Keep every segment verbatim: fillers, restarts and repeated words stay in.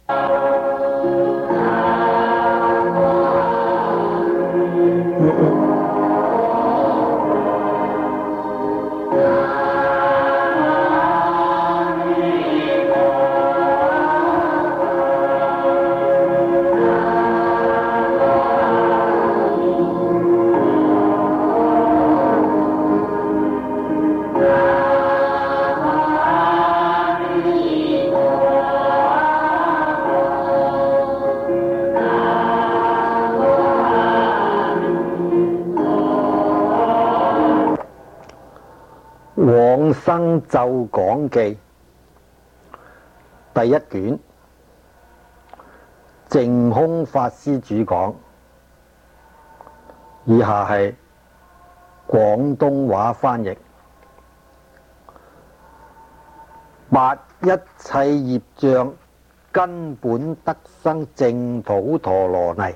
往生咒講記第一卷，淨空法師主講。以下係廣東話翻譯。八一切業障根本得生淨土陀羅尼，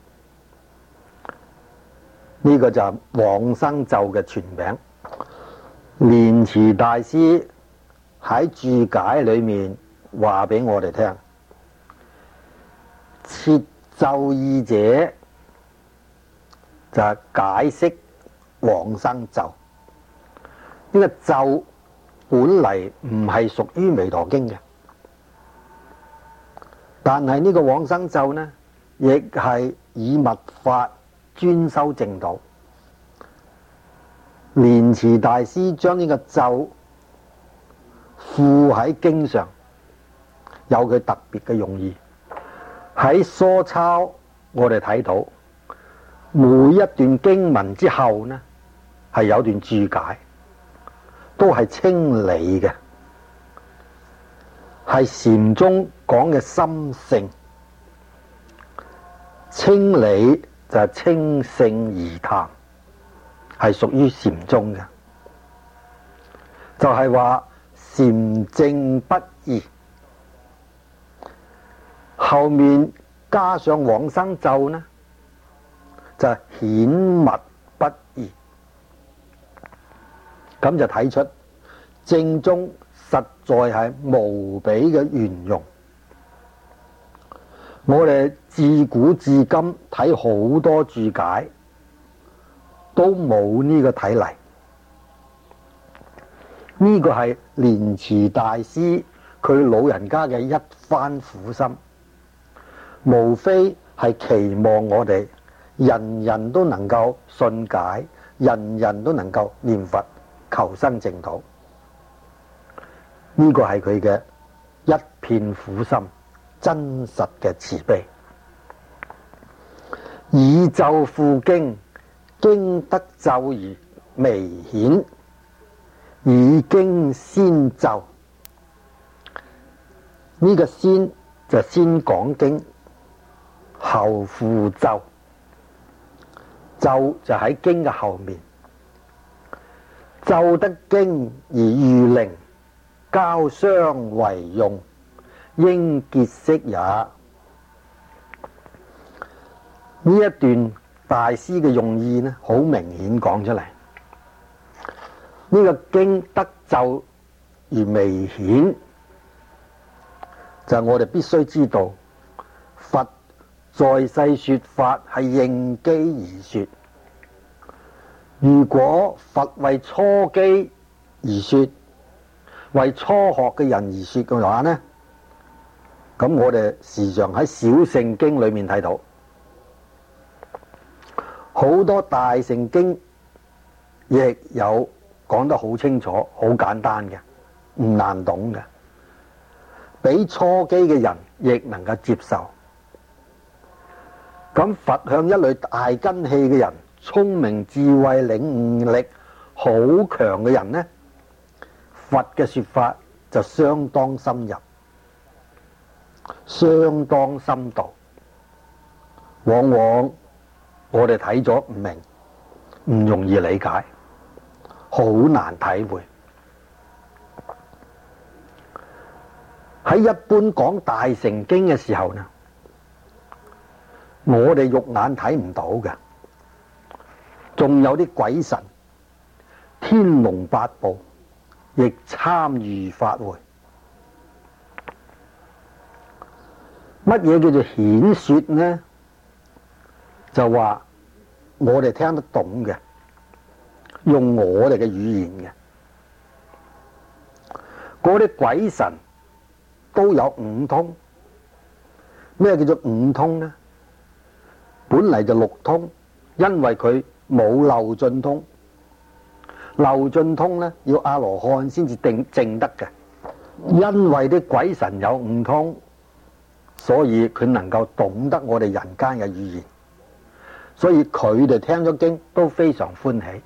呢、這個就係往生咒嘅全名。蓮池大師喺注解裏面話俾我哋聽，設咒意者就係解釋往生咒。呢、這個咒本嚟唔係屬於彌陀經嘅，但係呢個往生咒呢，亦係以密法專修淨土。蓮池大師將呢個咒附喺經上，有佢特別嘅用意。喺疏抄我哋睇到每一段經文之後呢，係有段注解，都係清理嘅，係禪宗講嘅心性。清理就係清性而談，係屬於禪宗嘅，就係話禪淨不異。後面加上往生咒呢，就係顯密不異。咁就睇出正宗實在係無比嘅圓融。我哋自古至今睇好多注解，都冇呢個體例。呢個係蓮池大師佢老人家嘅一番苦心，無非係期望我哋人人都能夠信解，人人都能夠念佛求生淨土。呢個係佢嘅一片苦心，真實嘅慈悲。以咒附經，經得咒而微顯，以經先咒。呢、這個先就先講經，後附咒。咒就喺經嘅後面。咒得經而喻靈，交相為用，應結識也。呢一段大師嘅用意呢，好明顯講出嚟。呢、這個經得咒而微顯，就係我哋必須知道，佛在世說法係應機而說。如果佛為初機而說，為初學嘅人而說嘅話呢，咁我哋時常喺小乘經裏面睇到，好多大乘經亦有講得好清楚、好簡單嘅，唔難懂嘅，俾初機嘅人亦能夠接受。咁佛向一類大根器嘅人、聰明智慧領悟力好強嘅人呢，佛嘅說法就相當深入，相當深度。往往我哋睇咗唔明，唔容易理解，好難體會。喺一般講大乘經嘅時候呢，我哋肉眼睇唔到嘅，仲有啲鬼神、天龍八部亦參與法會。 乜嘢叫做顯說呢？就話我哋聽得懂嘅，用我哋嘅語言嘅。嗰啲鬼神都有五通。咩叫做五通呢？本嚟就六通，因為佢冇漏盡通。漏盡通呢，要阿羅漢先至定證得嘅。因為啲鬼神有五通，所以佢能夠懂得我哋人間嘅語言，所以佢哋聽咗經都非常歡喜。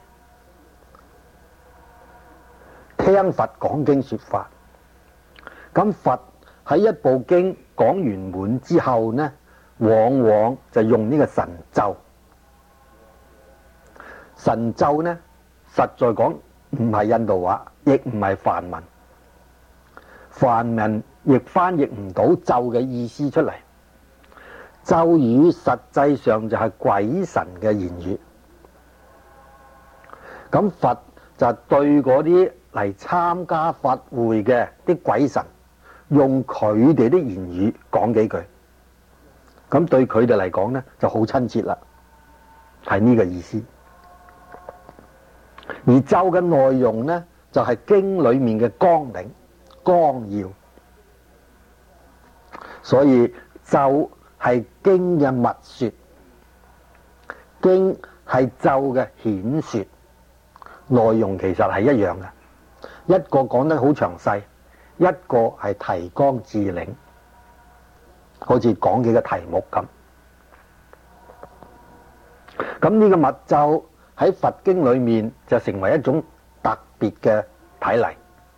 聽佛講經說法，咁佛喺一部經講完滿之後呢，往往就用呢個神咒。神咒呢，實在講唔係印度話，亦唔係梵文。梵文亦翻譯唔到咒嘅意思出嚟。咒語實際上就係鬼神嘅言語。咁佛就對嗰啲嚟參加法會嘅啲鬼神，用佢哋啲言語講幾句，咁對佢哋嚟講呢就好親切啦，係呢個意思。而咒嘅內容呢，就係經裏面嘅綱領、綱要，所以咒係經嘅密說，經係咒嘅顯說，內容其實係一樣嘅，一個講得好詳細，一個係提綱挈領，好似講幾個題目咁。咁呢個密咒喺佛經裏面就成為一種特別嘅體例。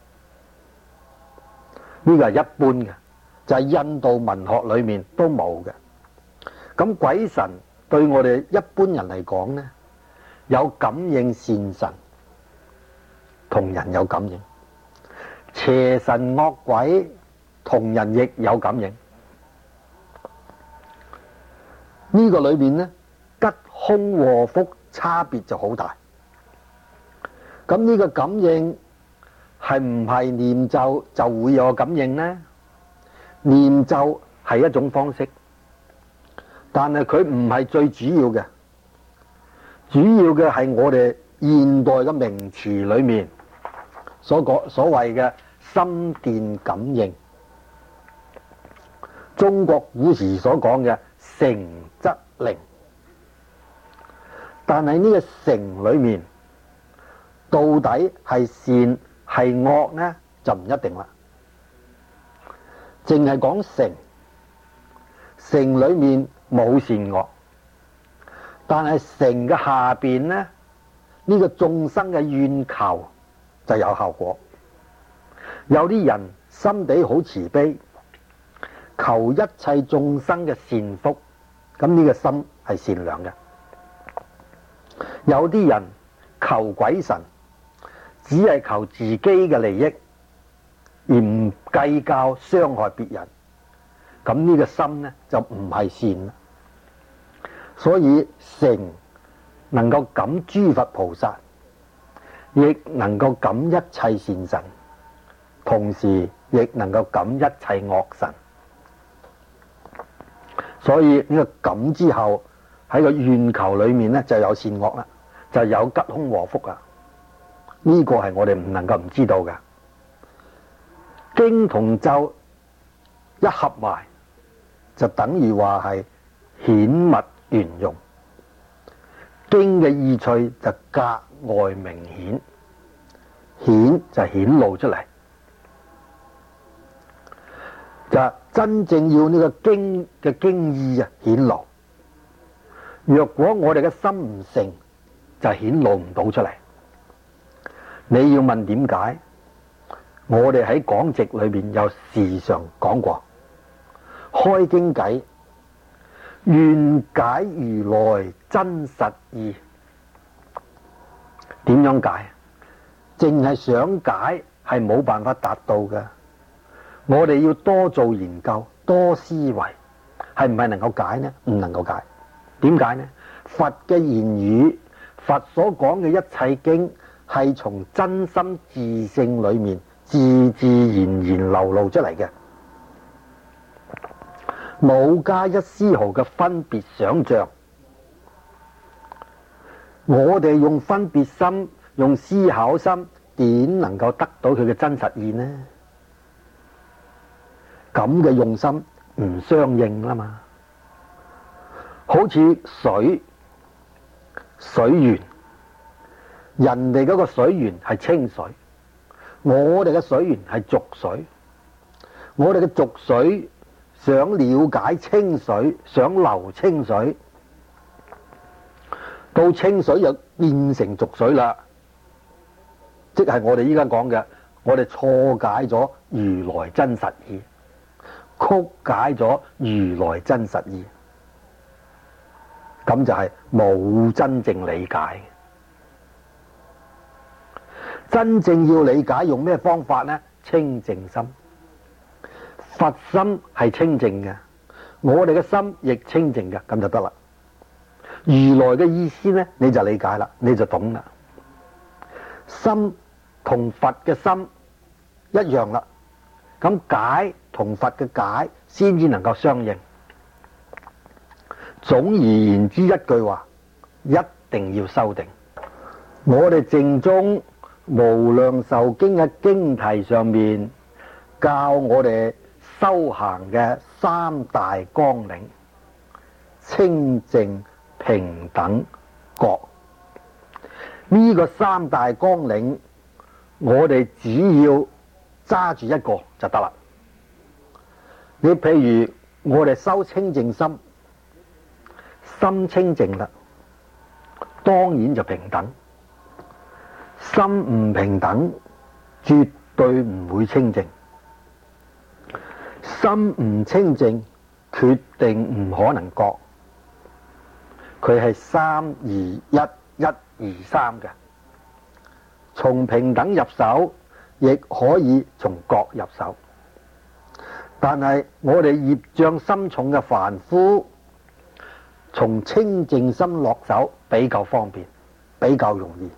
呢個係一般嘅，就係印度文學裏面都冇嘅。咁鬼神對我哋一般人嚟講呢，有感應善神，同人有感應。邪神惡鬼同人亦有感應。呢個裏面呢，吉凶禍福差別就好大。咁呢個感應係唔係念咒就會有感應呢？念咒係一種方式，但係佢唔係最主要嘅。主要嘅係我哋現代嘅名詞裏面所講所謂嘅心電感應，中國古時所講嘅誠則靈。但係呢個誠裏面到底係善係惡呢，就唔一定啦。淨係講誠，誠裏面冇善惡，但係誠嘅下邊呢，呢個眾生嘅願求就有效果。有啲人心地好慈悲，求一切眾生嘅善福，咁呢個心係善良嘅。有啲人求鬼神，只係求自己嘅利益，而唔計較傷害別人，咁呢個心呢就唔係善。所以誠能夠感諸佛菩薩，亦能夠感一切善神，同時亦能夠感一切惡神。所以呢個感之後喺個願求裏面呢就有善惡啦，就有吉凶禍福啦。呢個係我哋唔能夠唔知道嘅。經同咒一合埋，就等於話係顯密圓融。經嘅意趣就格外明顯，顯就顯露出嚟，就真正要呢個經嘅經意啊顯露。若果我哋嘅心唔誠，就顯露唔到出嚟。你要問點解？我哋喺講席裏邊有時常講過，開經偈，願解如來真實義。點樣解？淨係想解係冇辦法達到嘅。我哋要多做研究，多思維，係唔係能夠解呢？唔能夠解。點解呢？佛嘅言語，佛所講嘅一切經，係從真心自性裏面自自然然流露出嚟嘅。 冇加一絲毫嘅分別想像。我哋用分別心、用思考心，點能夠得到佢嘅真實意呢？咁嘅用心唔相應啦嘛。好似水水源，人哋嗰個水源係清水，我哋嘅水源係濁水。我哋嘅濁水想了解清水，想流清水，到清水又變成濁水啦。即係我哋依家講嘅，我哋錯解咗如來真實意，曲解咗如來真實意，咁就係冇真正理解。真正要理解用咩方法呢？清淨心，佛心係清淨嘅，我哋嘅心亦清淨嘅，咁就得啦。如來嘅意思呢，你就理解啦，你就懂啦。心同佛嘅心一樣啦，咁解同佛嘅解先至能夠相應。總而言之，一句話，一定要修定。我哋淨宗無量壽經嘅經題上面教我哋修行嘅三大綱領：清淨、平等、覺。呢個三大綱領，我哋只要揸住一個就得啦。你譬如我哋修清淨心，心清淨啦，當然就平等。心唔平等，絕對唔會清淨。心唔清淨，決定唔可能覺。佢係三而一，一而三嘅。從平等入手，亦可以從覺入手。但係我哋業障深重嘅凡夫，從清淨心落手比較方便，比較容易。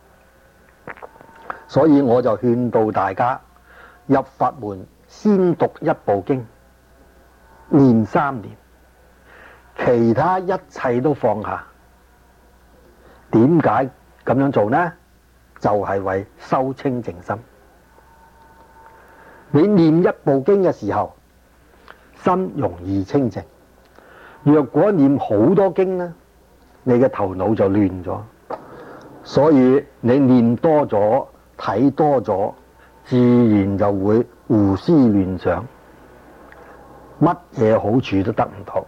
所以我就勸導大家入法門，先讀一部經，念三年，其他一切都放下。點解咁樣做呢？就係為修清淨心。你念一部經嘅時候，心容易清淨。若果念好多經呢，你嘅頭腦就亂咗。所以你念多咗，睇多咗，自然就會胡思亂想，乜嘢好處都得唔到。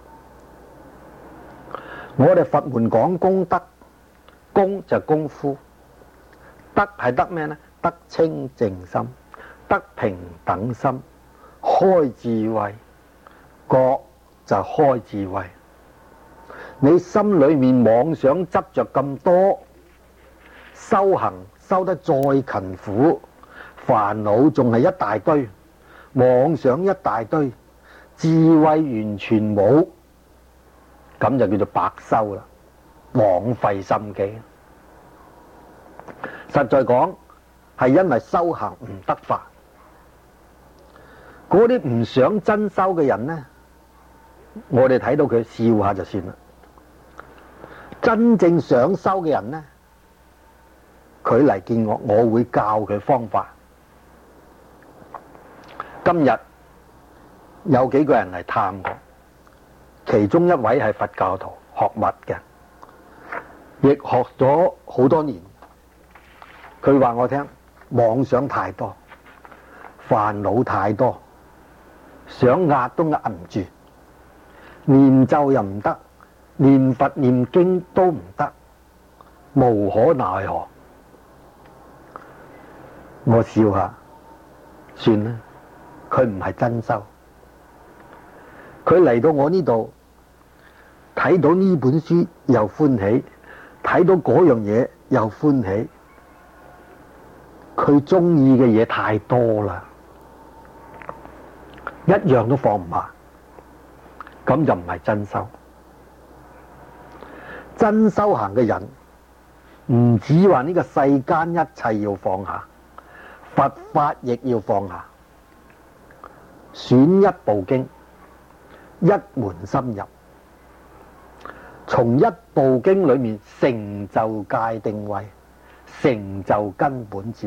我哋佛門講功德，功就功夫，德係得咩呢？得清淨心，得平等心，開智慧。覺就開智慧。你心裏面妄想執着咁多，修行修得再勤苦，煩惱仲係一大堆，妄想一大堆，智慧完全冇，咁就叫做白修啦，枉費心機。實在講，係因為修行唔得法。嗰啲唔想真修嘅人呢，我哋睇到佢笑下就算啦。真正想修嘅人呢，佢嚟見我，我會教佢方法。今日有幾個人嚟探我，其中一位係佛教徒，學密嘅，亦學咗好多年。佢話我聽，妄想太多，煩惱太多，想壓都壓唔住，念咒又唔得，念佛念經都唔得，無可奈何。我笑下，算啦，佢唔係真修。佢嚟到我呢度，睇到呢本書又歡喜，睇到嗰樣嘢又歡喜。佢中意嘅嘢太多啦，一樣都放唔下，咁就唔係真修。真修行嘅人唔止話呢個世間一切要放下，佛法亦要放下。選一部經， 一門深入，從一部經裏面成就界定位，成就根本智。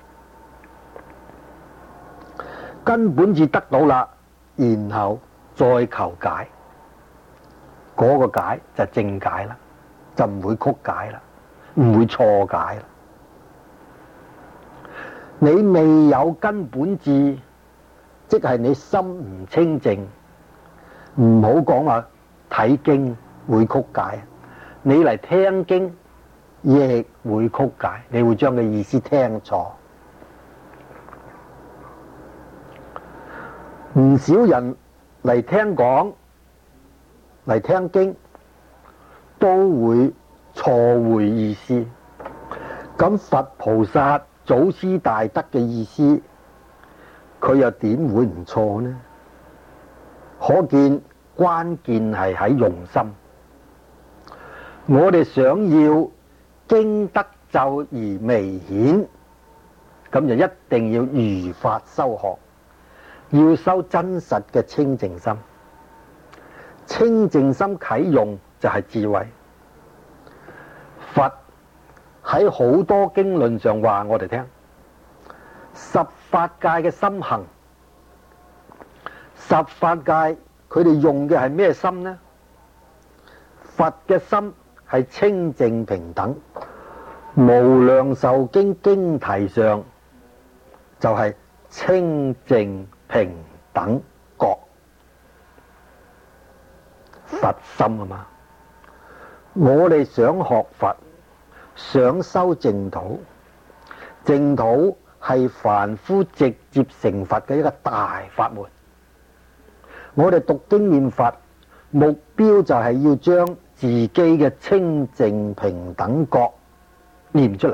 根本智得到啦，然後再求解，嗰、那個解就正解啦，就唔會曲解啦，唔會錯解啦。你未有根本智，即係你心唔清淨，唔好講話睇經會曲解，你嚟聽經亦會曲解，你會將個意思聽錯。唔少人嚟聽講嚟聽經都會錯會意思，咁佛菩薩祖師大德嘅意思，佢又點會唔錯呢？可見關鍵係喺用心。我哋想要經得就而微顯，咁就一定要如法修學，要修真實嘅清淨心。清淨心啟用就係智慧。佛喺好多經論上話我哋聽，十法界嘅心行，十法界佢哋用嘅係咩心呢？佛嘅心係清淨平等。無量壽經經題上就係清淨平等覺，佛心啊嘛。我哋想學佛，想修淨土，淨土係凡夫直接成佛嘅一個大法門。我哋讀經念佛，目標就係要將自己嘅清淨平等覺念出嚟。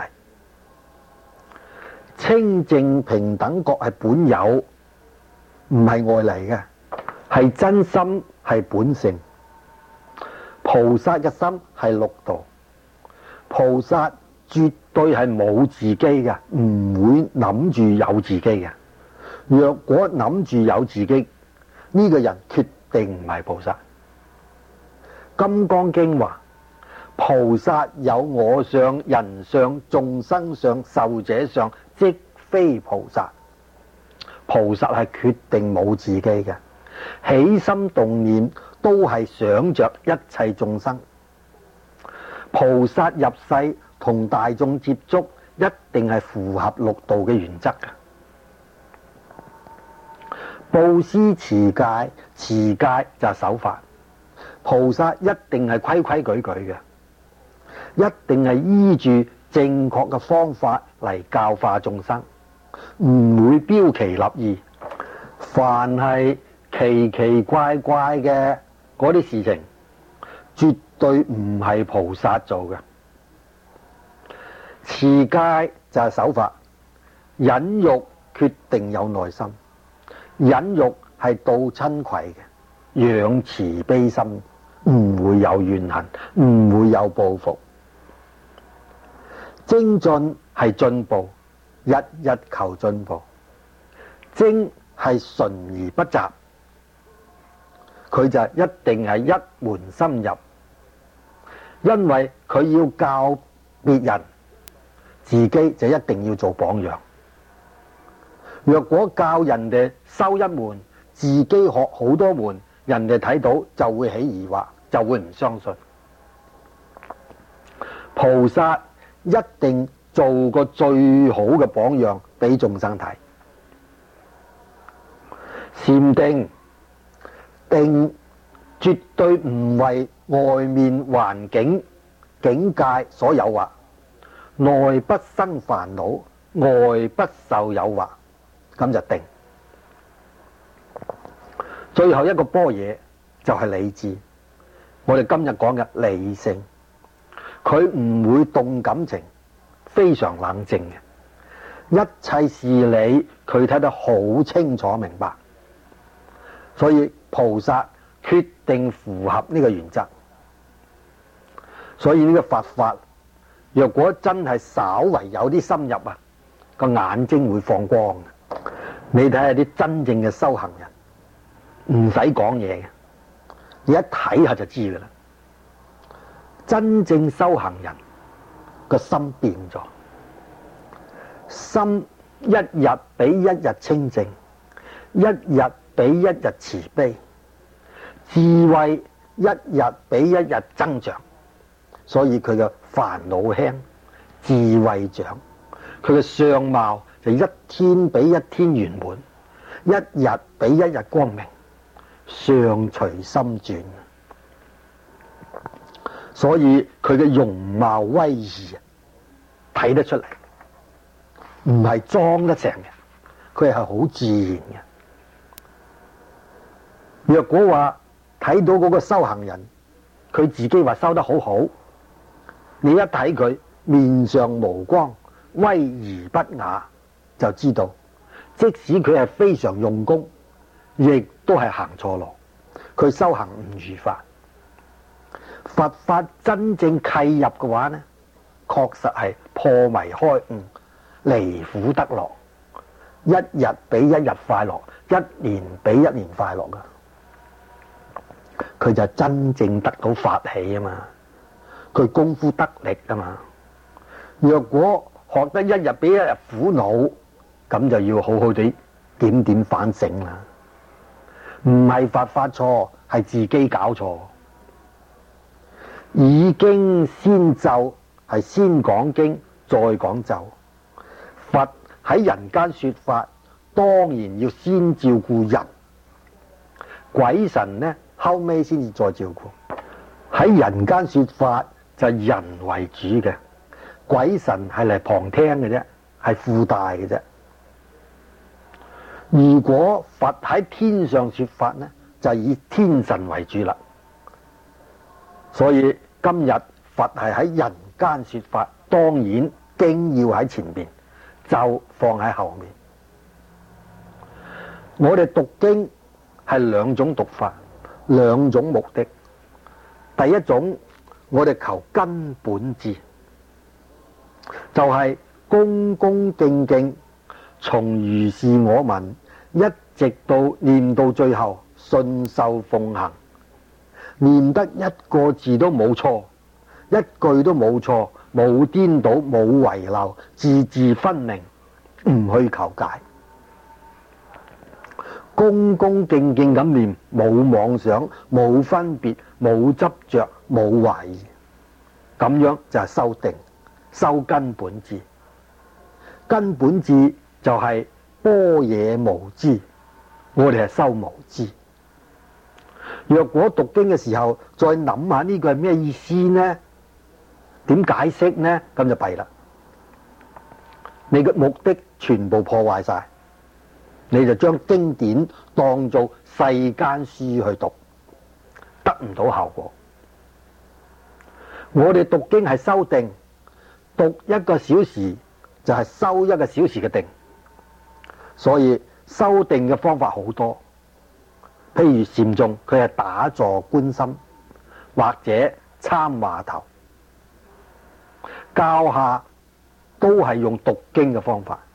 清淨平等覺係本有，唔係外嚟嘅，係真心，係本性。菩薩嘅心係六道，菩薩絕對係冇自己嘅，唔會諗住有自己嘅。若果諗住有自己，呢個人決定唔係菩薩。金剛經話，菩薩有我相、人相、眾生相、壽者相，即非菩薩。菩薩係決定冇自己嘅，起心動念都係想着一切眾生。菩薩入世同大眾接觸，一定係符合六道嘅原則嘅。布施持戒，持戒就係守法。菩薩一定係規規矩矩嘅，一定係依住正確嘅方法嚟教化眾生，唔會標奇立異。凡係奇奇怪怪嘅嗰啲事情，絕對唔係菩薩做嘅。持戒就係守法，忍辱決定有耐心，忍辱係度親攜嘅，養慈悲心，唔會有怨恨，唔會有報復。精進係進步，日日求進步。精係純而不雜，佢就一定係一門深入，因為佢要教別人，自己就一定要做榜樣。若果教人哋修一門，自己學好多門，人哋睇到就會起疑惑，就會唔相信。菩薩一定做個最好嘅榜樣俾眾生睇。禪定，定絕對唔為外面環境境界所誘惑，內不生煩惱，外不受誘惑，咁就定。最後一個般若就係理智，我哋今日講嘅理性，佢唔會動感情，非常冷靜嘅，一切事理佢睇得好清楚明白。所以菩薩決定符合呢個原則。所以呢個佛法若果真係稍為有啲深入啊，個眼睛會放光嘅。你睇下啲真正嘅修行人，唔使講嘢嘅， 你一睇下就知噶啦。真正修行人個心變咗，心一日比一日清淨，一日比一日慈悲，智慧一日比一日增長。所以佢嘅煩惱輕，智慧長，佢嘅相貌就一天比一天圓滿，一日比一日光明，相隨心轉。所以佢嘅容貌威儀睇得出嚟，唔係裝得成嘅，佢係好自然嘅。若果話睇到嗰個修行人，佢自己話修得好好，你一睇佢面上無光，威儀不雅，就知道即使佢係非常用功，亦都係行錯路，佢修行唔如法。佛法真正契入嘅話呢，確實係破迷開悟，離苦得樂，一日比一日快樂，一年比一年快樂噶。佢就真正得到法喜啊嘛，佢功夫得力啊嘛。若果學得一日比一日苦惱，咁就要好好地點點反省啦。唔係佛法錯，係自己搞錯。以經先咒，係先講經再講咒。佛喺人間說法，當然要先照顧人，鬼神呢後尾先至再照顧。喺人間說法就係人為主嘅，鬼神係嚟旁聽嘅啫，係附帶嘅啫。如果佛喺天上說法呢，就以天神為主啦。所以今日佛係喺人間說法，當然經要喺前邊，就放喺後面。我哋讀經係兩種讀法，兩種目的。第一種，我哋求根本智，就係、是、恭恭敬敬從如是我聞一直到念到最後，信受奉行，念得一個字都冇錯，一句都冇錯，冇顛倒，冇遺漏，字字分明，唔去求解，恭恭敬敬咁念，冇妄想，冇分別，冇執着，冇懷疑，咁樣就係修定，修根本智。根本智就係般若無知，我哋係修無知。若果讀經嘅時候再諗下呢個係咩意思呢？點解釋呢？咁就弊啦。你嘅目的全部破壞晒，你就將經典當做世間書去讀，得唔到效果。我哋讀經係修定，讀一個小時就係修一個小時嘅定，所以修定嘅方法好多。譬如禪宗，佢係打坐觀心，或者參話頭，教下都係用讀經嘅方法。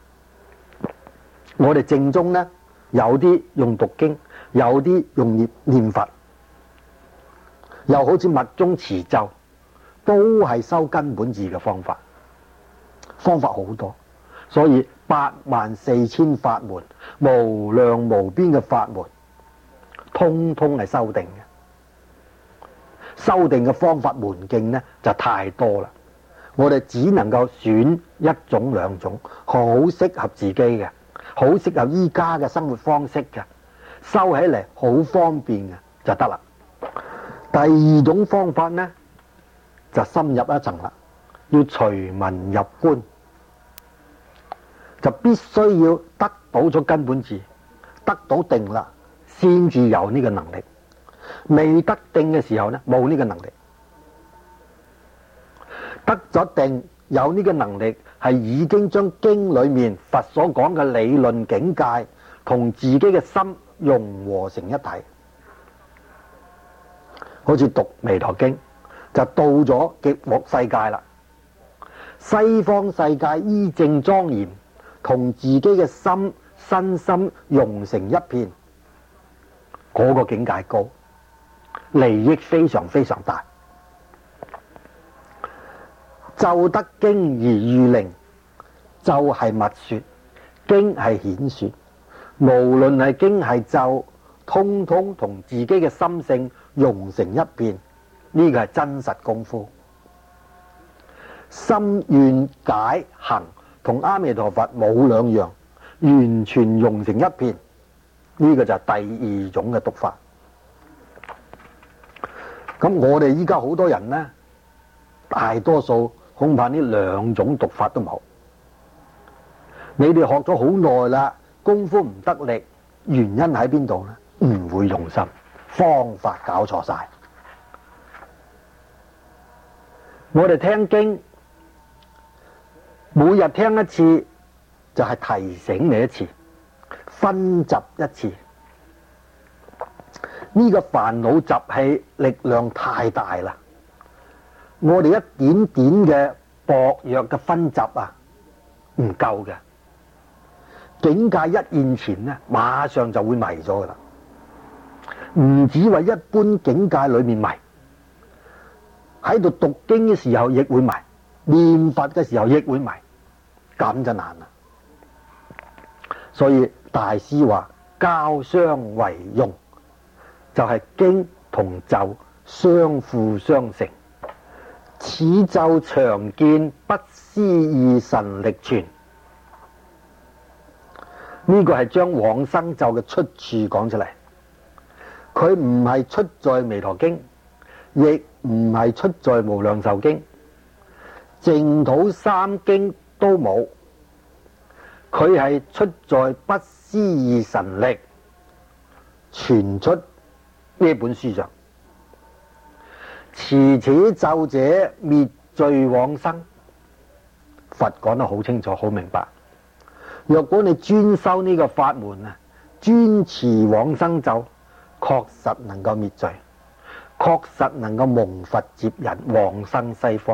我哋正宗呢，有啲用讀經，有啲用念念佛，又好似密宗持咒，都係修根本智嘅方法。方法好多，所以八萬四千法門，無量無邊嘅法門，通通係修定嘅。修定嘅方法門徑呢就太多啦，我哋只能夠選一種兩種，好適合自己嘅，好適合依家嘅生活方式嘅，修起嚟好方便嘅就得啦。第二種方法呢就深入一層啦，要隨文入觀，就必須要得到咗根本智，得到定啦，先至有呢個能力。未得定嘅時候呢，冇呢個能力。得咗定，有呢個能力，係已經將經裏面佛所講嘅理論境界同自己嘅心融合成一體。好似讀彌陀經，就到咗極樂世界啦。西方世界依正莊嚴，同自己嘅心身心融成一片，嗰個境界高。 利益非常非常大。奏得經而喻令，奏係密說，經係顯說。無論係經係奏，通通同自己嘅心性融成一片，呢個係真實功夫。心願解行同阿彌陀佛冇兩樣，完全融成一片，呢個就係第二種嘅讀法。咁我哋依家好多人呢，大多數恐怕呢兩種讀法都冇。你哋學咗好耐啦，功夫唔得力，原因喺邊度呢？唔會用心，方法搞錯晒。我哋聽經，每日聽一次就係提醒你一次，分集一次。呢個煩惱習氣力量太大啦，我哋一點點嘅薄弱嘅分集啊，唔夠嘅。境界一現前呢，馬上就會迷咗噶啦。唔止話一般境界裏面迷，喺度讀經嘅時候亦會迷，念佛嘅時候亦會迷，咁就難啦。所以大師話交相為用，就係經同咒相輔相成。此咒長見不思議神力傳。呢個係將往生咒嘅出處講出嚟，佢唔係出在《彌陀經》，亦唔係出在《無量壽經》，淨土三經都冇，佢係出在不思議神力傳出呢本書上。持此咒者滅罪往生，佛講得好清楚好明白。若果你專修呢個法門啊，專持往生咒，確實能夠滅罪，確實能夠蒙佛接引往生西方。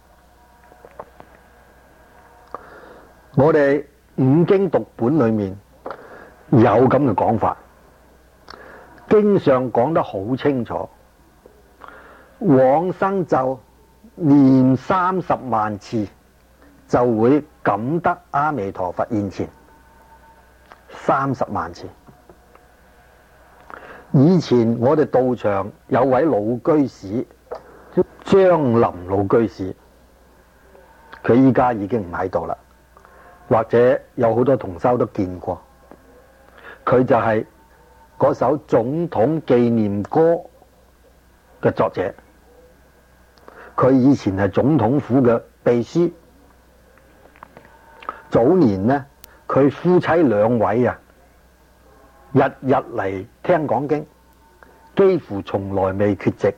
我哋五經讀本裏面有咁嘅講法，經上講得好清楚，往生咒念三十萬次就會感得阿彌陀佛現前，三十萬次。以前我哋道場有位老居士，張林老居士，佢依家已經唔喺度啦，或者有好多同修都見過。佢就係嗰首總統紀念歌嘅作者，佢以前係總統府嘅秘書。早年呢，佢夫妻兩位啊，日日嚟聽講經，幾乎從來未缺席。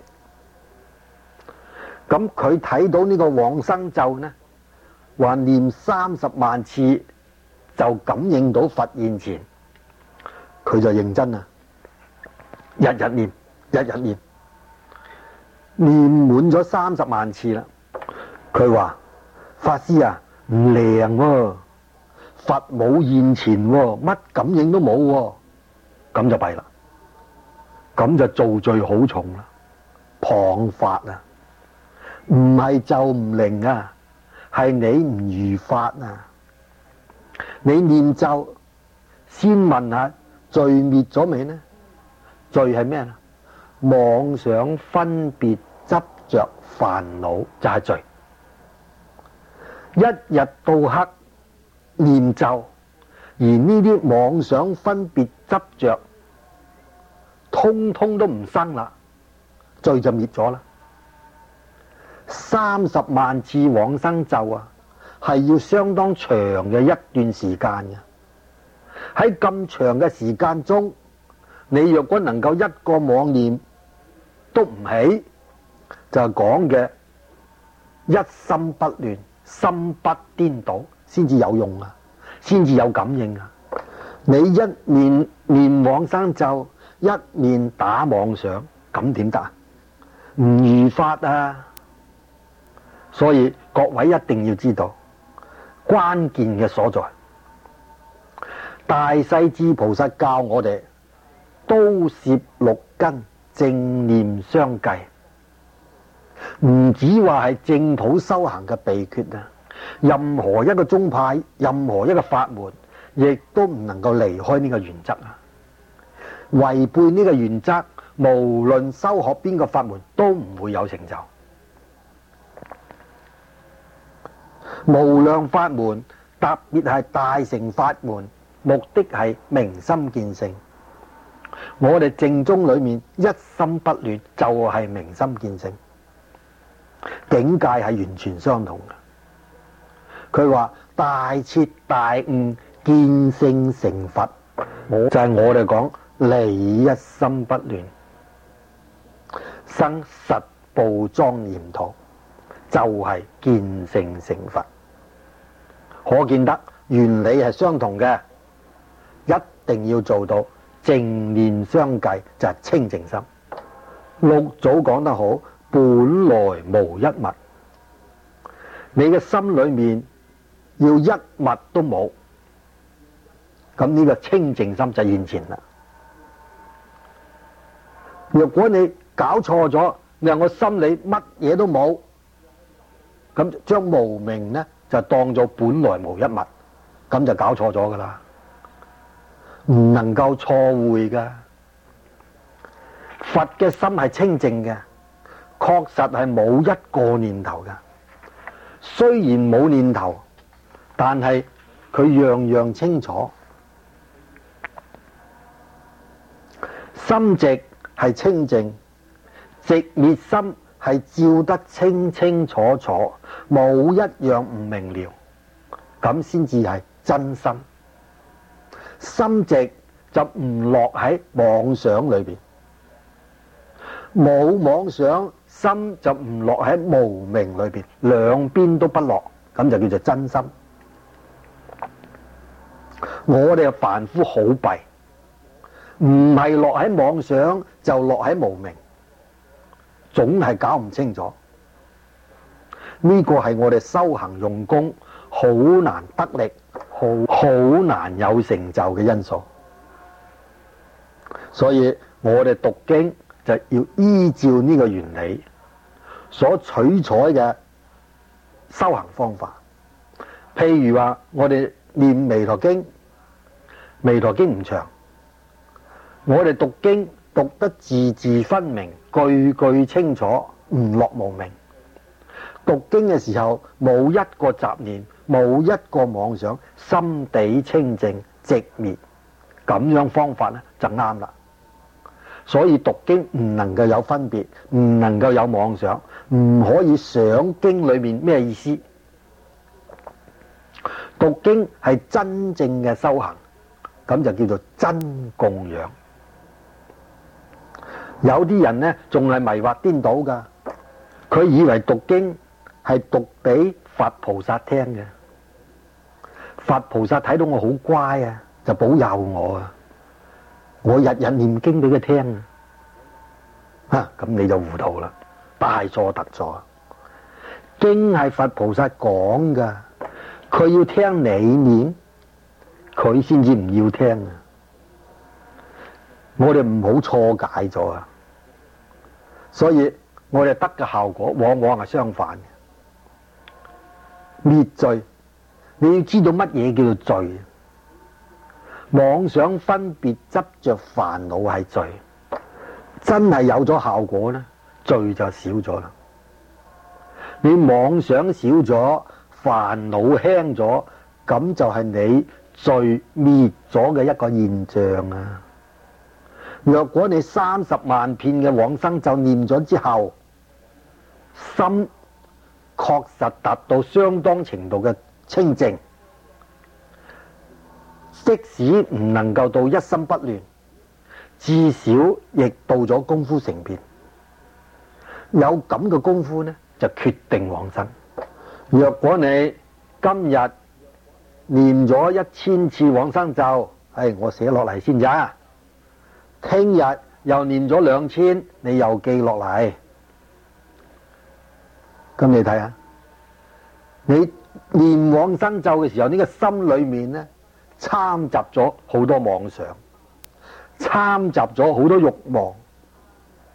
咁佢睇到呢個往生咒呢，話念三十萬次就感應到佛現前，佢就認真啦，日日念，日日念，念滿咗三十萬次啦。佢話：法師啊，唔靈喎，佛冇現前喎，乜感應都冇喎，咁就弊啦，咁就造罪好重啦，謗法啊，唔係咒唔靈啊，係你唔如法啊。你念咒先問下罪滅咗未呢？罪係咩啊？妄想分別執着煩惱就係罪。一日到黑念咒，而呢啲妄想分別執着通通都唔生啦，罪就滅咗啦。三十萬次往生咒啊，係要相當長嘅一段時間嘅。喺咁長嘅時間中，你若果能夠一個妄念都唔起，就係講嘅一心不亂，心不顛倒，先至有用啊，先至有感應啊。你一面念往生咒，一面打妄想，咁點得啊？唔如法啊！所以各位一定要知道關鍵嘅所在。大勢至菩薩教我哋，刀攝六根， 正念相繼，唔止話係正土修行嘅秘訣啊！任何一個宗派，任何一個法門，亦都唔能夠離開呢個原則啊！違背呢個原則，無論修學邊個法門，都唔會有成就。無量法門，特別係大乘法門，目的係明心見性。我哋正宗裏面一心不亂，就係明心見性，境界係完全相同嘅。佢話大徹大悟，見性成佛，我就係我哋講理一心不亂，生實報莊嚴土，就係見性成佛。可見得原理係相同嘅，一定要做到正念相繼，就係清淨心。六祖講得好，本來無一物，你嘅心裏面要一物都冇，咁呢個清淨心就現前啦。若果你搞錯咗，你話我心裏乜嘢都冇，咁將無明呢就當做本來無一物，咁就搞錯咗噶啦，唔能夠錯會噶。佛嘅心係清淨嘅，確實係冇一個念頭噶。雖然冇念頭，但係佢樣樣清楚。心直係清淨，直滅心係照得清清楚楚，冇一樣唔明了，咁先至係真心。心直就唔落喺妄想裏邊，冇妄想，心就唔落喺無明裏邊，兩邊都不落，咁就叫做真心。我哋嘅凡夫好弊，唔係落喺妄想，就落喺無明，總係搞唔清楚。呢個係我哋修行用功好難得力，好好難有成就嘅因素。所以我哋讀經就要依照呢個原理所取材嘅修行方法。譬如話我哋念彌陀經，彌陀經唔長，我哋讀經讀得字字分明，句句清楚，唔落無明。讀經嘅時候冇一個雜念，冇一個妄想，心地清淨直滅，咁樣方法咧就啱啦。所以讀經唔能夠有分別，唔能夠有妄想，唔可以想經裏面咩意思。讀經係真正嘅修行，咁就叫做真供養。有啲人呢仲係迷惑顛倒噶，佢以為讀經係讀俾佛菩薩聽嘅，佛菩薩睇到我好乖啊，就保佑我啊，我日日念經俾佢聽啊，咁你就糊塗啦，大錯特錯。經係佛菩薩講噶，佢要聽你念，佢先至唔要聽啊。我哋唔好錯解咗啊，所以我哋得嘅效果往往係相反嘅。滅罪，你要知道乜嘢叫做罪？妄想分別執着煩惱係罪，真係有咗效果呢，罪就少咗啦。你妄想少咗，煩惱輕咗，咁就係你罪滅咗嘅一個現象啊！若果你三十萬遍嘅往生咒念咗之後，心確實達到相當程度嘅清淨，即使唔能夠到一心不亂，至少亦到咗功夫成片。有咁嘅功夫呢，就決定往生。若果你今日念咗一千次往生咒，係我寫落嚟先咋，聽日又念咗兩千，你又記落嚟。咁你睇下，你念往生咒嘅時候，呢個心裏面呢摻雜咗好多妄想，摻雜咗好多慾望，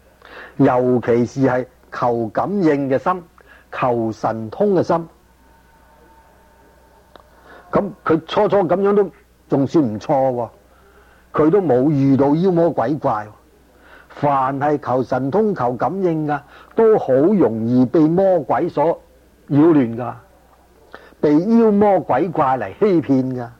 尤其是係求感應嘅心、求神通嘅心。咁佢初初咁樣都仲算唔錯喎，佢都冇遇到妖魔鬼怪。凡係求神通、求感應噶，都好容易被魔鬼所擾亂噶，被妖魔鬼怪嚟欺騙噶。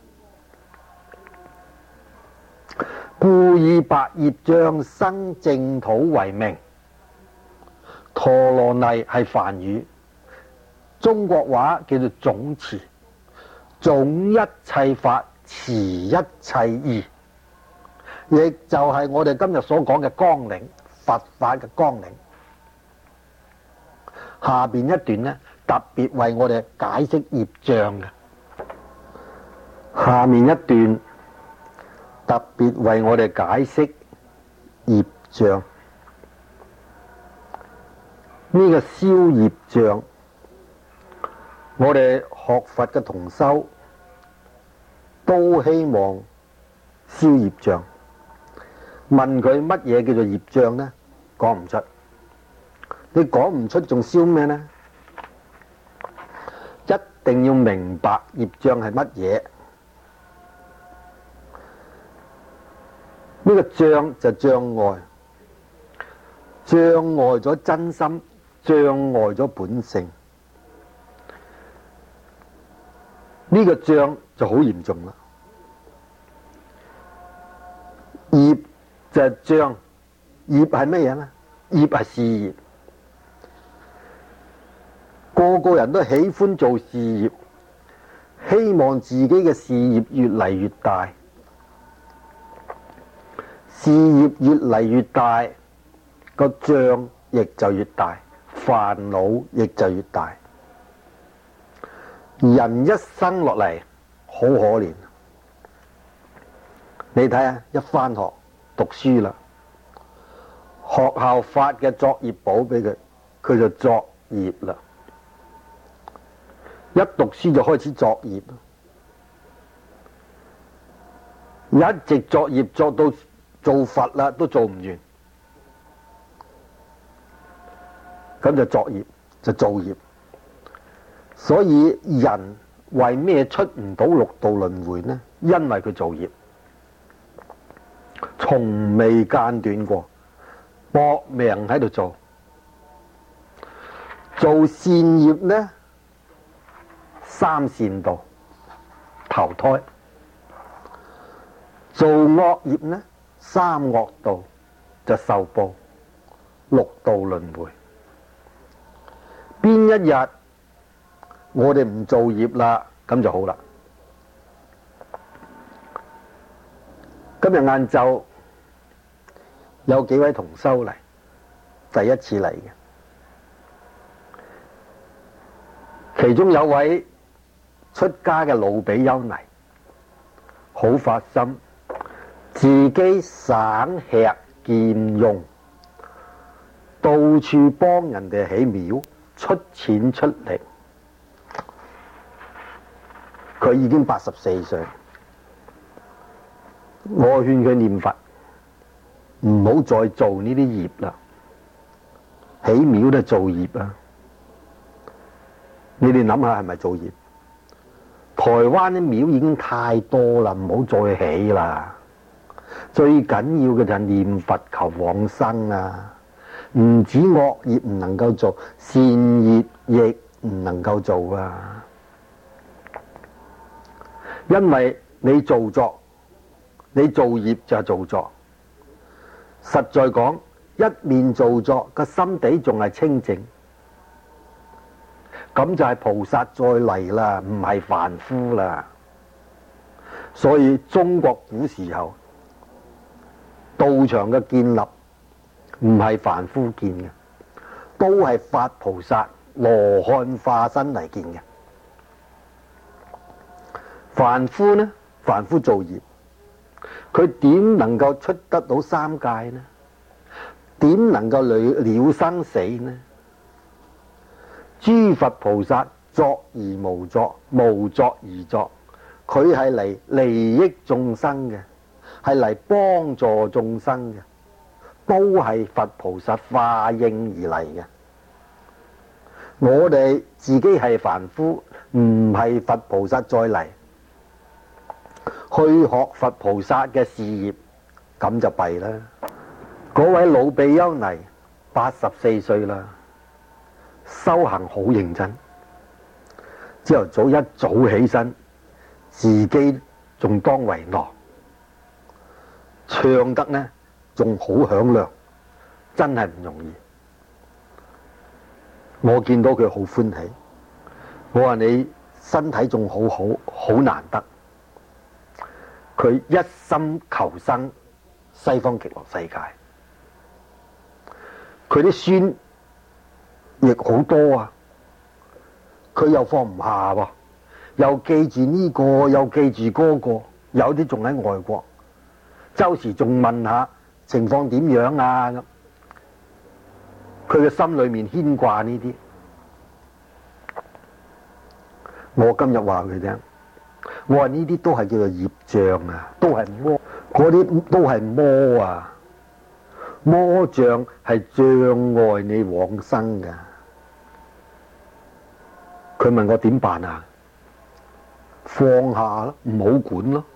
故以白葉障生淨土為名。陀羅尼係梵語，中國話叫做總持，總一切法，持一切義，亦就係我哋今日所講嘅綱領，佛法嘅綱領。下邊一段呢，特別為我哋解釋業障嘅。下面一段特別為我哋解釋業障。呢個消業障，我哋學佛嘅同修都希望消業障。問佢乜嘢叫做業障呢？講唔出。你講唔出，仲消咩呢？一定要明白業障係乜嘢。呢個障就障礙，障礙咗真心，障礙咗本性。呢個障就好嚴重啦。業就係障，業係乜嘢呢？業係事業，個個人都喜歡做事業，希望自己嘅事業越嚟越大。事業越嚟越大，個障亦就越大，煩惱亦就越大。人一生落嚟好可憐，你睇下，一返學讀書啦，學校發嘅作業簿俾佢，佢就作業啦。一讀書就開始作業，一直作業作到做佛啦，都做唔完，咁就作業就造業。所以人為咩出唔到六道輪迴呢？因為佢造業，從未間斷過，搏命喺度做。做善業呢，三善道投胎；做惡業呢，三惡道就受報，六道輪迴。邊一日我哋唔做業啦，咁就好啦。今日晏晝有幾位同修嚟，第一次嚟嘅，其中有位出家嘅老比丘尼，好發心，自己省吃儉用，到處幫人哋起廟，出錢出力。佢已經八十四歲，我勸佢念佛，唔好再做呢啲業啦。起廟都係造業啊！你哋諗下係咪造業？台灣啲廟已經太多啦，唔好再起啦。最緊要嘅就係念佛求往生啊！唔止惡業唔能夠做，善業亦唔能夠做啊！因為你造作，你造業就係造作。實在講，一面造作個心地仲係清淨，咁就係菩薩再嚟啦，唔係凡夫啦。所以中國古時候道場嘅建立唔係凡夫建嘅，都係法菩薩羅漢化身嚟建嘅。凡夫呢？凡夫造業，佢點能夠出得到三界呢？點能夠了了生死呢？諸佛菩薩作而無作，無作而作，佢係嚟利益眾生嘅，係嚟幫助眾生嘅， 都係佛菩薩化應而嚟嘅。我哋自己係凡夫，唔係佛菩薩再嚟去學佛菩薩嘅事業，咁就弊啦。嗰位老比丘尼八十四歲啦，修行好認真，朝頭早一早起身，自己仲當為樂，唱得呢仲好響亮，真係唔容易。我見到佢好歡喜，我話你身體仲好好，好難得。佢一心求生西方極樂世界，佢啲孫亦好多啊，佢又放唔下喎，又記住呢個，又記住嗰個，有啲仲喺外國，周時仲問下情況點樣啊咁。佢嘅心裏面牽掛呢啲，我今日話佢聽，我話呢啲都係叫做業障啊，都係魔，嗰啲都係魔啊，魔障係障礙你往生噶。佢問我點辦啊？放下咯，唔好管咯。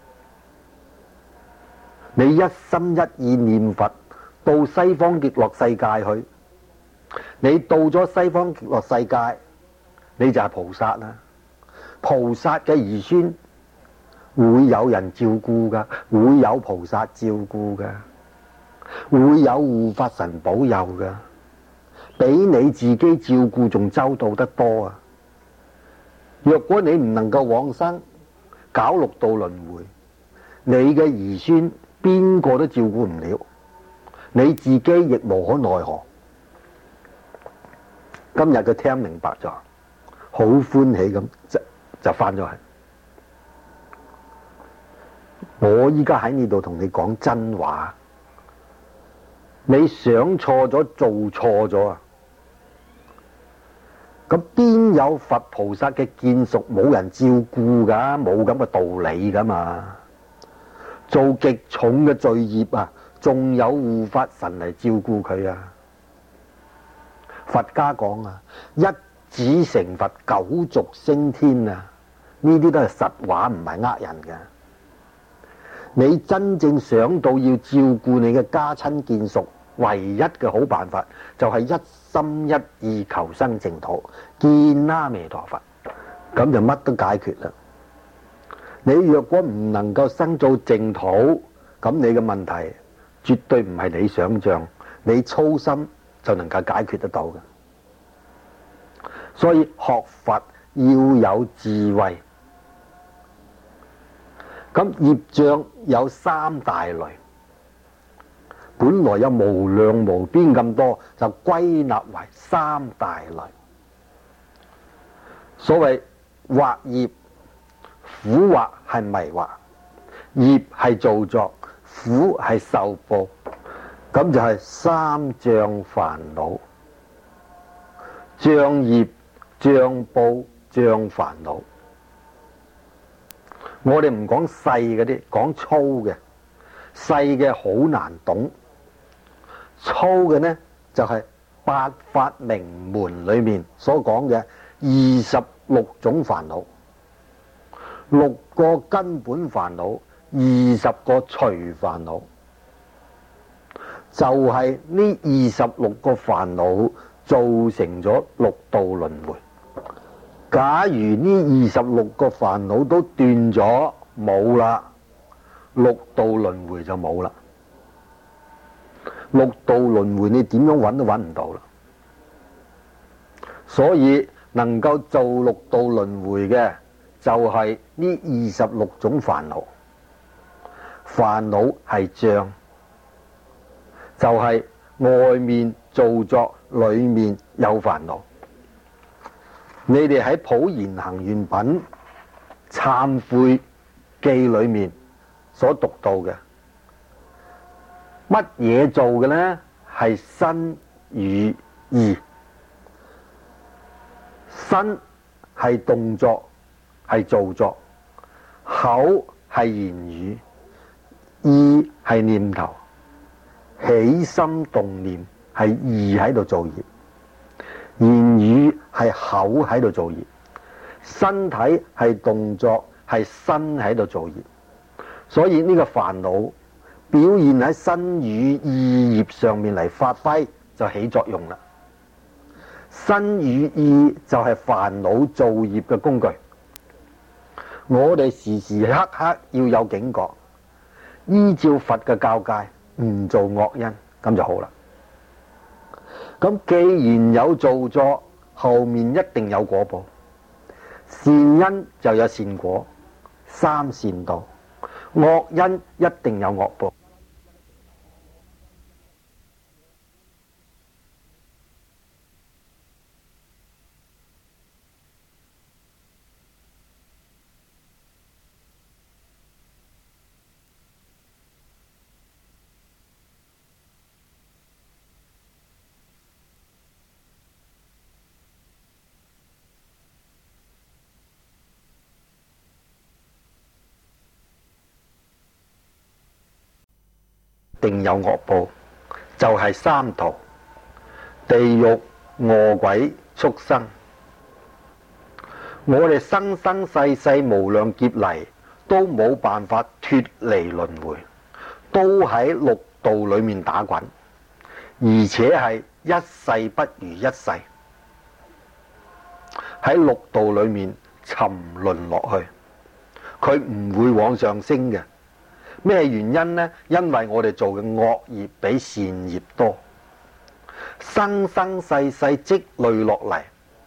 你一心一意念佛，到西方極樂世界去。你到咗西方極樂世界，你就係菩薩啦。菩薩嘅兒孫會有人照顧噶，會有菩薩照顧噶，會有護法神保佑噶，比你自己照顧仲周到得多啊！若果你唔能夠往生，搞六道輪迴，你嘅兒孫邊個都照顧唔了，你自己亦無可奈何。今日佢聽明白咗，好歡喜咁就就翻咗去。我依家喺呢度同你講真話，你想錯咗做錯咗啊！咁邊有佛菩薩嘅眷屬冇人照顧噶？冇咁嘅道理噶嘛！做極重嘅罪業啊，仲有護法神嚟照顧佢啊！佛家講啊，一子成佛，九族升天啊！呢啲都係實話，唔係呃人嘅。你真正想到要照顧你嘅家親眷屬，唯一嘅好辦法就係一心一意求生淨土，見阿彌陀佛，咁就乜都解決啦。你若果唔能夠生做淨土，咁你嘅問題絕對唔係你想象，你操心就能夠解決得到嘅。所以學佛要有智慧。咁業障有三大類，本來有無量無邊咁多，就歸納為三大類。所謂惑業，苦惑係迷惑，業係造作，苦係受報，咁就係三障煩惱。障業、障報、障煩惱。我哋唔講細嗰啲，講粗嘅。細嘅好難懂，粗嘅呢就係、是、八法明門裏面所講嘅二十六種煩惱，六個根本煩惱，二十個隨煩惱，就係呢二十六個煩惱造成咗六道輪迴。假如呢二十六個煩惱都斷咗冇啦，六道輪迴就冇啦。六道輪迴你點樣揾都揾唔到啦。所以能夠做六道輪迴嘅就係呢二十六種煩惱。煩惱係障，就係、是、外面造作，裏面有煩惱。你哋喺普賢行願品懺悔記裏面所讀到嘅乜嘢做嘅呢？係身語意。身係動作，係造作；口係言語，意係念頭。 起心動念係意喺度做業，言語係口喺度做業，身體係動作係身喺度做業。所以呢個煩惱表現喺身語意業上面嚟發揮就起作用啦。身語意就係煩惱造業嘅工具。我哋時時刻刻要有警覺，依照佛嘅教誡，唔做惡因，咁就好啦。咁既然有造作，後面一定有果報。善因就有善果，三善道；惡因一定有惡報。定有惡報，就係、是、三途：地獄、餓鬼、畜生。我哋生生世世無量劫嚟都冇辦法脫離輪迴，都喺六道裏面打滾，而且係一世不如一世，喺六道裏面沉淪落去，佢唔會往上升嘅。咩原因呢？因為我哋做嘅惡業比善業多，生生世世積累落嚟，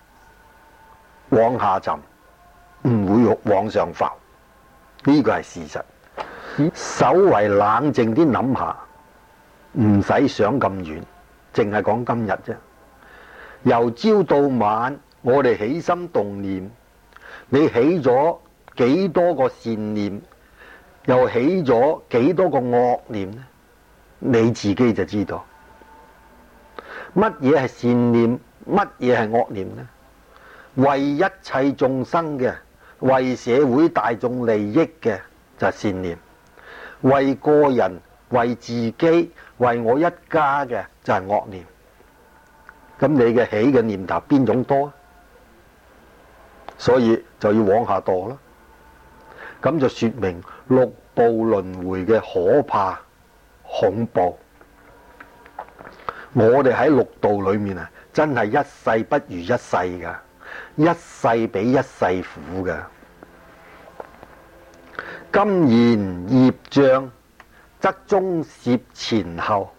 往下沉，唔會往上浮。呢個係事實。稍為冷靜啲諗下，唔使想咁遠，淨係講今日啫。由朝到晚，我哋起心動念，你起咗幾多個善念？又起咗幾多個惡念呢？你自己就知道乜嘢係善念，乜嘢係惡念呢？為一切眾生嘅，為社會大眾利益嘅就係善念；為個人、為自己、為我一家嘅就係惡念。咁你嘅起嘅念頭邊種多？所以就要往下墮啦。咁就說明六道輪迴嘅可怕恐怖。我哋喺六道裏面啊，真係一世不如一世噶，一世比一世苦噶。今言業障，則中攝前後，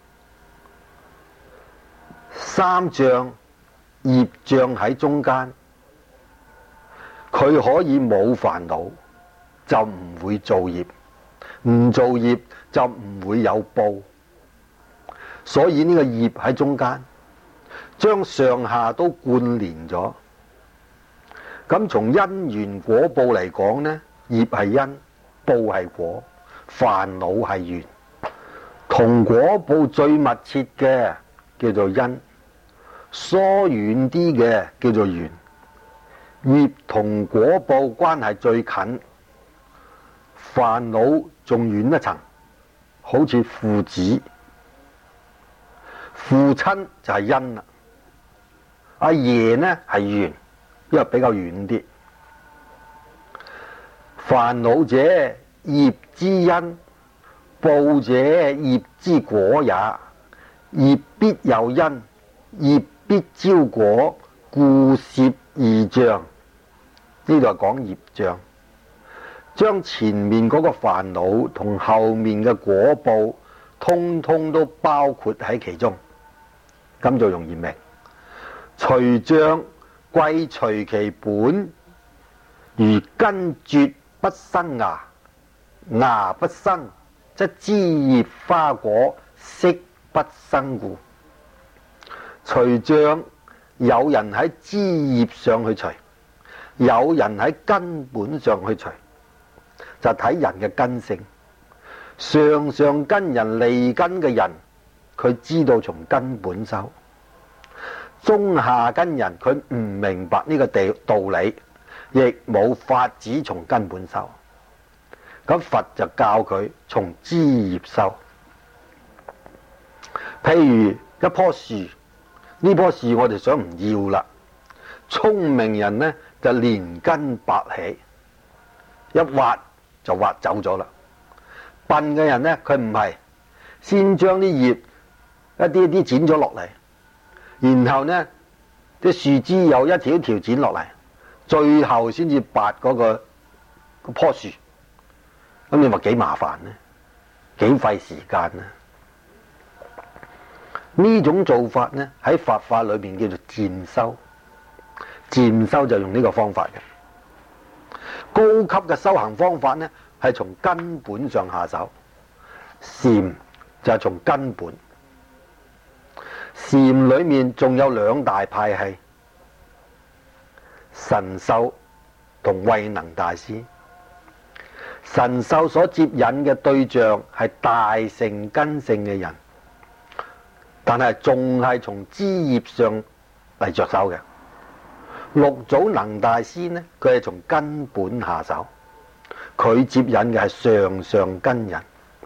三障業障喺中間，佢可以冇煩惱，就唔會造業，唔造業就唔會有報。所以呢個業喺中間，將上下都貫連咗。咁從因緣果報嚟講呢，業係因，報係果，煩惱係緣。同果報最密切嘅叫做因，疏遠啲嘅叫做緣。業同果報關係最近，煩惱仲遠一層，好似父子，父親就係因啦，阿爺呢係緣，因為比較遠啲。煩惱者業之因，報者業之果也。業必有因，業必招果，故攝二障。呢度係講業障，將前面嗰個煩惱同後面嘅果報通通都包括喺其中，咁就容易明。除障貴隨其本，如根絕不生芽，芽不生，則枝葉花果悉不生故。除障有人喺枝葉上去除，有人喺根本上去除，就睇人嘅根性。上上根人利根嘅人，佢知道從根本修；中下根人佢唔明白呢個地道理，亦冇法子從根本修。咁佛就教佢從枝葉修。 譬如一棵樹，呢棵樹我哋想唔要啦，聰明人呢就連根拔起，一挖就挖走咗啦。笨嘅人呢，佢唔係，先將啲葉一啲一啲剪咗落嚟，然後呢啲樹枝又一條一條剪落嚟，最後先至拔嗰個嗰棵樹。咁你話幾麻煩呢？幾費時間呢？呢種做法呢，喺佛法裏面叫做漸修，漸修就用呢個方法嘅。高級嘅修行方法呢，係從根本上下手，禪就係從根本。禪裏面仲有兩大派系，神秀同慧能大師。神秀所接引嘅對象係大乘根性嘅人，但係仲係從枝葉上嚟着手嘅。六祖能大師呢，佢係從根本下手，佢接引嘅係上上根人。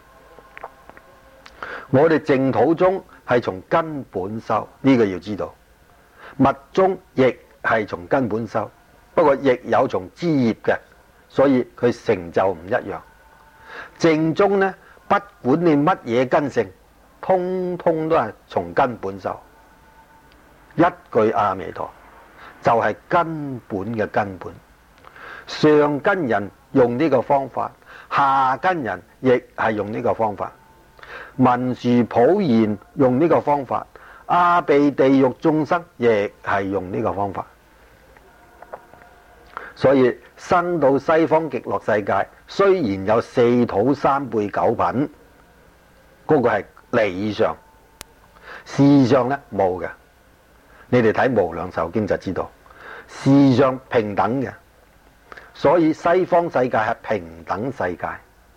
我哋淨土宗係從根本修，呢個要知道。密宗亦係從根本修，不過亦有從枝葉嘅，所以佢成就唔一樣。正宗呢，不管你乜嘢根性，通通都係從根本修。一句阿彌陀就係根本嘅根本。上根人用呢個方法，下根人亦係用呢個方法。文殊普賢用呢個方法，阿鼻地獄眾生亦係用呢個方法。所以生到西方極樂世界，雖然有四土三輩九品，嗰個係理上，事上呢冇嘅。你哋睇《無量壽經》就知道，事上平等嘅。所以西方世界係平等世界。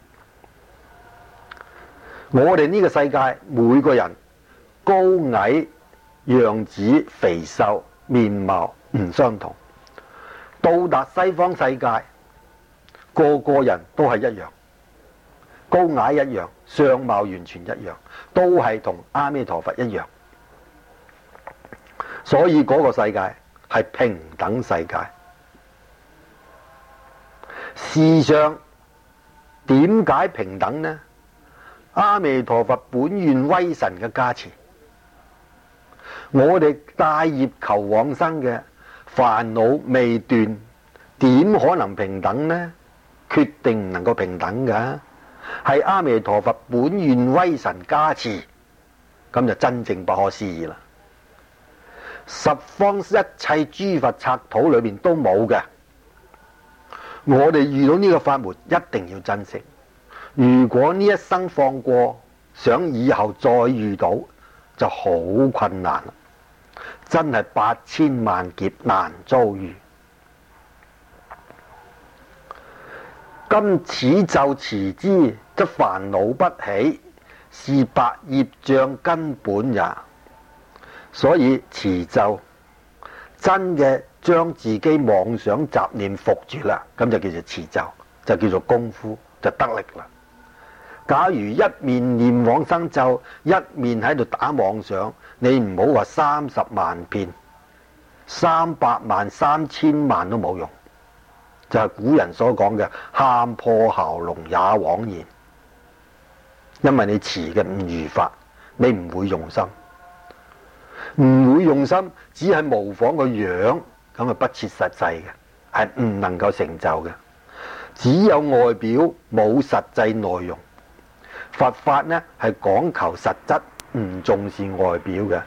我哋呢個世界每個人高矮、樣子、肥瘦、面貌唔相同。到達西方世界，個個人都係一樣，高矮一樣，相貌完全一樣，都係同阿彌陀佛一樣。所以嗰個世界係平等世界。事上點解平等呢？阿彌陀佛本願威神嘅加持，我哋帶業求往生嘅煩惱未斷，點可能平等呢？決定唔能夠平等㗎，係阿彌陀佛本願威神加持，咁就真正不可思議啦。十方一切諸佛剎土裏面都冇嘅，我哋遇到呢個法門一定要珍惜。如果呢一生放過，想以後再遇到就好困難啦，真係八千萬劫難遭遇。今此咒持之，則煩惱不起，是白業障根本也。所以持咒真嘅將自己妄想雜念伏住啦，咁就叫做持咒，就叫做功夫，就得力啦。假如一面念往生咒，一面喺度打妄想，你唔好話三十萬遍、三百萬、三千萬都冇用，就係古人所講嘅喊破喉嚨也枉然。因為你持嘅唔如法，你唔會用心，唔會用心，只係模仿個樣，咁啊不切實際嘅，係唔能夠成就嘅。只有外表，冇實際內容。佛法呢係講求實質，唔重視外表嘅。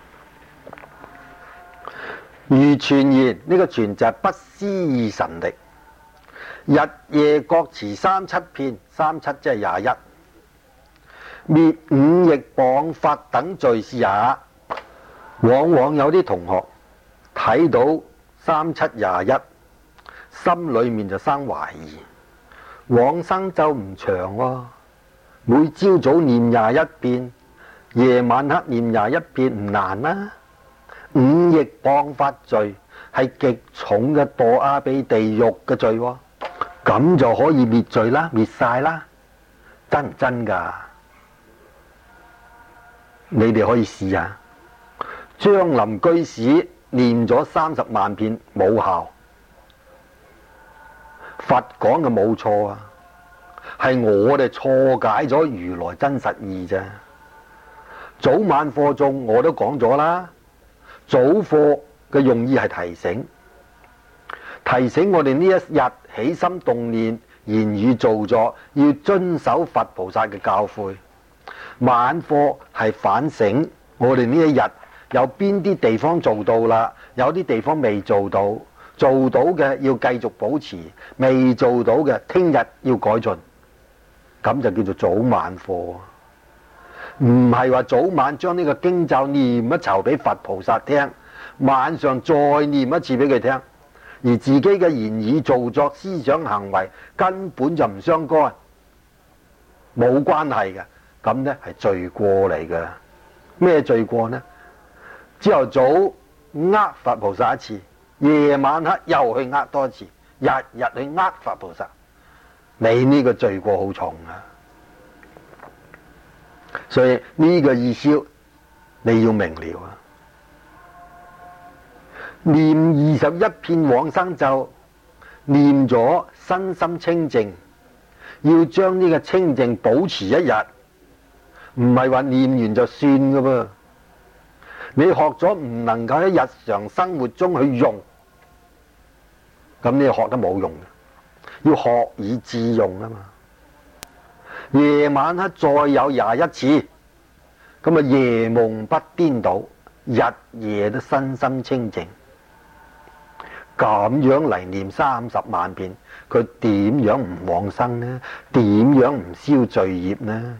如傳言，呢、這個傳就係不思議神力，日夜各持三七遍，三七即係廿一，滅五逆謗法等罪是也。往往有啲同學睇到三七廿一，心裏面就生懷疑，往生咒唔長喎、啊。每朝早念廿一遍，夜晚黑念廿一遍唔難啦、啊。五逆謗法罪係極重嘅墮阿鼻地獄嘅罪、啊，咁就可以滅罪啦，滅晒啦，真唔真噶？ 你哋可以試下。張林居士念咗三十萬遍冇效，佛講嘅冇錯啊，係我哋錯解咗如來真實意啫。早晚課誦我都講咗啦，早課嘅用意係提醒，提醒我哋呢一日起心動念、言語造作要遵守佛菩薩嘅教誨。晚課係反省我哋呢一日有邊啲地方做到啦，有啲地方未做到，做到嘅要繼續保持，未做到嘅聽日要改進，咁就叫做早晚課。唔係話早晚將呢個經咒念一籌俾佛菩薩聽，晚上再念一次俾佢聽，而自己嘅言語造作、思想行為根本就唔相干，冇關係嘅，咁呢係罪過嚟嘅。咩罪過呢？朝頭早呃佛菩薩一次，夜晚黑又去呃多一次，日日去呃佛菩薩，你呢個罪過好重啊！所以呢個意思你要明了啊！念二十一遍往生咒，念咗身心清淨，要將呢個清淨保持一日，唔係話念完就算噶噃。你學咗唔能夠喺日常生活中去用，咁你學得冇用嘅，要學以致用啊嘛。夜晚黑再有廿一次，咁啊夜夢不顛倒，日夜都身心清淨，咁樣嚟念三十萬遍，佢點樣唔往生呢？點樣唔消罪業呢？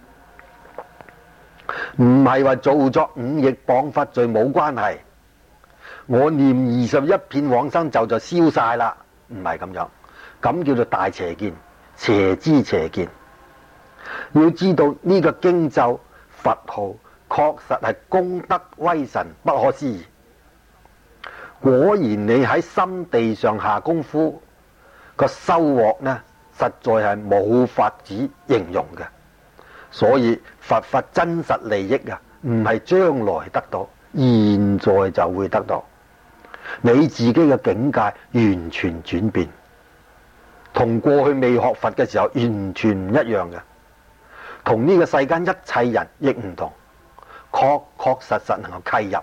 唔係話做作五逆謗佛罪冇關係，我念二十一遍往生咒就消晒啦，唔係咁樣，咁叫做大邪見，邪知邪見。要知道呢個經咒佛號確實係功德威神不可思議。果然你喺心地上下功夫，個收穫呢，實在係冇法子形容嘅。所以佛法真實利益啊，唔係將來得到，現在就會得到。你自己嘅境界完全轉變，同過去未學佛嘅時候完全唔一樣嘅，同呢個世間一切人亦唔同，確確實實能夠契入。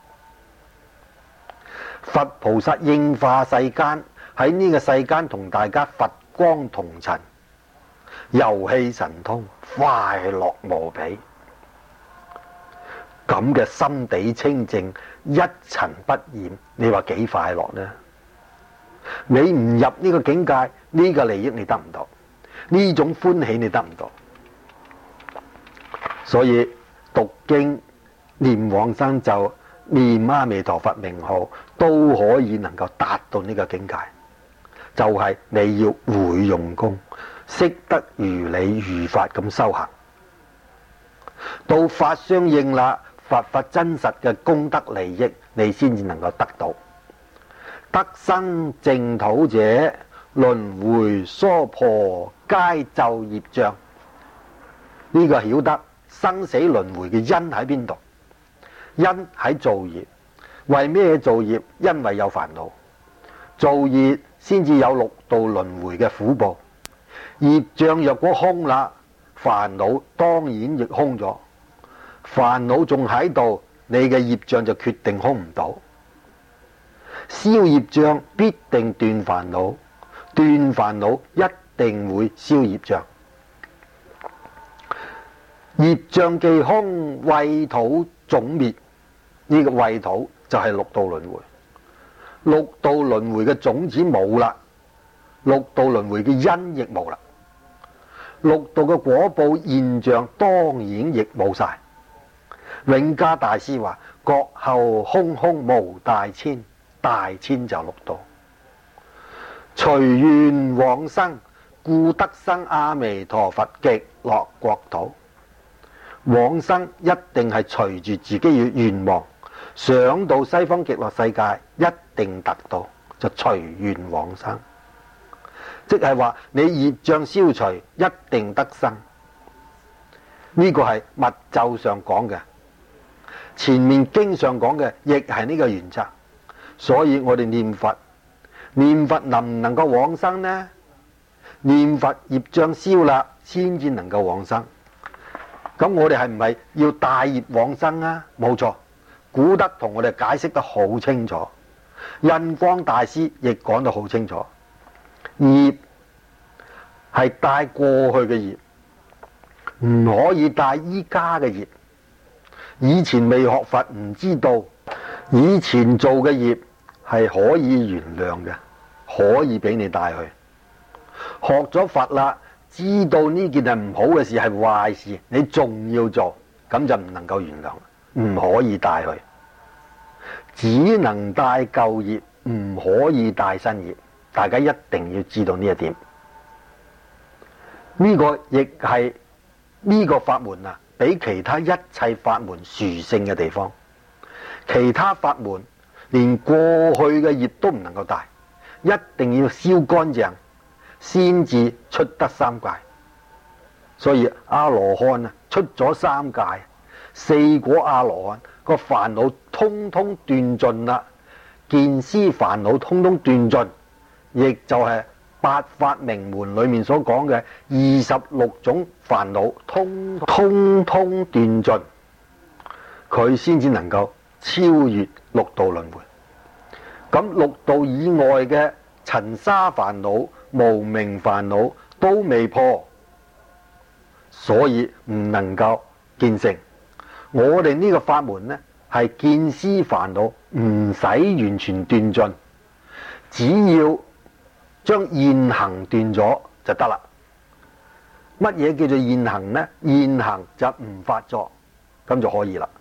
佛菩薩應化世間，喺呢個世間同大家佛光同塵，遊戲神通，快樂無比。咁嘅心地清淨，一塵不染，你話幾快樂呢？你唔入呢個境界，呢個利益你得唔到，呢種歡喜你得唔到。所以讀經、念往生咒、念阿彌陀佛名號，都可以能夠達到呢個境界。就係你要會用功，識得如理如法咁修行，到法相應啦，佛法真實嘅功德利益，你先至能夠得到。得生淨土者，輪迴娑婆皆咒業障。呢個曉得生死輪迴嘅因喺邊度？因喺造業。為咩造業？因為有煩惱。造業先至有六道輪迴嘅苦報。業障若果空啦，煩惱當然亦空咗。煩惱仲喺度，你嘅業障就決定空唔到。消業障必定斷煩惱，斷煩惱一定會消業障。業障既空，穢土總滅。呢個穢土就係六道輪迴。六道輪迴嘅種子冇啦，六道輪迴嘅因亦冇啦，六道嘅果報現象當然亦冇晒。永嘉大師話：覺後空空無大千，大千就六道。隨願往生，故得生阿彌陀佛極樂國土。往生一定係隨住自己嘅願望，想到西方極樂世界一定得到，就隨願往生。即係話你業障消除，一定得生。呢個係密咒上講嘅， 前面經上講嘅亦係呢個原則，所以我哋念佛，念佛能唔能夠往生呢？念佛業障消啦，先至能夠往生。咁我哋係唔係要大業往生啊？冇錯，古德同我哋解釋得好清楚，印光大師亦講得好清楚。業係帶過去嘅業，唔可以帶依家嘅業。以前未學佛唔知道，以前做嘅業係可以原諒嘅，可以俾你帶去。學咗佛啦，知道呢件係唔好嘅事，係壞事，你仲要做，咁就唔能夠原諒，唔可以帶去，只能帶舊業，唔可以帶新業。大家一定要知道呢一點。呢個亦係呢個法門啊，比其他一切法門殊勝嘅地方。其他法門連過去嘅業都唔能夠帶，一定要燒乾淨先至出得三界。所以阿羅漢啊，出咗三界，四果阿羅漢個煩惱通通斷盡啦，見思煩惱通通斷盡，亦就係八法明門裏面所講嘅二十六種煩惱通通通斷盡，佢先至能夠超越六道輪迴。咁六道以外嘅塵沙煩惱、無明煩惱都未破，所以唔能夠見成。我哋呢個法門呢，係見思煩惱唔使完全斷盡，只要將現行斷咗就得啦。乜嘢叫做現行呢？現行就唔發作，咁就可以啦。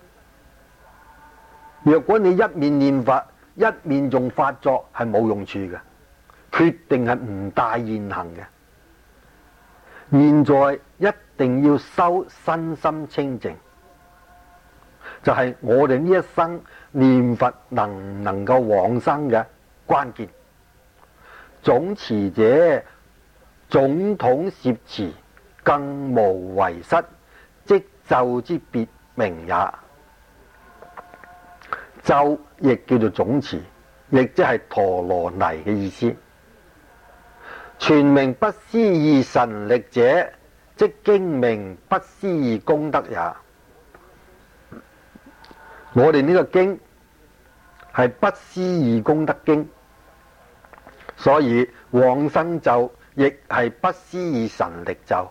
若果你一面念佛，一面仲發作，係冇用處嘅，決定係唔帶現行嘅。現在一定要修身心清淨，就係我哋呢一生念佛能唔能夠往生嘅關鍵。總持者，總統攝持，更無遺失，即咒之別名也。咒亦叫做總持，亦即係陀羅尼嘅意思。全名不思議神力者，即經名不思議功德也。我哋呢個經係不思議功德經，所以往生咒亦係不思議神力咒。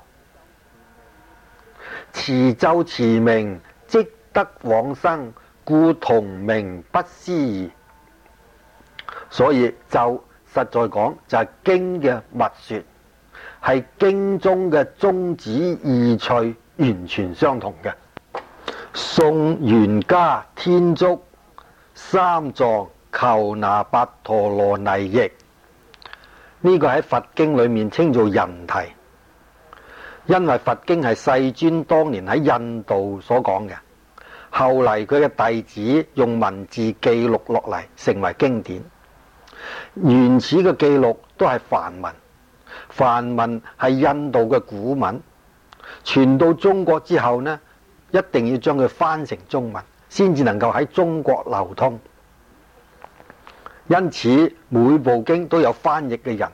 持咒持名即得往生，故同名不思議。所以咒實在講就係經嘅密說，係經中嘅宗旨義趣完全相同嘅。宋玄家天竺三藏求那跋陀羅尼譯，呢個喺佛經裏面稱做人題，因為佛經係世尊當年喺印度所講嘅，後嚟佢嘅弟子用文字記錄落嚟成為經典。原始嘅記錄都係梵文，梵文係印度嘅古文，傳到中國之後呢，一定要將佢翻成中文，先至能夠喺中國流通。因此每部經都有翻譯嘅人，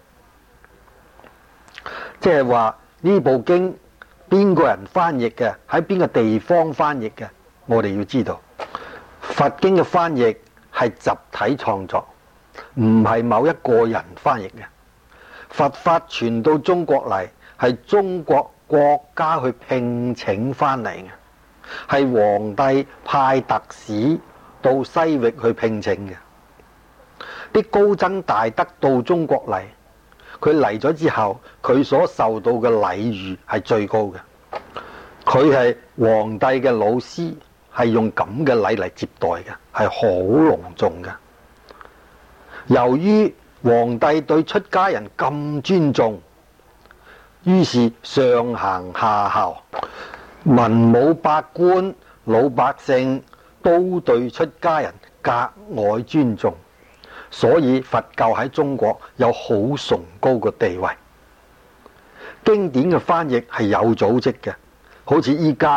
即係話呢部經邊個人翻譯嘅，喺邊個地方翻譯嘅，我哋要知道。佛經嘅翻譯係集體創作，唔係某一個人翻譯嘅。佛法傳到中國嚟，係中國國家去聘請翻嚟嘅，係皇帝派特使到西域去聘請嘅。啲高僧大德到中國嚟，佢嚟咗之後，佢所受到嘅禮遇係最高嘅。佢係皇帝嘅老師，係用咁嘅禮嚟接待嘅，係好隆重嘅。由於皇帝對出家人咁尊重，於是上行下效，文武百官老百姓都對出家人格外尊重，所以佛教喺中國有好崇高嘅地位。經典嘅翻譯係有組織嘅，好似依家嘅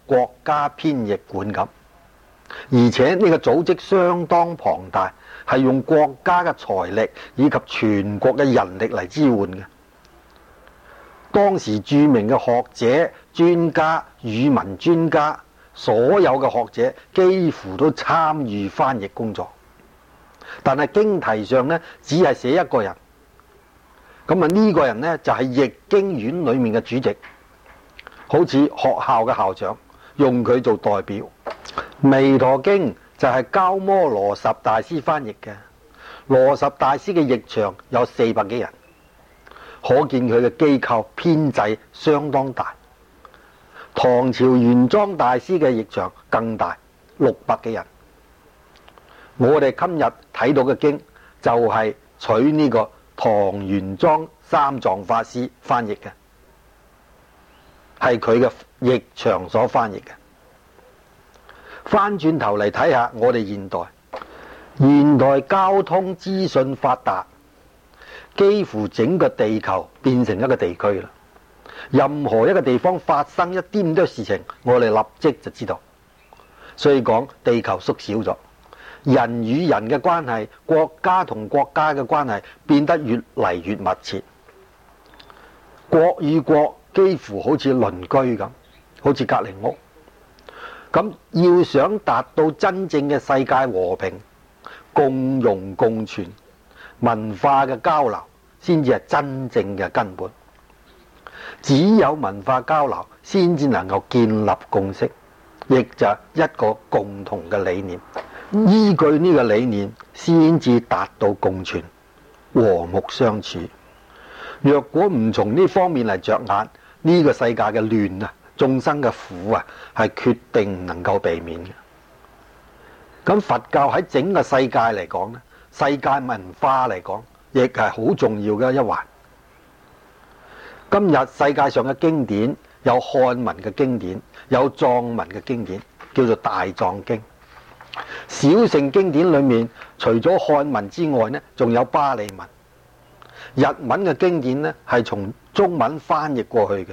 國家編譯館咁，而且呢個組織相當龐大，係用國家嘅財力以及全國嘅人力嚟支援嘅。當時著名嘅學者、專家、語文專家，所有嘅學者幾乎都參與翻譯工作。但係經題上呢，只係寫一個人。咁啊呢個人呢，就係譯經院裏面嘅主席，好似學校嘅校長，用佢做代表。彌陀經就係鳩摩羅什大師翻譯嘅，羅什大師嘅譯場有四百幾人，可見佢嘅機構編制相當大。唐朝玄奘大師嘅譯場更大，六百幾人。我哋今日睇到嘅經就係取呢個唐玄奘三藏法師翻譯嘅，係佢嘅譯場所翻譯嘅。翻轉頭嚟睇下我哋現代，現代交通資訊發達，幾乎整個地球變成一個地區啦。任何一個地方發生一啲咁多事情，我哋立即就知道。所以講地球縮小咗，人與人嘅關係，國家同國家嘅關係變得越嚟越密切。國與國幾乎好似鄰居咁，好似隔離屋。咁要想達到真正嘅世界和平、共融共存、文化嘅交流，先至係真正嘅根本。只有文化交流，先至能夠建立共識，亦就係一個共同嘅理念。依據呢個理念，先至達到共存、和睦相處。若果唔從呢方面嚟着眼，呢個世界嘅亂啊，眾生嘅苦啊，係決定唔能夠避免嘅。咁佛教喺整個世界嚟講咧，世界文化嚟講，亦係好重要嘅一環。今日世界上嘅經典有漢文嘅經典，有藏文嘅經典，叫做大藏經。小乘經典裏面，除咗漢文之外呢，仲有巴利文。日文嘅經典呢，係從中文翻譯過去嘅。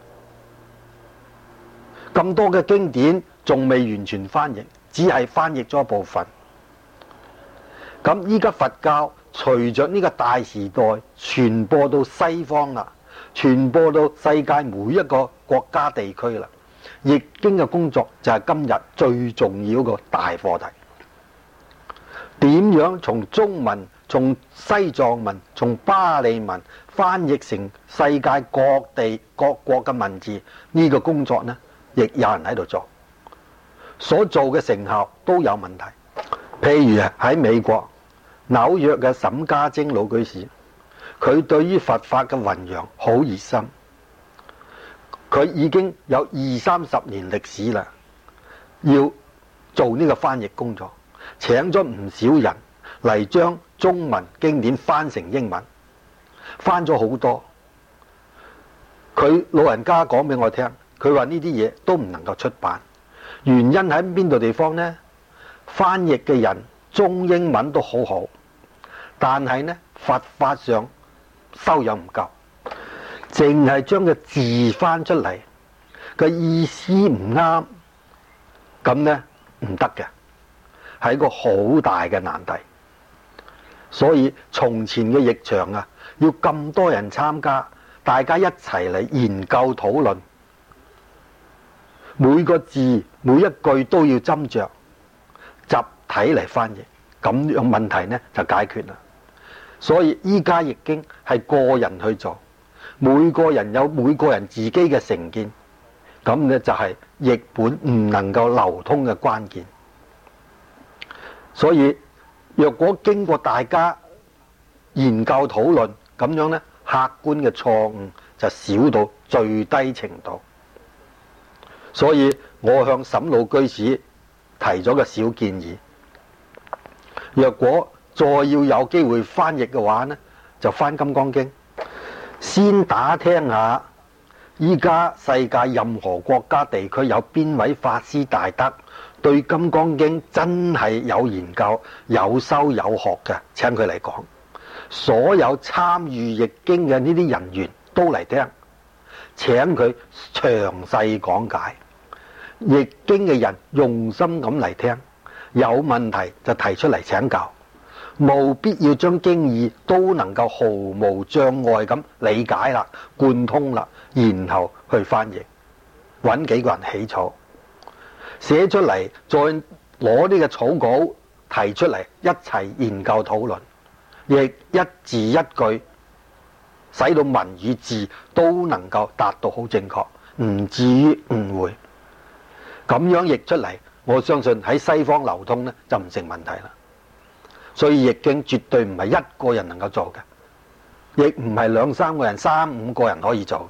咁多嘅經典仲未完全翻譯，只係翻譯咗一部分。咁依家佛教隨着呢個大時代傳播到西方啦，傳播到世界每一個國家地區啦。譯經嘅工作就係今日最重要個大課題。點樣從中文、從西藏文、從巴利文翻譯成世界各地各國嘅文字，呢個工作呢，亦有人喺度做，所做嘅成效都有問題。譬如喺美國紐約嘅沈家晶老居士，佢對於佛法嘅弘揚好熱心，佢已經有二三十年歷史啦，要做呢個翻譯工作，請咗唔少人嚟將中文經典翻成英文，翻咗好多。佢老人家講俾我聽，佢話呢啲嘢都唔能夠出版，原因喺邊度地方呢？翻譯嘅人中英文都好好，但係呢，佛法上修養唔夠，淨係將個字翻出嚟，個意思唔啱，咁呢唔得嘅，係一個好大嘅難題。所以從前嘅譯場啊，要咁多人參加，大家一齊嚟研究討論，每個字每一句都要斟酌，集體嚟翻譯，咁樣問題呢就解決啦。所以依家譯經係個人去做，每個人有每個人自己嘅成見，咁呢就係譯本唔能夠流通嘅關鍵。所以若果經過大家研究討論，咁樣呢，客觀嘅錯誤就少到最低程度。所以我向沈老居士提咗個小建議，若果再要有機會翻譯嘅話呢，就翻《金剛經》，先打聽下依家世界任何國家地區有邊位法師大德對《金剛經》真係有研究、有修有學嘅，請佢嚟講。所有參與譯經嘅呢啲人員都嚟聽，請佢詳細講解。 譯經嘅人用心咁嚟聽，有問題就提出嚟請教，務必要將經義都能夠毫無障礙咁理解啦、貫通啦，然後去翻譯，揾幾個人起草，寫出嚟，再攞呢個草稿提出嚟，一齊研究討論，亦一字一句，使到文與字都能夠達到好正確，唔至於誤會。咁樣譯出嚟，我相信喺西方流通呢就唔成問題啦。所以譯經絕對唔係一個人能夠做嘅，亦唔係兩三個人、三五個人可以做嘅。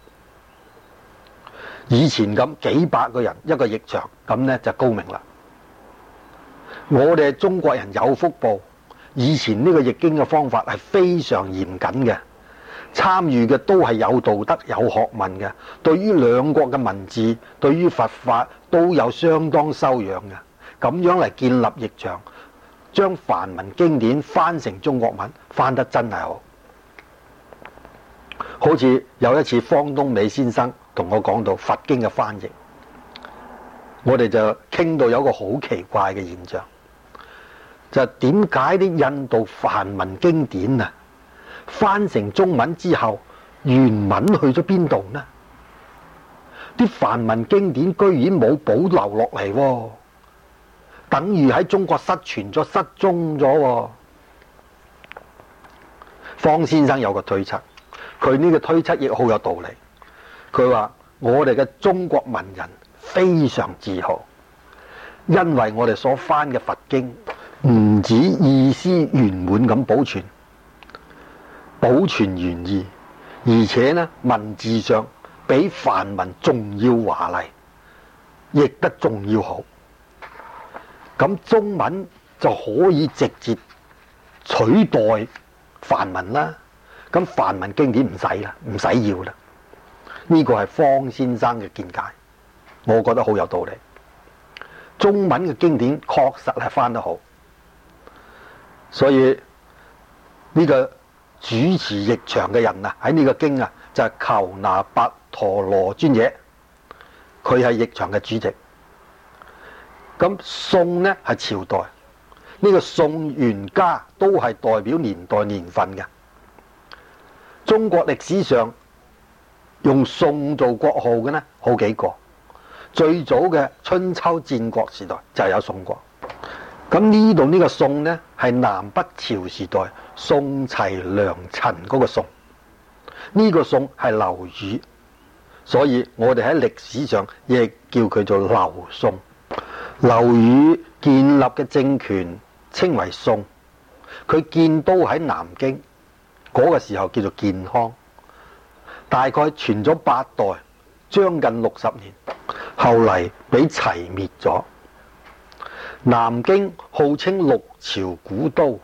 以前咁幾百個人一個譯場，咁呢就高明啦。我哋中國人有福報，以前呢個譯經嘅方法係非常嚴謹嘅，參與嘅都係有道德、有學問嘅，對於兩國嘅文字、對於佛法都有相當修養嘅。咁樣嚟建立譯場，將梵文經典翻成中國文，翻得真係好。好似有一次方東美先生同我講到佛經嘅翻譯，我哋就傾到有個好奇怪嘅現象，就點解啲印度梵文經典啊翻成中文之後，原文去咗邊度呢？啲梵文經典居然冇保留落嚟喎，等於喺中國失傳咗、失蹤咗喎。方先生有個推測，佢呢個推測亦好有道理。佢話我哋嘅中國文人非常自豪，因為我哋所翻嘅佛經唔止意思圓滿咁保存，保存原意，而且呢文字上比梵文仲要華麗，譯得仲要好。咁中文就可以直接取代梵文啦。咁梵文經典唔使啦，唔使要啦。呢個係方先生嘅見解，我覺得好有道理。中文嘅經典確實係翻得好，所以呢個主持譯場嘅人啊，喺呢個經啊就係求那跋陀羅尊者，佢係譯場嘅主席。咁宋呢係朝代，呢個宋元嘉都係代表年代年份嘅。中國歷史上用宋做國號嘅呢好幾個，最早嘅春秋戰國時代就有宋國。咁呢度呢個宋呢係南北朝時代宋齊梁陳嗰個宋，呢個宋係劉禹，所以我哋喺歷史上亦叫佢做劉宋。劉禹建立嘅政權稱為宋，佢建都喺南京，嗰個時候叫做建康，大概傳咗八代，將近六十年，後嚟俾齊滅咗。南京號稱六朝古都，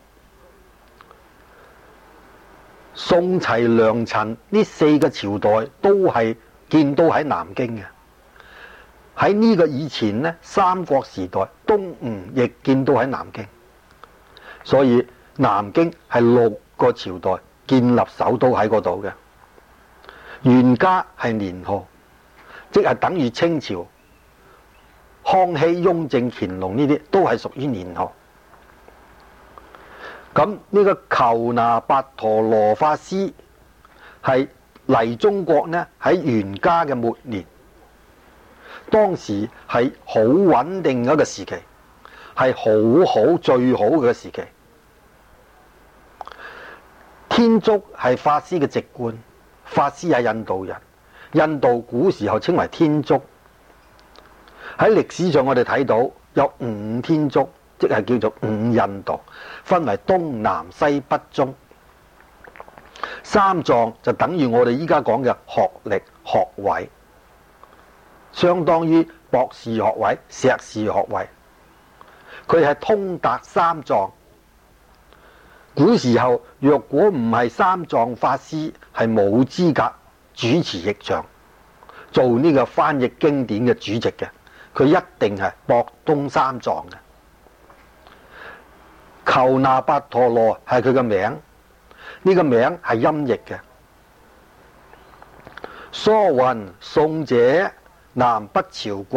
宋齊梁陳呢四個朝代都係建都喺南京嘅。喺呢個以前呢，三國時代東吳亦建都喺南京，所以南京係六個朝代建立首都喺嗰度嘅。元嘉係年號，即係等於清朝。康熙、雍正、乾隆呢啲都係屬於年號。咁呢個求那跋陀羅法師係嚟中國呢，喺元嘉嘅末年，當時係好穩定嘅一個時期，係好好最好嘅時期。天竺係法師嘅籍貫，法師係印度人，印度古時候稱為天竺。喺歷史上我哋睇到有五天竺，即係叫做五印度，分為東南西北中。三藏就等於我哋依家講嘅學歷學位，相當於博士學位、碩士學位。佢係通達三藏。古時候若果唔係三藏法師，係冇資格主持譯場，做呢個翻譯經典嘅主席嘅。佢一定係博東三藏嘅。求那跋陀羅係佢嘅名，呢、這個名係音譯嘅。疏云宋者南北朝國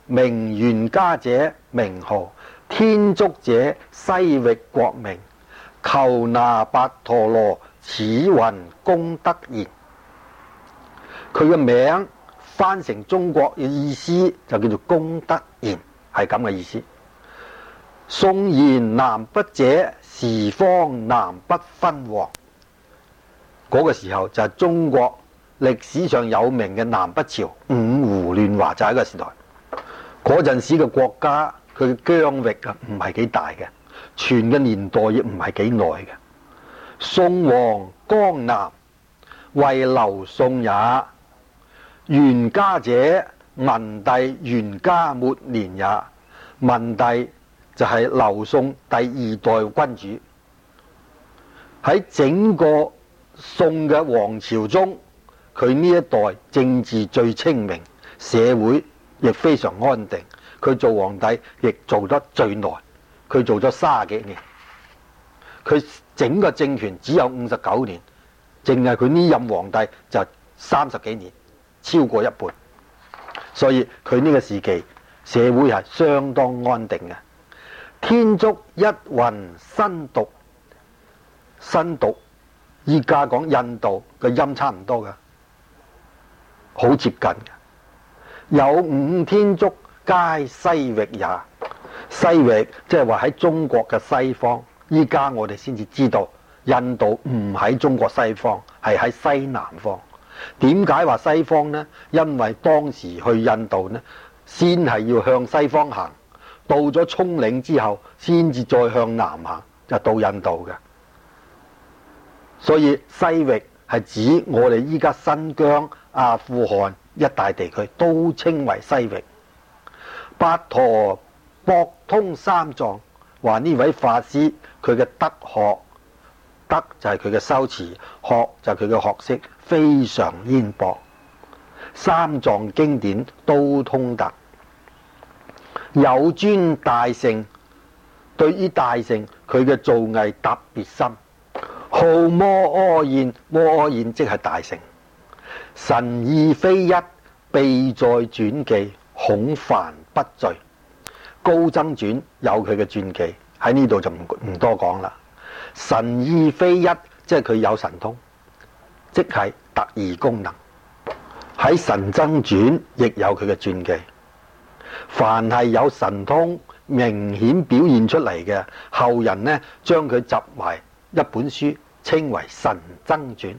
名袁家者名號，天竺者西域國名，求那跋陀羅，此云功德言。佢嘅名翻成中國嘅意思就叫做功德言，係咁嘅意思。宋言南北者，時方南北分王。嗰、那個時候就係中國歷史上有名嘅南北朝五胡亂華，就喺個時代。嗰陣時嘅國家佢嘅疆域啊唔係幾大嘅，傳嘅年代亦唔係幾耐嘅。宋王江南，為劉宋也。袁家者，文帝袁家末年也。文帝就係劉宋第二代君主。喺整個宋嘅王朝中，佢呢一代政治最清明，社會亦非常安定。佢做皇帝亦做得最耐，佢做咗三十幾年。佢整個政權只有五十九年，淨係佢呢任皇帝就三十幾年，超過一半。所以佢呢個時期社會係相當安定嘅。天竺一雲新毒，新毒依家講印度嘅音差唔多嘅，好接近嘅。有五天竺，皆西域也。西域即係話喺中國嘅西方，依家我哋先至知道印度唔喺中國西方，係喺西南方。點解話西方呢？因為當時去印度呢，先係要向西方行，到咗蔥嶺之後，先至再向南行，就到印度嘅。所以西域係指我哋依家新疆、阿富汗一帶地區都稱為西域。跋陀博通三藏，話呢位法師佢嘅德學，德就係佢嘅修持，學就係佢嘅學識，非常淵博，三藏經典都通達。有尊大乘，對於大乘佢嘅造詣特別深。號摩訶燕，摩訶燕即係大乘。神意非一，秘在傳記，恐凡不序。高僧傳有佢嘅傳記，喺呢度就唔唔多講啦。神意非一，即係佢有神通，即係特異功能。喺神僧傳亦有佢嘅傳記。凡係有神通明顯表現出嚟嘅，後人呢將佢集為一本書，稱為神僧傳。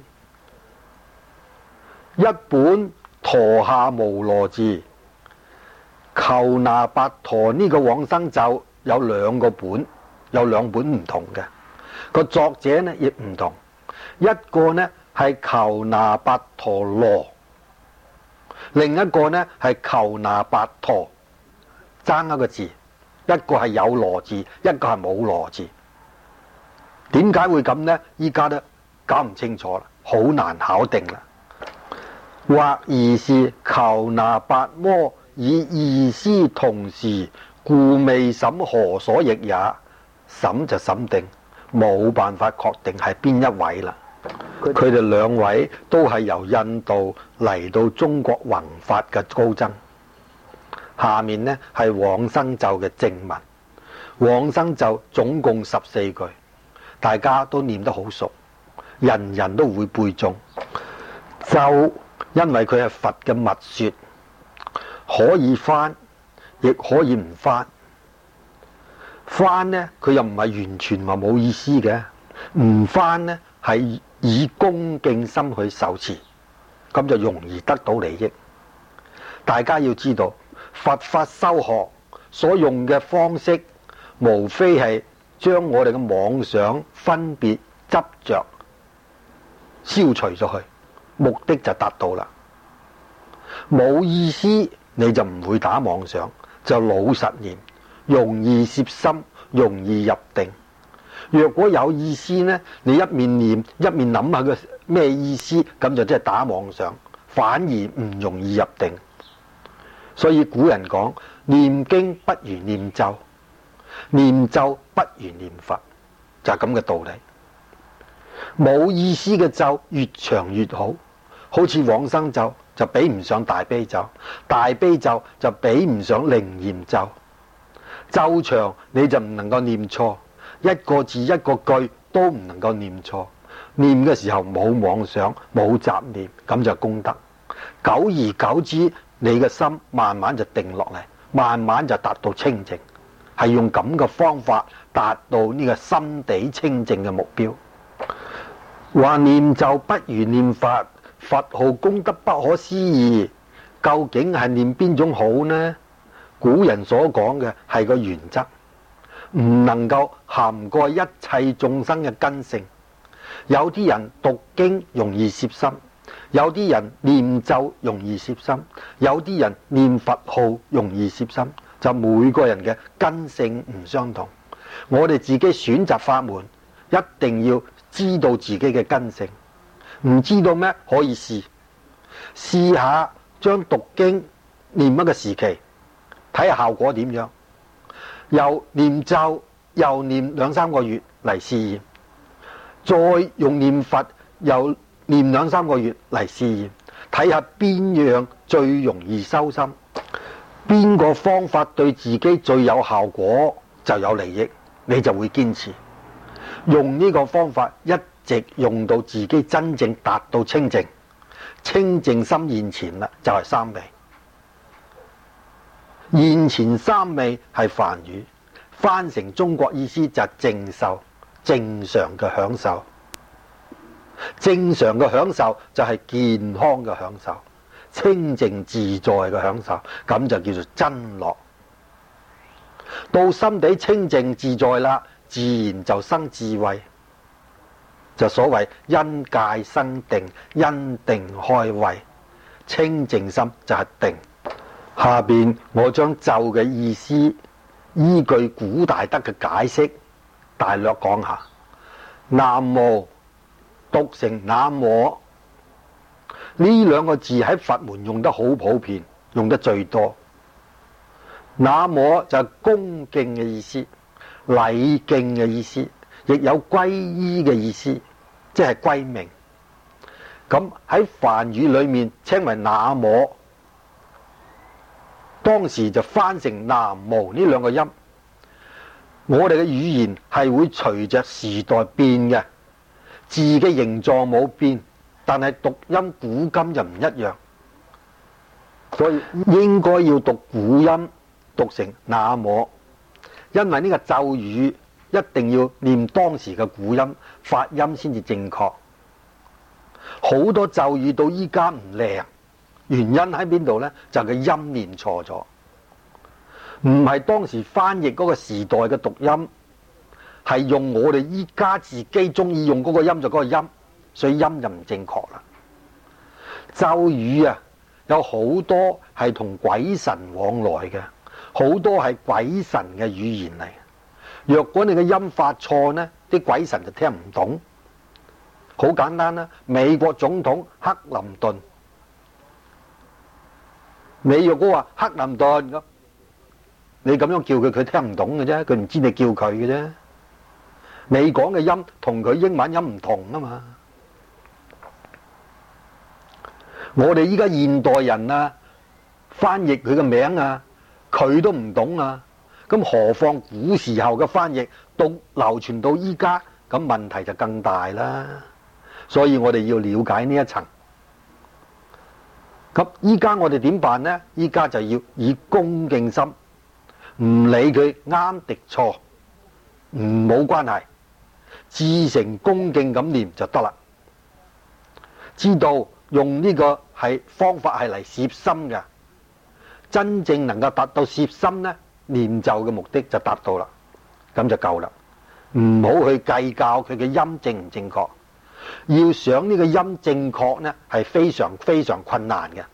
一本陀下無羅字，求那跋陀呢個往生咒有兩個本，有兩本唔同嘅，個作者呢亦唔同。一個呢係求那跋陀羅，另一個呢係求那跋陀，爭一個字，一個係有羅字，一個係冇羅字。點解會咁呢？依家都搞唔清楚啦，好難考定啦。或而是求那跋摩以二師同時，故未審何所譯也。審就審定，冇辦法確定係邊一位啦。佢哋兩位都係由印度嚟到中國弘法嘅高僧。下面呢係往生咒嘅正文。往生咒總共十四句，大家都念得好熟，人人都會背誦。咒因為佢係佛嘅密說，可以翻，亦可以唔翻。翻呢，佢又唔係完全話冇意思嘅，唔翻呢，係以恭敬心去受持，咁就容易得到利益。大家要知道，佛法修學所用嘅方式，無非係將我哋嘅妄想、分別、執着消除咗去。目的就達到啦，冇意思你就唔會打妄想，就老實念，容易攝心，容易入定。若果有意思呢，你一面念一面諗下個咩意思，咁就即係打妄想，反而唔容易入定。所以古人講，念經不如念咒，念咒不如念佛，就係咁嘅道理。冇意思嘅咒越長越好，好似往生咒就比唔上大悲咒，大悲咒就比唔上楞嚴咒。咒長你就唔能夠念錯，一個字一個句都唔能夠念錯。念嘅時候冇妄想冇雜念，咁就功德。久而久之，你嘅心慢慢就定落嚟，慢慢就達到清淨，係用咁嘅方法達到呢個心地清淨嘅目標。話念咒不如念佛，佛號功德不可思議。究竟係念邊種好呢？古人所講嘅係個原則，唔能夠涵蓋一切眾生嘅根性。有啲人讀經容易攝心，有啲人念咒容易攝心，有啲人念佛號容易攝心，就每個人嘅根性唔相同。我哋自己選擇法門，一定要知道自己嘅根性。唔知道咩？可以試試下，將讀經念一個時期，睇下效果點樣。又念咒又念兩三個月嚟試驗，再用念佛又念兩三個月嚟試驗，睇下邊樣最容易收心，邊個方法對自己最有效果就有利益，你就會堅持用呢個方法，一直用到自己真正達到清淨。清淨心現前啦，就係三昧。現前三昧係梵語，翻成中國意思就係正受，正常嘅享受。正常嘅享受就係健康嘅享受，清淨自在嘅享受，咁就叫做真樂。到心地清淨自在啦，自然就生智慧。就所謂因戒生定，因定開慧。清淨心就係定。下邊我將咒嘅意思依據古大德嘅解釋大略講下。南無讀成那麼，呢兩個字喺佛門用得好普遍，用得最多。那麼就係恭敬嘅意思，禮敬嘅意思，亦有皈依嘅意思，即係歸命。咁喺梵語裏面稱為那麼，當時就翻成南無呢兩個音。我哋嘅語言係會隨着時代變嘅，字嘅形狀冇變，但係讀音古今就唔一樣，所以應該要讀古音，讀成那麼，因為呢個咒語一定要念當時嘅古音，發音先至正確。好多咒語到依家唔靚，原因喺邊度呢？就係佢音念錯咗，唔係當時翻譯嗰個時代嘅讀音，係用我哋依家自己中意用嗰個音就嗰個音，所以音就唔正確啦。咒語啊，有好多係同鬼神往來嘅，好多係鬼神嘅語言嚟。若果你嘅音發錯呢，啲鬼神就聽唔懂。好簡單啦，美國總統克林頓，你若果話克林頓咁，你咁樣叫佢，佢聽唔懂嘅啫，佢唔知你叫佢嘅啫。你講嘅音同佢英文音唔同啊嘛。我哋依家現代人啊，翻譯佢嘅名啊，佢都唔懂啊。咁何況古時候嘅翻譯，到流傳到依家，咁問題就更大啦。所以我哋要了解呢一層。咁依家我哋點辦呢？依家就要以恭敬心，唔理佢啱定錯，唔冇關係，至誠恭敬咁念就得啦。知道用呢個係方法係嚟攝心嘅，真正能夠達到攝心呢，念咒嘅目的就達到啦，咁就夠啦。唔好去計較佢嘅音正唔正確，要想呢個音正確呢，係非常非常困難嘅。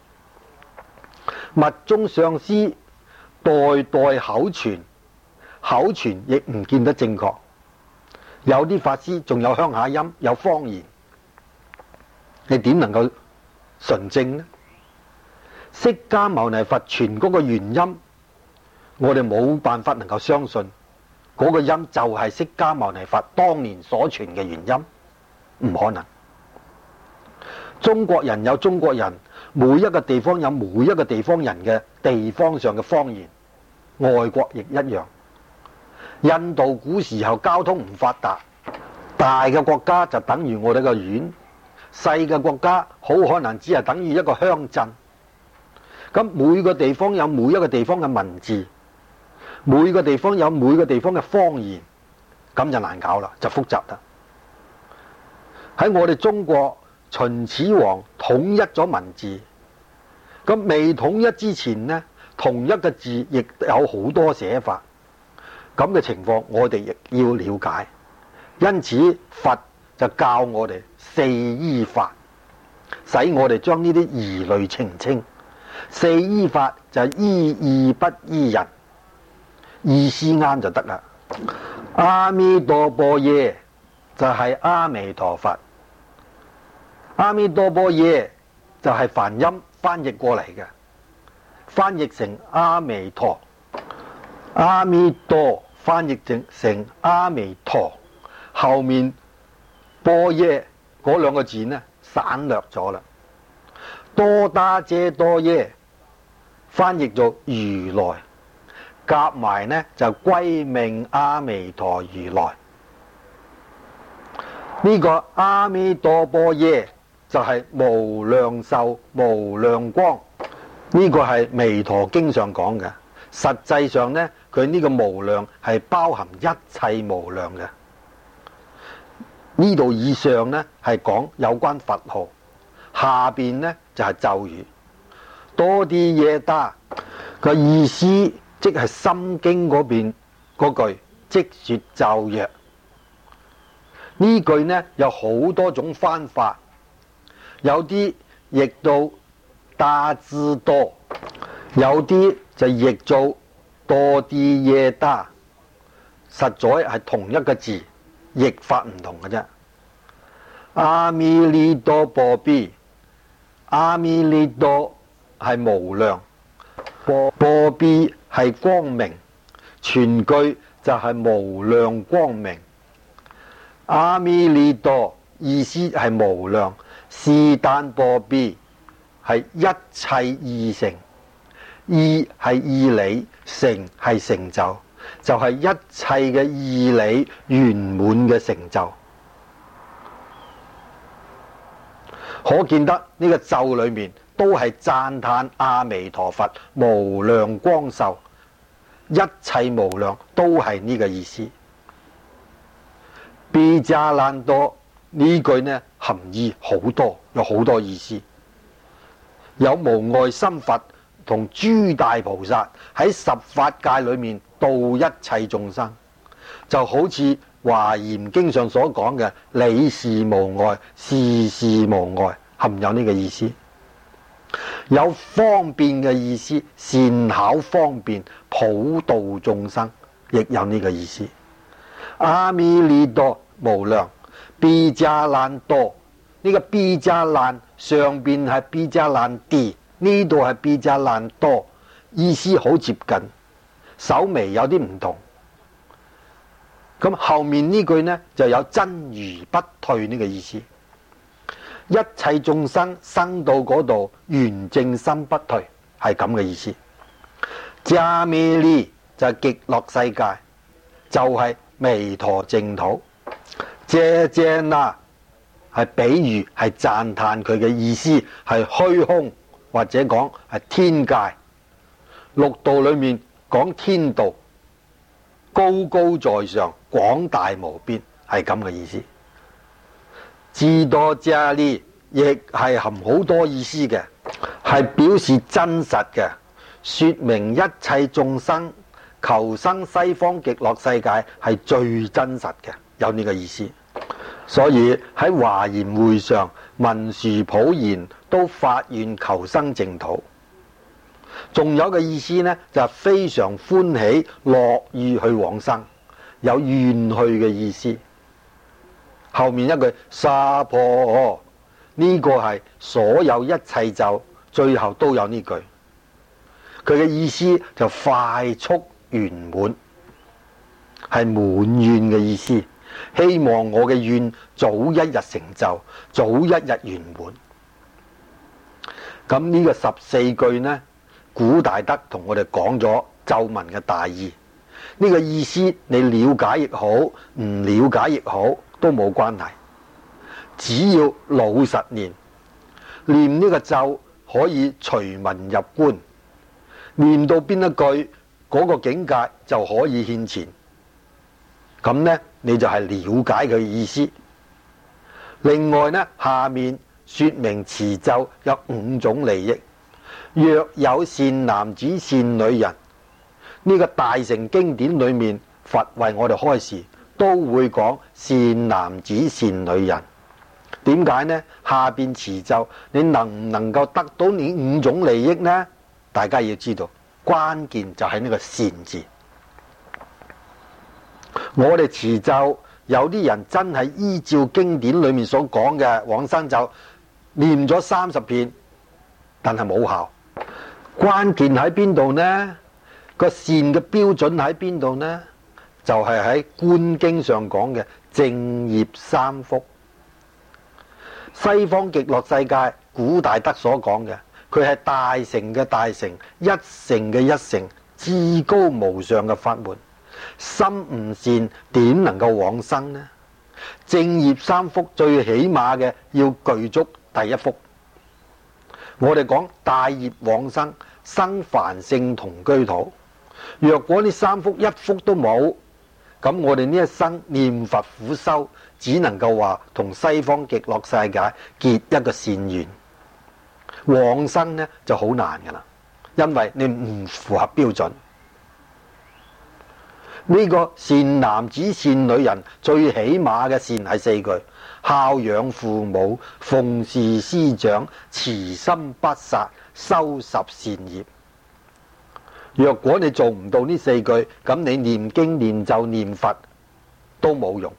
密宗上師代代口傳，口傳亦唔見得正確。有啲法師仲有鄉下音，有方言，你點能夠純正呢？釋迦牟尼佛傳嗰個原音，我哋冇辦法能夠相信嗰個音就係釋迦牟尼佛當年所傳嘅原音，唔可能。 中國人有中國人，每一個地方有每一個地方人嘅地方上嘅方言，外國亦一樣。印度古時候交通唔發達，大嘅國家就等於我哋個縣，細嘅國家好可能只係等於一個鄉鎮。咁每個地方有每一個地方嘅文字，每個地方有每個地方嘅方言，咁就難搞啦，就複雜啦。喺我哋中國，秦始皇統一咗文字，咁未統一之前呢，同一個字亦有好多寫法，咁嘅情況我哋亦要了解。因此佛就教我哋四依法，使我哋將呢啲疑慮澄清。四依法就係依義不依人，意思啱就得啦。阿彌陀佛耶就係阿彌陀佛，阿彌陀佛耶就係梵音翻譯過嚟嘅，翻譯成阿彌陀，阿彌陀翻譯成成阿彌陀，後面般耶嗰兩個字呢省略咗啦。多打遮多耶翻譯做如來，夾埋呢就歸命阿彌陀如來。呢、這個阿彌陀佛耶就係無量壽無量光，呢、這個係彌陀經上講嘅。實際上呢，佢呢個無量係包含一切無量嘅。呢度以上呢係講有關佛號，下邊呢就係、是、咒語。多啲耶打個意思，即係心經嗰邊嗰句即說咒曰。呢句呢有好多種翻法，有啲譯到打之多，有啲就譯做多啲耶打，實在係同一個字，譯法唔同嘅啫。阿彌利多波比，阿彌利多係無量，波波比係光明，全句就係無量光明。阿彌利多意思係無量，是但波比係一切義成，義係義理，成係成就，就係、是、一切嘅義理圓滿嘅成就。可見得呢個咒裏面都係讚歎阿彌陀佛無量光壽，一切無量都係呢個意思。比迦蘭多呢句呢含義好多，有好多意思。有無礙心佛同諸大菩薩喺十法界裏面度一切眾生，就好似華嚴經上所講嘅理事無礙，事事無礙，含有呢個意思。有方便嘅意思，善巧方便普度眾生，亦有呢個意思。阿彌利多無量，比迦蘭多，呢個比迦蘭上邊係比迦蘭地，呢度係比迦蘭多，意思好接近，稍微有啲唔同。咁後面呢句呢就有真如不退呢個意思，一切眾生生到嗰度圓正心不退，係咁嘅意思。迦彌利就係極樂世界，就係、是、彌陀淨土。遮遮那係比喻，係讚歎佢嘅意思，係虛空或者講係天界。六道裏面講天道，高高在上，廣大無邊，係咁嘅意思。至多遮利亦係含好多意思嘅，係表示真實嘅，說明一切眾生求生西方極樂世界係最真實嘅，有呢個意思。所以喺華嚴會上，文殊普賢都發願求生淨土。仲有個意思呢，就係、是、非常歡喜樂意去往生，有願去嘅意思。後面一句娑婆，呢、這個係所有一切咒最後都有呢句，佢嘅意思就快速圓滿，係滿願嘅意思。希望我嘅願早一日成就，早一日圓滿。 咁呢個十四句呢，古大德同我哋講咗咒文嘅大意。呢個意思你了解亦好，唔了解亦好，都冇關係。只要老實念，念呢個咒可以隨文入觀，念到邊一句，嗰個境界就可以現前。咁呢，你就係了解佢意思。另外呢，下面說明持咒有五種利益。若有善男子善女人，呢個大乘經典裏面，佛為我哋開示，都會講善男子善女人。點解呢？下邊持咒，你能唔能夠得到呢五種利益呢？大家要知道，關鍵就係呢個善字。我哋持咒，有啲人真係依照經典裏面所講嘅往生咒，念咗三十遍，但係冇效。關鍵喺邊度呢？個善嘅標準喺邊度呢？就係喺觀經上講嘅正業三福。西方極樂世界古大德所講嘅，佢係大乘嘅大乘，一乘嘅一乘，至高無上嘅法門。心唔善，點能夠往生呢？正業三福最起碼嘅要具足第一福。我哋講大業往生，生凡聖同居土。若果呢三福一福都冇，咁我哋呢一生念佛苦修，只能夠話同西方極樂世界結一個善緣，往生呢就好難噶啦，因為你唔符合標準。呢個善男子善女人最起碼嘅善係四句：孝養父母，奉事師長，慈心不殺，修十善業。若果你做唔到呢四句，咁你念經念咒念佛都冇用。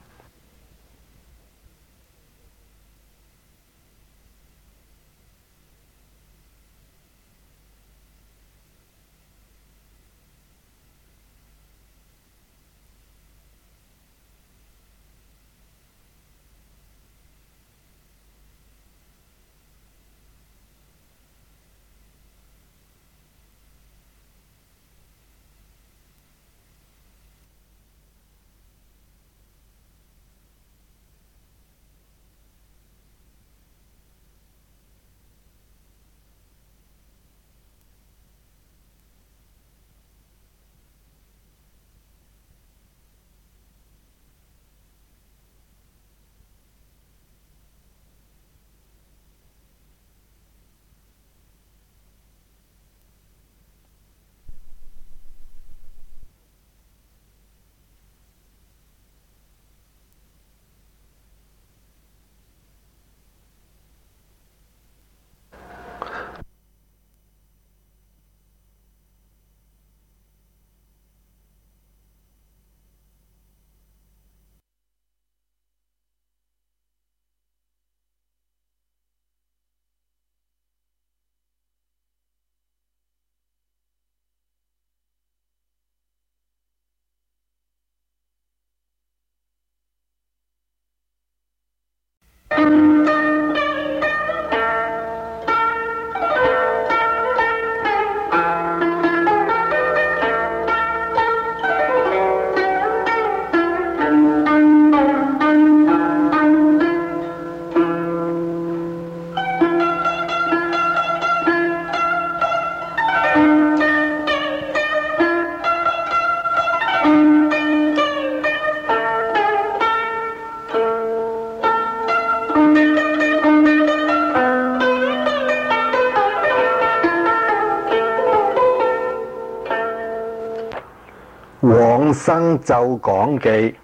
往生咒講記，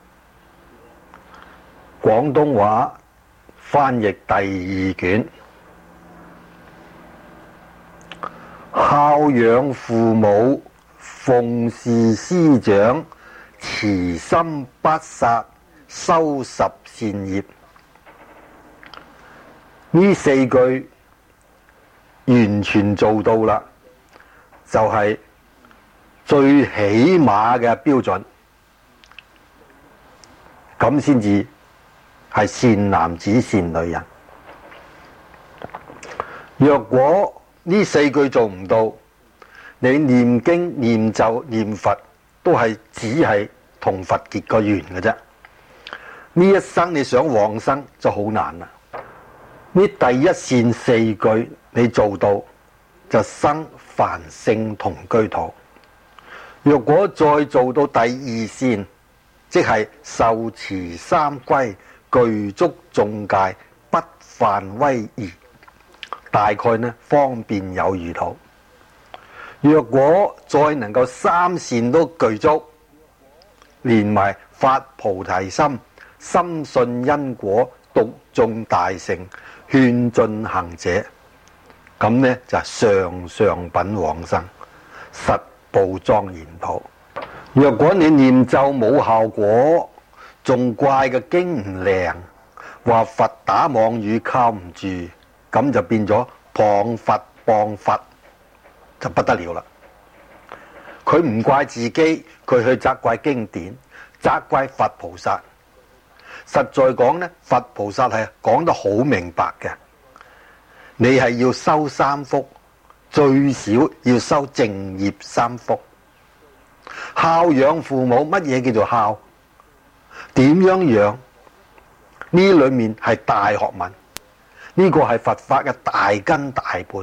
廣東話翻譯第二卷。孝養父母，奉事師長，慈心不殺，修十善業。呢四句完全做到啦，就係、是、最起碼嘅標準，咁先至係善男子善女人。 若果呢四句做唔到，你念經念咒念佛都係只係同佛結個緣嘅啫。呢一生你想往生就好難啦。呢第一線四句你做到，就生凡聖同居土。若果再做到第二線，即係受持三歸，具足眾戒，不犯威儀，大概呢方便有餘土。若果再能夠三線都具足，連埋發菩提心，深信因果，讀誦大乘，勸進行者，咁呢就係上上品往生，實報莊嚴土。若果你念咒冇效果，仲怪個經唔靈，話佛打妄語靠唔住，咁就變咗謗佛謗佛，就不得了啦。佢唔怪自己，佢去責怪經典，責怪佛菩薩。實在講呢，佛菩薩係講得好明白嘅。你係要修三福，最少要修淨業三福。孝養父母，乜嘢叫做孝？點樣養？呢裏面係大學問，呢個係佛法嘅大根大本。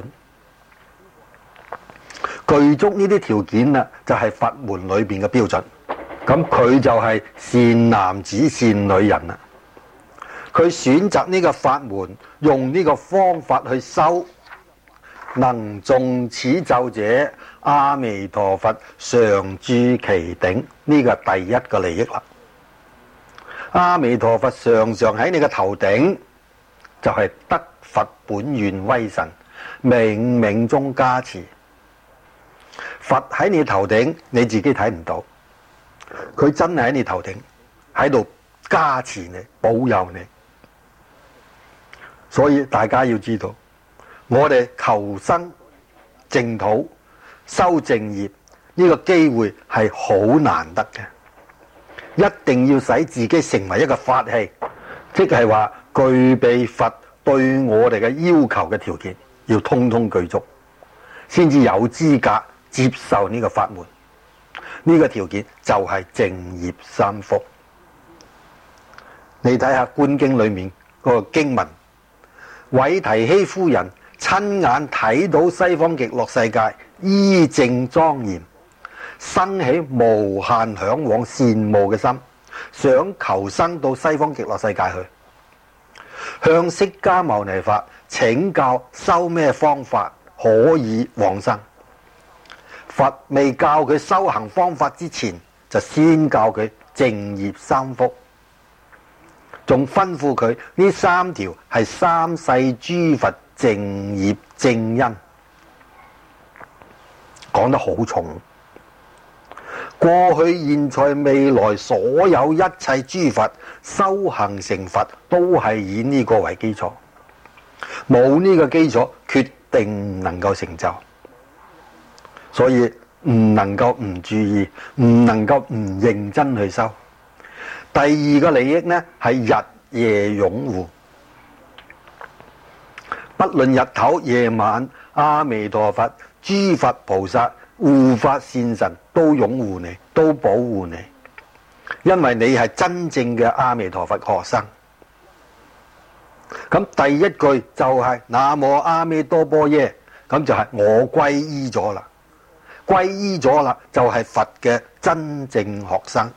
具足呢啲條件啦，就係佛門裏邊嘅標準。咁佢就係善男子善女人啦。佢選擇呢個法門，用呢個方法去修，能誦此咒者，阿彌陀佛常駐其頂。呢個係第一個利益啦。阿彌陀佛常常喺你嘅頭頂，就係、是、得佛本願威神，冥冥中加持。佛喺你頭頂，你自己睇唔到，佢真係喺你頭頂，喺度加持你，保佑你。所以大家要知道，我哋求生淨土、修淨業呢個機會係好難得嘅，一定要使自己成為一個法器，即係話具備佛對我哋嘅要求嘅條件，要通通具足，先至有資格接受呢個法門。呢個條件就係淨業三福。你睇下《觀經》裏面嗰個經文，韋提希夫人親眼睇到西方極樂世界依正莊嚴，生起無限向往羨慕嘅心，想求生到西方極樂世界去，向釋迦牟尼佛請教修咩方法可以往生。佛未教佢修行方法之前，就先教佢淨業三福，仲吩咐佢呢三條係三世諸佛淨業正因，講得好重。過去、現在、未來所有一切諸佛修行成佛，都係以呢個為基礎，冇呢個基礎，決定唔能夠成就。所以唔能夠唔注意，唔能夠唔認真去修。第二個利益呢，係日夜擁護，不論日頭夜晚，阿彌陀佛、諸佛菩薩、護法善神都擁護你，都保護你，因為你係真正嘅阿彌陀佛學生。咁第一句就係南無阿彌多般若，咁就係我皈依咗啦。皈依咗啦，就係佛嘅真正學生。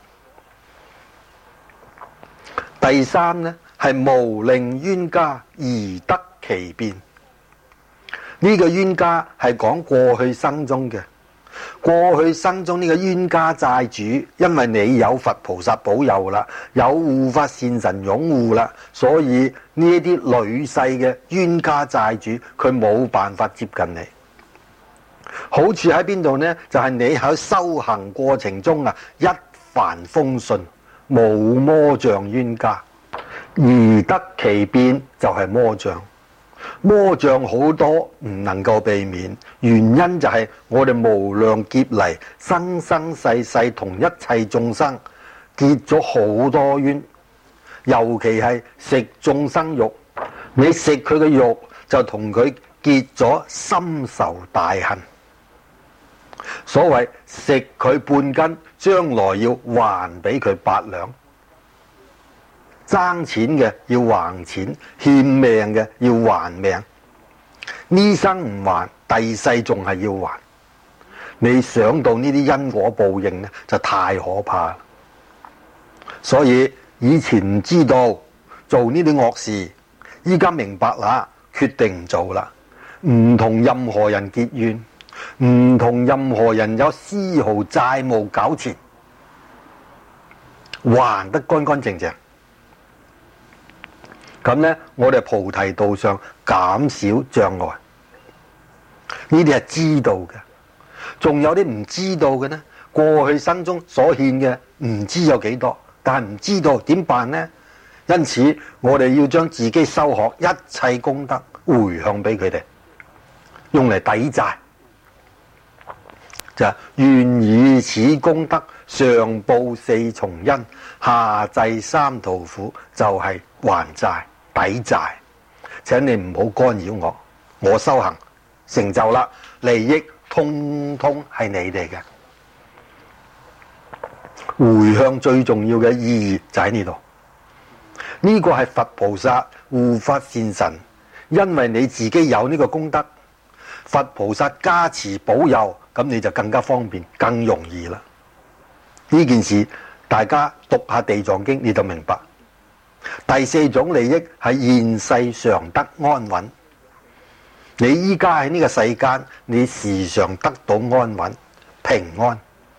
第三呢，係無令冤家而得其變。呢個冤家係講過去生中嘅，過去生中呢個冤家債主，因為你有佛菩薩保佑啦，有護法善神擁護啦，所以呢一啲累世嘅冤家債主，佢冇辦法接近你。好處喺邊度呢？就係、是、你喺修行過程中啊，一帆風順，無魔障冤家，而得其變就係魔障。魔障好多，唔能夠避免，原因就係我哋無量劫嚟，生生世世同一切眾生結咗好多冤，尤其係食眾生肉，你食佢嘅肉就同佢結咗深仇大恨。所謂食佢半斤，將來要還俾佢八兩。爭錢嘅要還錢，欠命嘅要還命。呢生唔還，第世仲係要還。你想到呢啲因果報應呢，就太可怕啦。所以以前唔知道做呢啲惡事，依家明白啦，決定唔做啦。唔同任何人結怨，唔同任何人有絲毫債務糾纏，還得乾乾淨淨。咁呢，我哋菩提道上減少障礙。呢啲係知道嘅，仲有啲唔知道嘅呢。過去生中所獻嘅唔知有幾多，但係唔知道點辦呢？因此我哋要將自己修學一切功德回向俾佢哋，用嚟抵債。就係願以此功德上報四重恩，下濟三途苦，就係還債抵債。請你唔好干擾我，我修行成就啦，利益通通係你哋嘅。回向最重要嘅意義就喺呢度。呢個係佛菩薩護法善神，因為你自己有呢個功德，佛菩薩加持保佑，咁你就更加方便，更容易啦。呢件事大家讀下地藏經你就明白。第四種利益係現世常得安穩。你依家喺呢個世間，你時常得到安穩平安。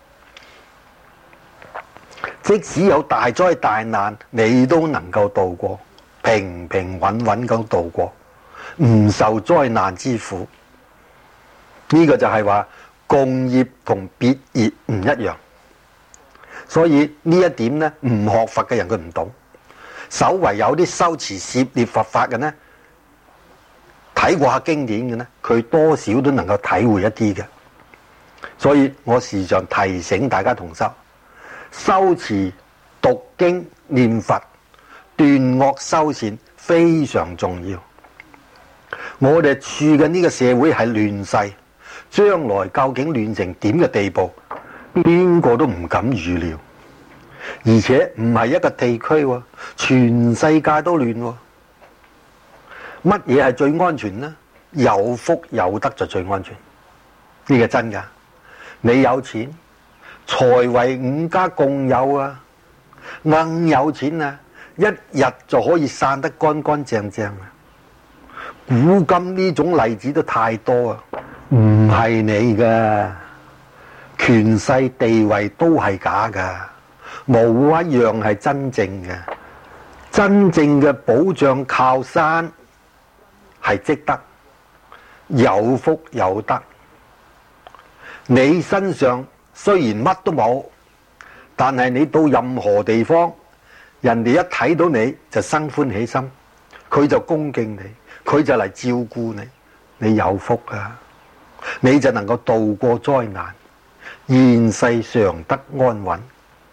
即使有大災大難，你都能夠度過，平平穩穩咁度過，唔受災難之苦。呢個就係話共業同別業唔一樣。所以呢一點呢，唔學佛嘅人佢唔懂。稍為有啲修持涉獵佛法嘅呢，睇過下經典嘅呢，佢多少都能夠體會一啲嘅。所以我時常提醒大家同修，修持讀經念佛斷惡修善非常重要。我哋處嘅呢個社會係亂世，將來究竟亂成點嘅地步，邊個都唔敢預料。而且唔係一個地區，全世界都亂。乜嘢係最安全呢？有福有德就最安全，呢個真噶。你有錢，財為五家共有啊，硬有錢啊，一日就可以散得乾乾淨淨啊。古今呢種例子都太多啊，唔係你嘅權勢地位都係假噶。冇一樣係真正嘅，真正嘅保障靠山係積德，有福有德。你身上雖然乜都冇，但係你到任何地方，人哋一睇到你就生歡喜心，佢就恭敬你，佢就嚟照顧你，你有福啊！你就能夠渡過災難，現世常得安穩。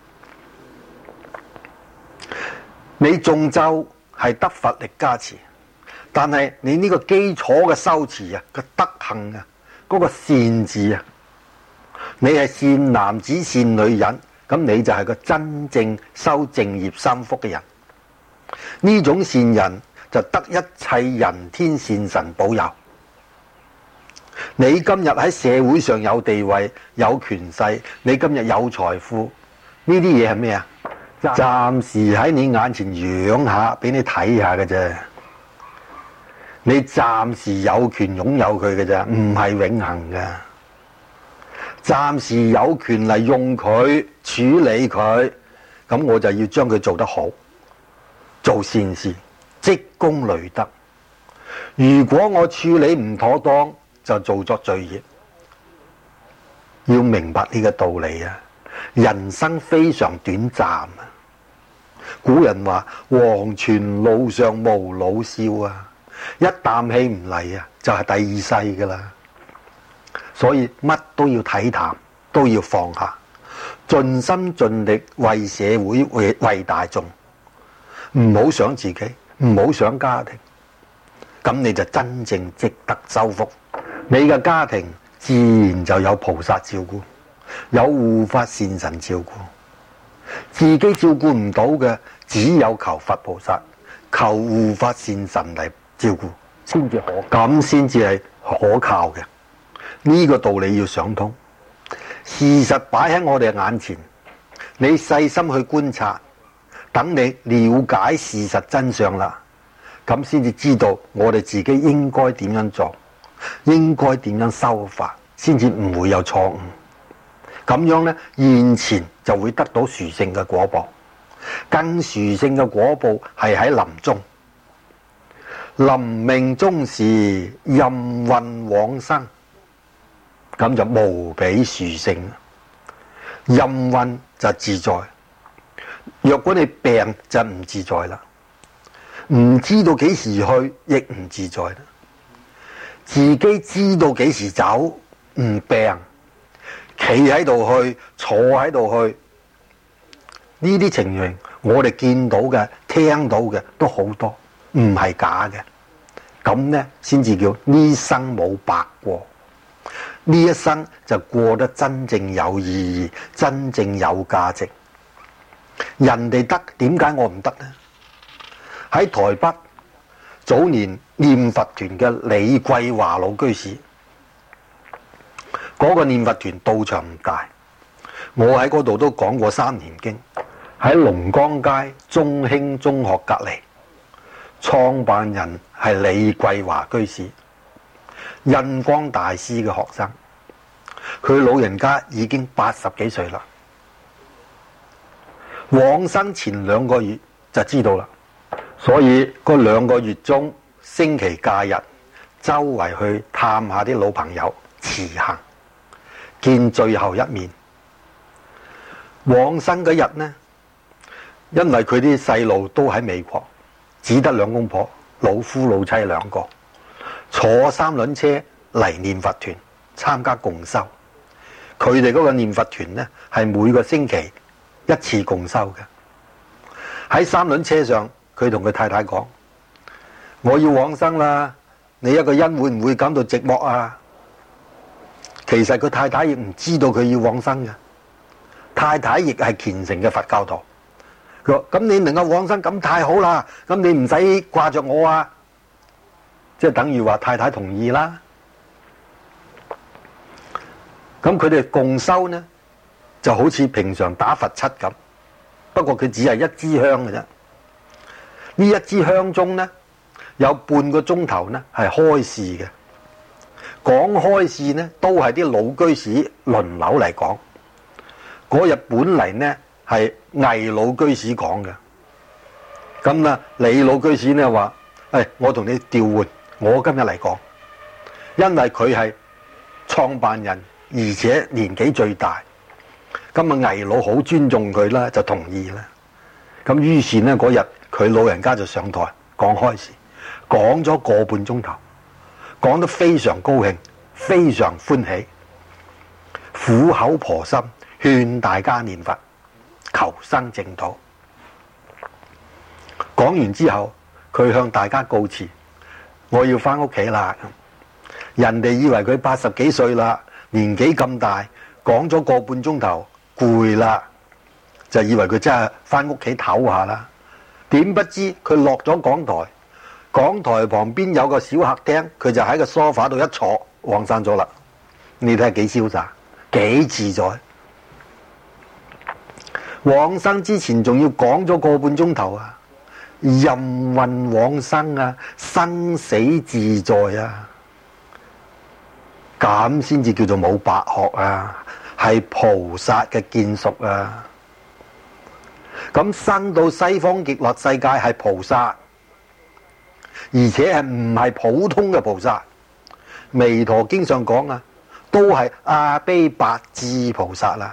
你誦咒係得佛力加持，但係你呢個基礎嘅修持啊，個德行啊，嗰個善字啊，你係善男子善女人，咁你就係個真正修正業三福嘅人。呢種善人就得一切人天善神保佑。你今日喺社會上有地位有權勢，你今日有財富，呢啲嘢係咩啊？暫時喺你眼前養下，俾你睇下嘅啫。你暫時有權擁有佢嘅啫，唔係永恆嘅。暫時有權嚟用佢處理佢，咁我就要將佢做得好，做善事，積功累德。如果我處理唔妥當，就做作罪業。要明白呢個道理啊！人生非常短暫啊！古人話黃泉路上無老少啊，一啖氣唔嚟啊，就係第二世噶啦。所以乜都要睇淡，都要放下，盡心盡力為社會為為大眾，唔好想自己，唔好想家庭， 咁你就真正積德修福，你嘅家庭自然就有菩薩照顧，有護法善神照顧。自己照顧唔到嘅，只有求佛菩薩、求護法善神嚟照顧，先至可，咁先至係可靠嘅。呢個道理要想通，事實擺喺我哋眼前，你細心去觀察，等你了解事實真相啦，咁先至知道我哋自己應該點樣做，應該點樣修法，先至唔會有錯誤。咁樣呢，現前就會得到殊勝嘅果報。更殊勝嘅果報係喺臨終，臨命終時任運往生，咁就無比殊勝。任運就自在，若果你病就唔自在啦，唔知道幾時去亦唔自在啦。自己知道幾時走，唔病，企喺度去，坐喺度去，呢啲情形我哋見到嘅、聽到嘅都好多，唔係假嘅。咁呢先至叫呢生冇白過，呢一生就過得真正有意義、真正有價值。人哋得，點解我唔得呢？喺台北早年念佛團嘅李桂華老居士，嗰個念佛團道場唔大，我喺嗰度都講過三年經，喺龍江街中興中學隔離，創辦人係李桂華居士，印光大師嘅學生，佢老人家已經八十幾歲啦，往生前兩個月就知道啦，所以嗰兩個月中星期假日周圍去探下啲老朋友辭行，見最後一面。往生嗰日呢，因為佢啲細路都喺美國，只得兩公婆，老夫老妻兩個，坐三輪車嚟念佛團參加共修。佢哋嗰個念佛團呢，係每個星期一次共修嘅。喺三輪車上，佢同佢太太講：我要往生啦，你一個人會唔會感到寂寞啊？其實佢太太亦唔知道佢要往生嘅，太太亦係虔誠嘅佛教徒。佢話：咁你能夠往生咁太好啦，咁你唔使掛着我啊！即係等於話太太同意啦。咁佢哋共修呢，就好似平常打佛七咁，不過佢只係一支香嘅啫。呢一支香中呢，有半個鐘頭呢係開示嘅。講開示呢，都係啲老居士輪流嚟講。嗰日本嚟呢係魏老居士講嘅，咁啊李老居士呢話：誒，我同你調換，我今日嚟講，因為佢係創辦人，而且年紀最大。咁啊魏老好尊重佢啦，就同意啦。咁於是呢嗰日佢老人家就上台講開示，講咗個半鐘頭。講得非常高興，非常歡喜，苦口婆心勸大家念佛，求生淨土。講完之後，佢向大家告辭：我要翻屋企啦。人哋以為佢八十幾歲啦，年紀咁大，講咗個半鐘頭，攰啦，就以為佢真係翻屋企唞下啦。點不知佢落咗講台。講台旁邊有個小客廳，佢就喺個梳化度一坐，往生咗啦。你睇下幾瀟灑，幾自在。往生之前仲要講咗個半鐘頭啊，任運往生啊，生死自在啊，咁先至叫做冇白學啊，係菩薩嘅見熟啊。咁生到西方極樂世界係菩薩。而且係唔係普通嘅菩薩，《彌陀經》上講啊，都係阿鞞跋致菩薩啦。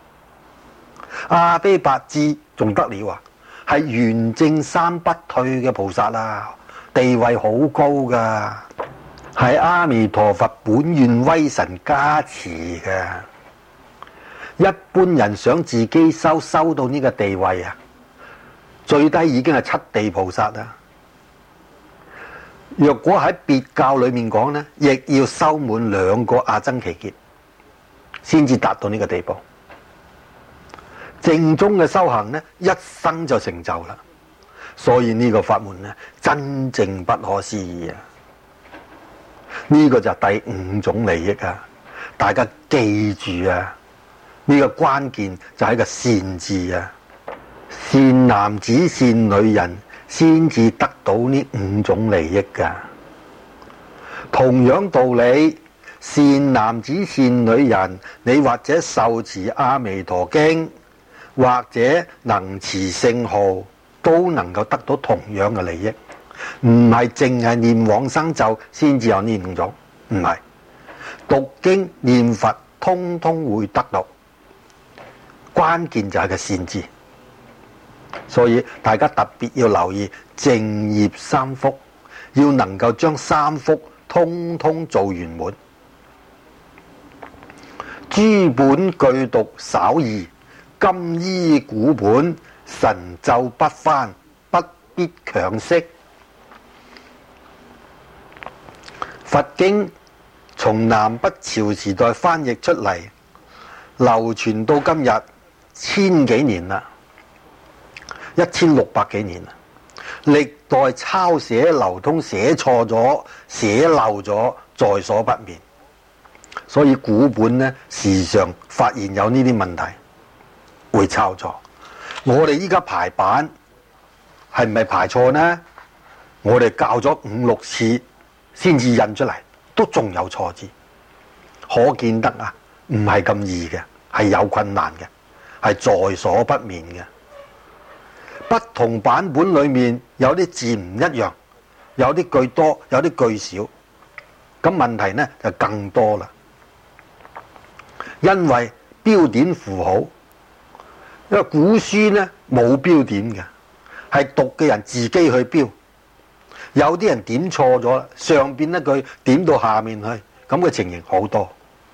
阿鞞跋致仲得了啊，係圓正三不退嘅菩薩啦，地位好高噶，係阿彌陀佛本願威神加持嘅。一般人想自己修修到呢個地位啊，最低已經係七地菩薩啦。 若果喺別教裏面講呢，亦要修滿兩個阿僧祇劫，先至達到呢個地步。正宗嘅修行呢，一生就成就啦。所以呢個法門呢，真正不可思議啊！呢個就係第五種利益啊！大家記住啊！呢個關鍵就係個善字啊！善男子善女人先至得到呢五種利益噶。同樣道理，善男子善女人，你或者受持阿彌陀經，或者能持聖號，都能夠得到同樣嘅利益。唔係淨係念往生咒先至有呢五種，唔係，讀經念佛通通會得到。關鍵就係個善字，所以大家特別要留意淨業三福，要能夠將三福通通做圓滿。諸本具讀稍易，今依古本，神咒不翻，不必強識。佛經從南北朝時代翻譯出嚟，流傳到今日千幾年啦，一千六百幾年啦。歷代抄寫流通，寫錯咗、寫漏咗，在所不免。所以古本呢，時常發現有呢啲問題，會抄錯。我哋依家排版係唔係排錯呢？我哋校咗五六次先至印出嚟，都仲有錯字，可見得啊，唔係咁易嘅，係有困難嘅，係在所不免嘅。不同版本裏面有啲字唔一樣，有啲句多，有啲句少，咁問題呢就更多啦。因為標點符號，因為古書呢冇標點嘅，係讀嘅人自己去標。有啲人點錯咗，上邊一句點到下面去，咁嘅情形好多。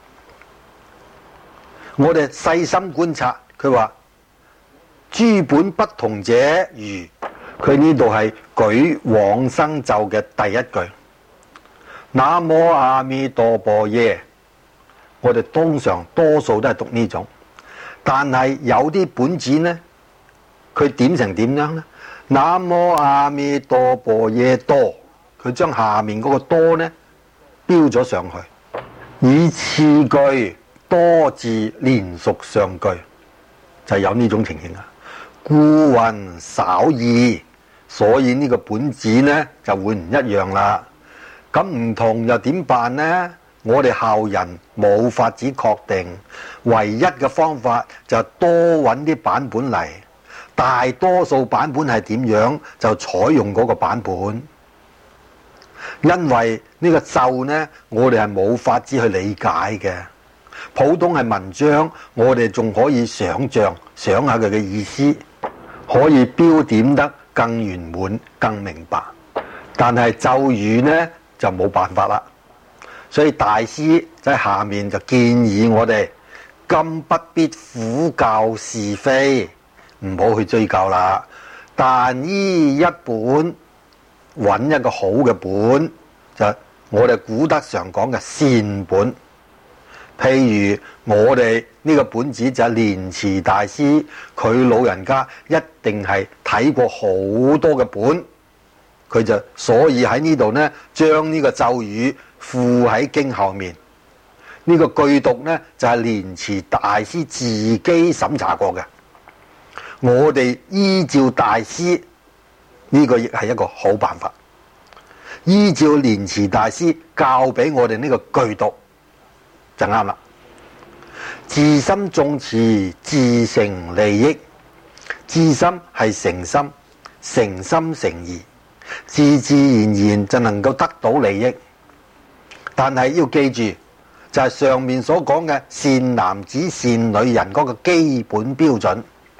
我哋細心觀察，佢話諸本不同者如，佢呢度係舉往生咒嘅第一句，南無阿彌陀佛耶。我哋通常多數都係讀呢種，但係有啲本子呢，佢點成點樣呢？南無阿彌陀佛耶多，佢將下面嗰個多呢標咗上去，以次句多字連屬上句，就有呢種情形啊。故云稍異，所以呢個本子呢就會唔一樣啦。咁唔同又點辦呢？我哋後人冇法子確定，唯一嘅方法就多揾啲版本嚟。大多數版本係點樣就採用嗰個版本，因為呢個咒呢，我哋係冇法子去理解嘅。普通係文章，我哋仲可以想像想下佢嘅意思，可以標點得更圓滿、更明白。但係咒語呢就冇辦法啦。所以大師喺下面就建議我哋：今不必苦教是非，唔好去追究啦。但依一本揾一個好嘅本，就我哋古德常講嘅善本。譬如我哋呢個本子就係蓮池大師，佢老人家一定係睇過好多嘅本，佢就所以喺呢度呢，將呢個咒語附喺經後面。呢、這個句讀呢，就係蓮池大師自己審查過嘅。我哋依照大師呢、這個亦係一個好辦法，依照蓮池大師教俾我哋呢個句讀就啱啦。自心誦持，自成利益。自心係誠心，誠心誠意，自自然然就能夠得到利益。但係要記住，就係、是、上面所講嘅善男子善女人嗰個基本標準。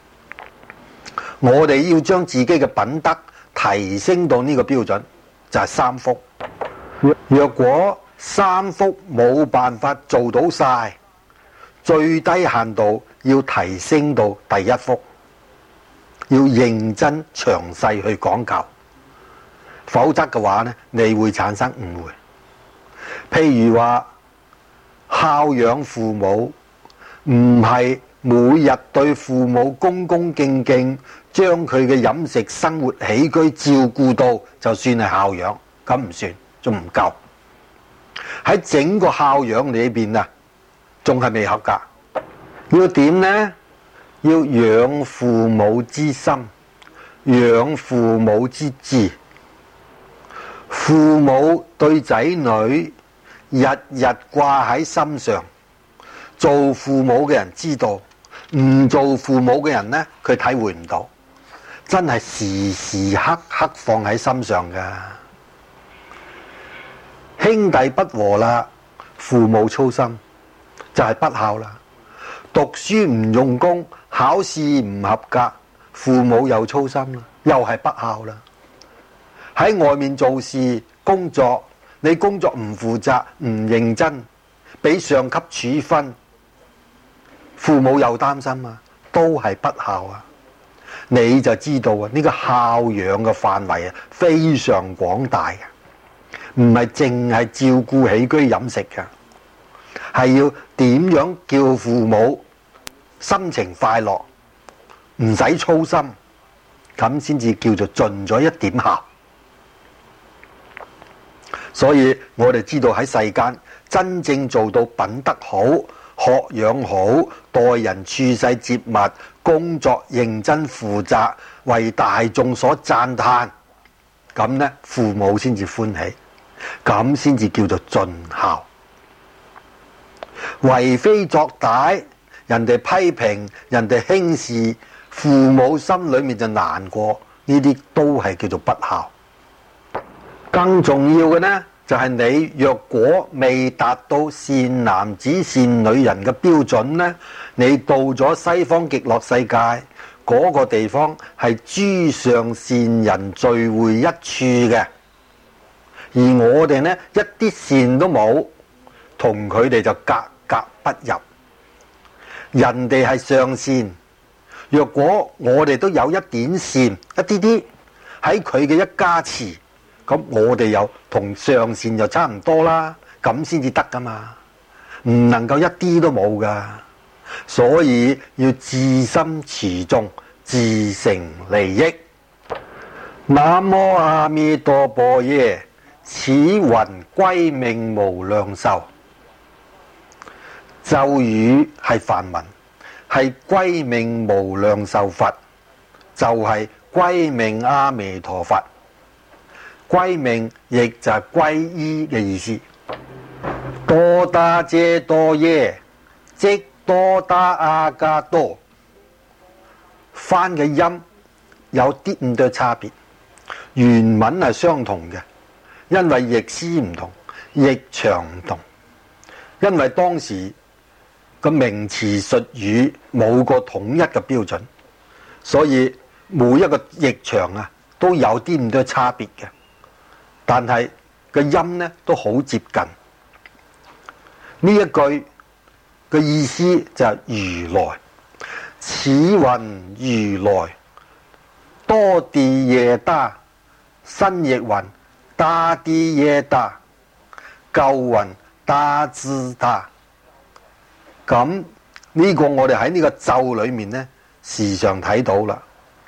我哋要將自己嘅品德提升到呢個標準，就係、是、三福。若果三福冇辦法做到晒，最低限度要提升到第一福，要認真詳細去講究。 否則嘅話呢，你會產生誤會。譬如話孝養父母，唔係每日對父母恭恭敬敬，將佢嘅飲食、生活起居照顧到，就算係孝養，咁唔算，仲唔夠。喺整個孝養裏邊啊，仲係未合格。要點呢？要養父母之心，養父母之志。父母對仔女日日掛喺心上，做父母嘅人知道，唔做父母嘅人呢，佢體會唔到，真係時時刻刻放喺心上㗎。兄弟不和啦，父母操心，就係不孝啦。讀書唔用功，考試唔合格，父母又操心啦，又係不孝啦。喺外面做事工作，你工作唔負責唔認真，俾上級處分，父母又擔心啊，都係不孝啊。你就知道啊，呢個孝養嘅範圍啊非常廣大嘅，唔係淨係照顧起居飲食嘅，係要點樣叫父母心情快樂，唔使操心，咁先至叫做盡咗一點孝。所以我哋知道喺世間真正做到品德好、學養好、待人處世接物、工作認真負責、為大眾所讚歎，咁呢父母先至歡喜，咁先至叫做盡孝。為非作歹，人哋批評，人哋輕視，父母心裏面就難過，呢啲都係叫做不孝。更重要嘅呢，就係你若果未達到善男子善女人嘅標準呢，你到咗西方極樂世界嗰個地方係諸上善人聚會一處嘅，而我哋呢一啲善都冇，同佢哋就格格不入。人哋係上善，若果我哋都有一點善，一啲啲喺佢嘅一加持，咁我哋又同上善就差唔多啦，咁先至得噶嘛，唔能夠一啲都冇噶。所以要自心持眾，自成利益。南無阿彌陀佛耶，此雲歸命無量壽。咒語係梵文，係歸命無量壽佛，就係、是、歸命阿彌陀佛。歸命亦就係歸依嘅意思。多打遮多耶，即多打阿加多。翻嘅音有啲咁多差別，原文係相同嘅，因為譯師唔同，譯長唔同。因為當時個名詞術語冇個統一嘅標準，所以每一個譯長啊都有啲咁多差別嘅。但係個音呢都好接近。呢一句嘅意思就係如來，此雲如來，多地耶打，新譯雲打地耶打，舊雲打支他。咁呢個我哋喺呢個咒裏面呢時常睇到啦，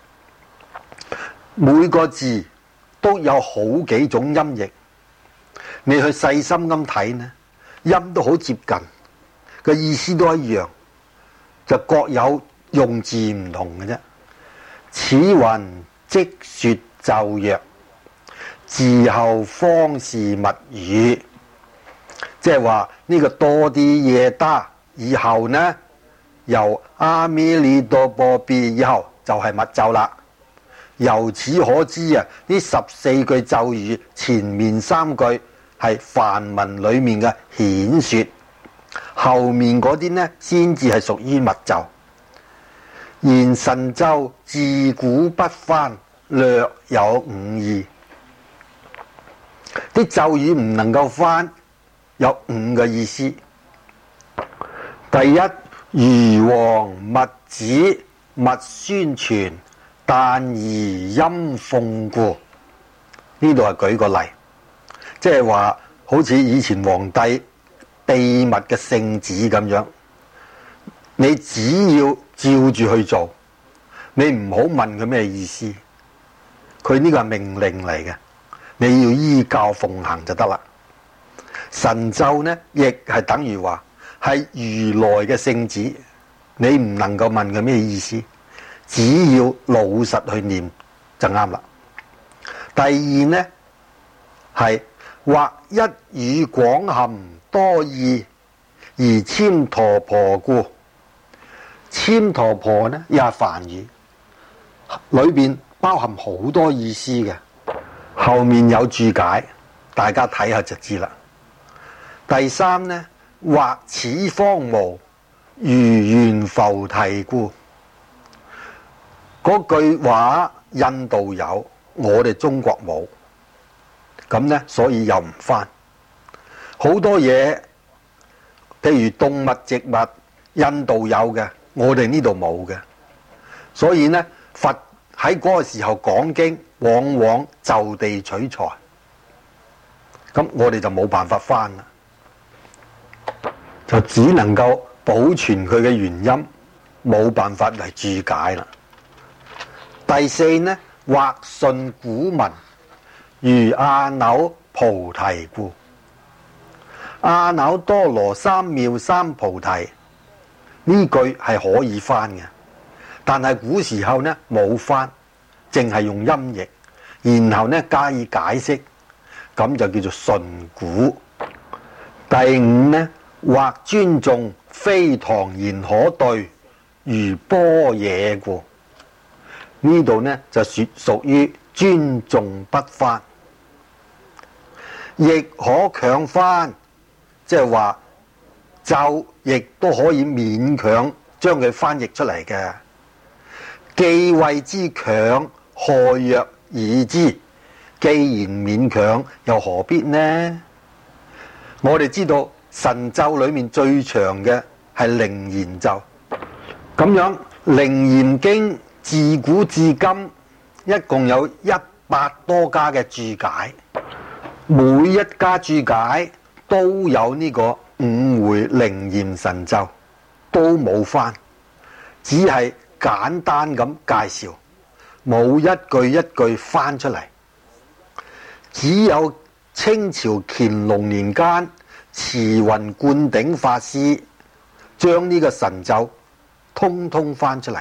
每個字都有好幾種音譯，你去細心咁睇呢，音都好接近，個意思都一樣，就各有用字唔同嘅啫。此雲即說咒曰，自後方是密語，即係話呢個多啲耶打以後呢，由阿彌利多波比以後就係密咒啦。由此可知啊，呢十四句咒語前面三句係梵文裏面嘅顯說，後面嗰啲呢先至係屬於密咒。言神咒自古不翻，略有五義。啲咒語唔能夠翻，有五個意思。第一，如王密旨，密宣傳，但而音奉故。 呢度係舉個例，即係話好似以前皇帝秘密嘅聖旨咁樣，你只要照住去做，你唔好問佢咩意思，佢呢個係命令嚟嘅，你要依教奉行就得啦。神咒呢，亦係等於話係如來嘅聖旨，你唔能夠問佢咩意思，只要老實去念就啱啦。第二呢，係或一語廣含多義而諂覱婆故。諂覱婆呢又係梵語，裏邊包含好多意思嘅，後面有注解，大家睇下就知啦。第三呢，或此方無如懸浮提故。嗰句話印度有，我哋中國冇，咁呢，所以又唔翻。好多嘢，譬如動物、植物，印度有嘅，我哋呢度冇嘅，所以呢，佛喺嗰個時候講經，往往就地取材，咁我哋就冇辦法翻啦，就只能夠保存佢嘅原音，冇辦法嚟注解啦。第四呢，或順古文如阿耨菩提故。阿耨多羅三藐三菩提呢句係可以翻嘅，但係古時候呢冇翻，淨係用音譯，然後呢加以解釋，咁就叫做順古。第五呢，或尊重非唐言可對如般若故。呢度呢就屬屬於尊重不翻，亦可強翻，即係話咒亦都可以勉強將佢翻譯出嚟嘅。既謂之強，何若擬之？既然勉強，又何必呢？我哋知道神咒裏面最長嘅係楞嚴咒，咁樣楞嚴經自古至今一共有一百多家嘅注解，每一家注解都有呢個五回楞嚴神咒，都冇翻，只係簡單咁介紹，冇一句一句翻出嚟。只有清朝乾隆年間慈雲灌頂法師將呢個神咒通通翻出嚟。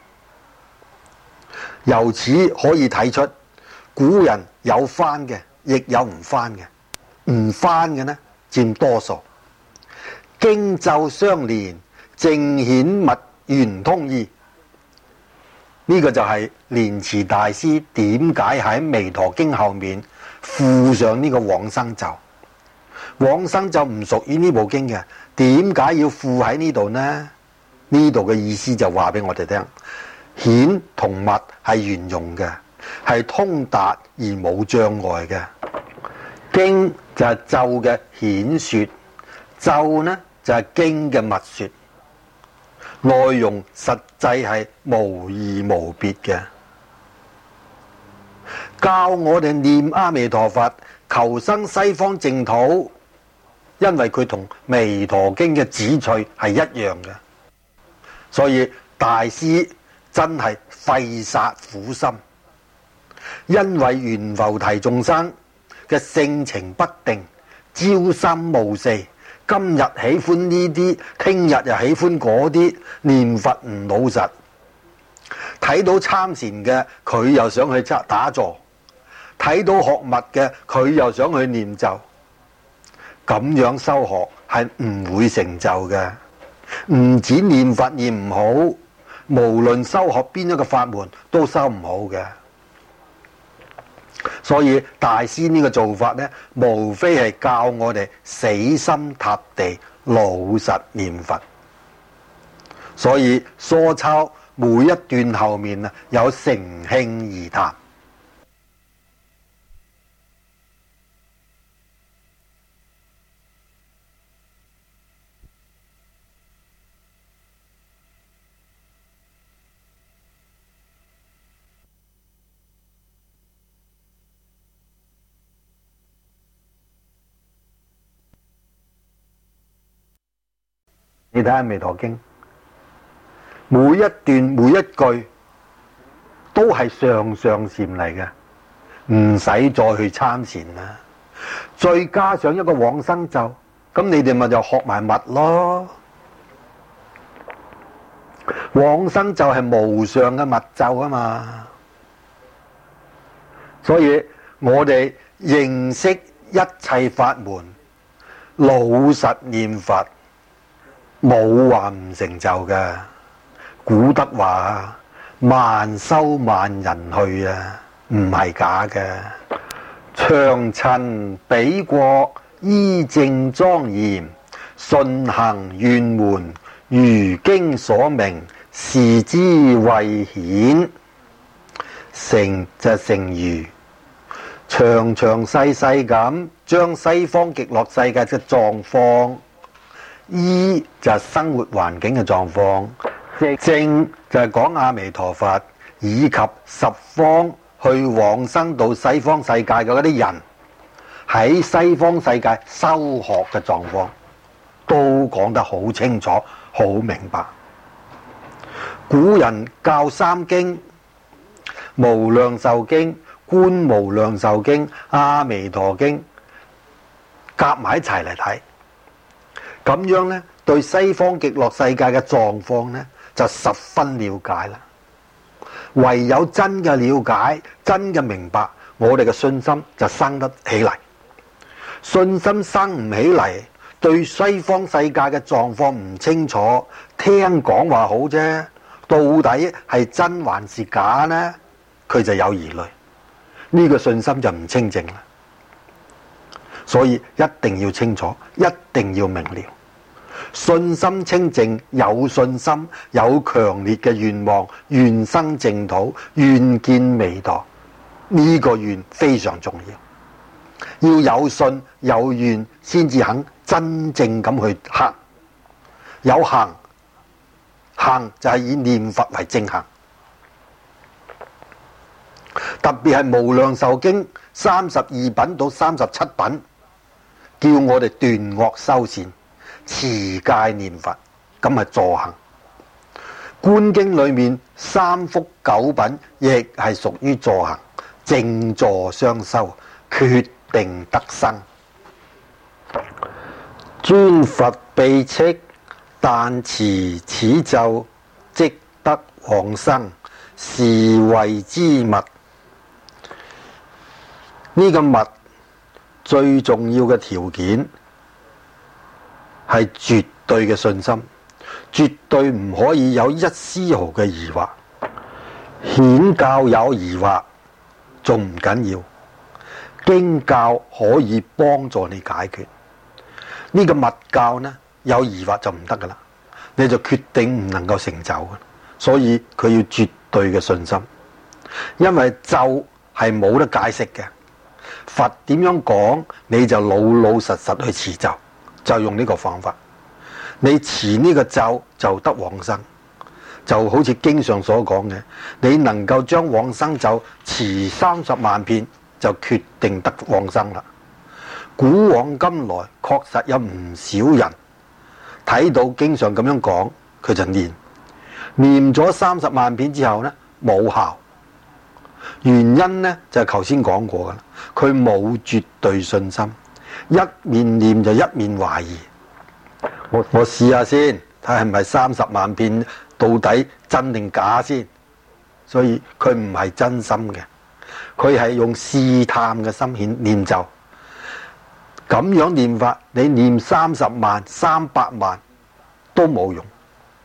由此可以睇出，古人有翻嘅，亦有唔翻嘅，唔翻嘅呢佔多數。經咒相連，正顯密圓通義。呢、這個就係蓮池大師點解喺彌陀經後面附上呢個往生咒。往生咒唔屬於呢部經嘅，點解要附喺呢度呢？呢度嘅意思就話俾我哋聽，顯同密係圓融嘅，係通達而冇障礙嘅。經就係咒嘅顯說，咒呢就係經嘅密說，內容實際係無異無別嘅，教我哋念阿彌陀佛，求生西方淨土，因為佢同彌陀經嘅旨趣係一樣嘅，所以大師真係費煞苦心，因為懸浮提眾生嘅性情不定，朝三暮四，今日喜歡呢啲，聽日又喜歡嗰啲，念佛唔老實，睇到參禪嘅佢又想去打坐，睇到學密嘅佢又想去念咒，咁樣修學係唔會成就嘅。唔止念佛念唔好，無論修學邊一個法門都修唔好嘅。所以大師呢個做法呢，無非係教我哋死心塌地老實念佛。所以疏抄每一段後面啊，有乘興而談。 你睇下《彌陀經》，每一段每一句都係上上禪嚟嘅，唔使再去參禪啦。再加上一個往生咒，咁你哋咪就學埋密咯。往生咒係無上嘅密咒啊嘛，所以我哋認識一切法門，老實念佛，冇話唔成就嘅。古德話萬修萬人去啊，唔係假嘅。長塵彼國，依正莊嚴，順行圓滿，如經所明，是之謂顯。成就成如長長細細咁將西方極樂世界嘅狀況，依就係生活環境嘅狀況，正就係講阿彌陀佛以及十方去往生到西方世界嘅嗰啲人喺西方世界修學嘅狀況，都講得好清楚好明白。古人教三經，無量壽經、觀無量壽經、阿彌陀經夾埋一齊嚟睇，咁樣呢，對西方極樂世界嘅狀況呢就十分了解啦。唯有真嘅了解、真嘅明白，我哋嘅信心就生得起嚟。信心生唔起嚟，對西方世界嘅狀況唔清楚，聽講話好啫，到底係真還是假呢？佢就有疑慮，呢個信心就唔清淨啦。所以一定要清楚，一定要明了。信心清淨，有信心，有強烈嘅願望，願生淨土，願見彌陀，呢個願非常重要。要有信有願，先至肯真正咁去行。有行，行就係以念佛為正行。特別係無量壽經三十二品到三十七品，叫我哋斷惡修善，持戒念佛，咁係助行。觀經裏面三福九品亦係屬於助行，正助雙修，決定得生。尊佛秘敕，但持此咒，即得往生，是謂之密。呢個密最重要嘅條件係絕對嘅信心，絕對唔可以有一絲毫嘅疑惑。顯教有疑惑仲唔緊要，經教可以幫助你解決。呢個密教呢，有疑惑就唔得噶啦，你就決定唔能夠成就嘅。所以佢要絕對嘅信心，因為咒係冇得解釋嘅。佛點樣講，你就老老實實去持咒，就用呢個方法。你持呢個咒就得往生，就好似經上所講嘅，你能夠將往生咒持三十萬遍，就決定得往生啦。古往今來確實有唔少人睇到經上咁樣講，佢就念念咗三十萬遍之後呢，冇效。原因呢，就係頭先講過噶啦，佢冇絕對信心，一面念就一面懷疑。我我試下先，睇係咪三十萬遍到底真定假先。所以佢唔係真心嘅，佢係用試探嘅心顯念咒。咁樣念法，你念三十萬、三百萬都冇用，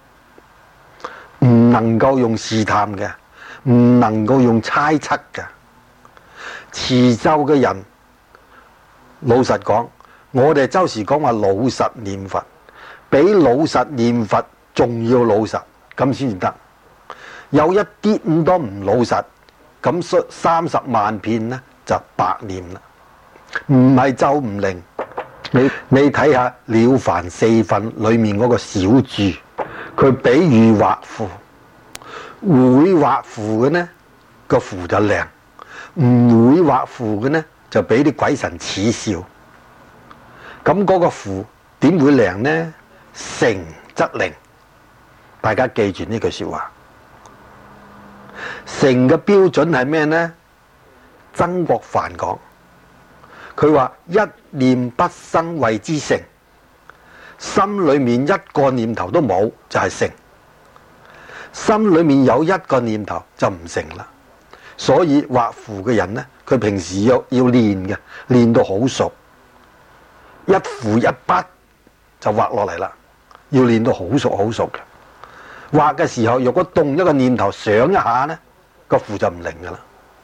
唔能夠用試探嘅。唔能夠用猜測嘅。持咒嘅人，老實講，我哋周時講話老實念佛，比老實念佛仲要老實，咁先至得。有一啲咁多唔老實，咁三十萬遍呢就白念啦。唔係咒唔靈，你你睇下《了凡四訓》裏面嗰個小注，佢比喻畫符。會畫符嘅呢個符就靚，唔會畫符嘅呢就俾啲鬼神恥笑。咁嗰個符點會靚呢？誠則靈。大家記住呢句說話。誠嘅標準係咩呢？曾國藩講，佢話一念不生謂之誠，心裏面一個念頭都冇就係誠，心裏面有一個念頭就唔誠啦。所以畫符嘅人呢，佢平時要要練嘅，練到好熟，一符一筆就畫落嚟啦，要練到好熟好熟嘅。畫嘅時候，如果動一個念頭想一下呢，個符就唔靈噶啦。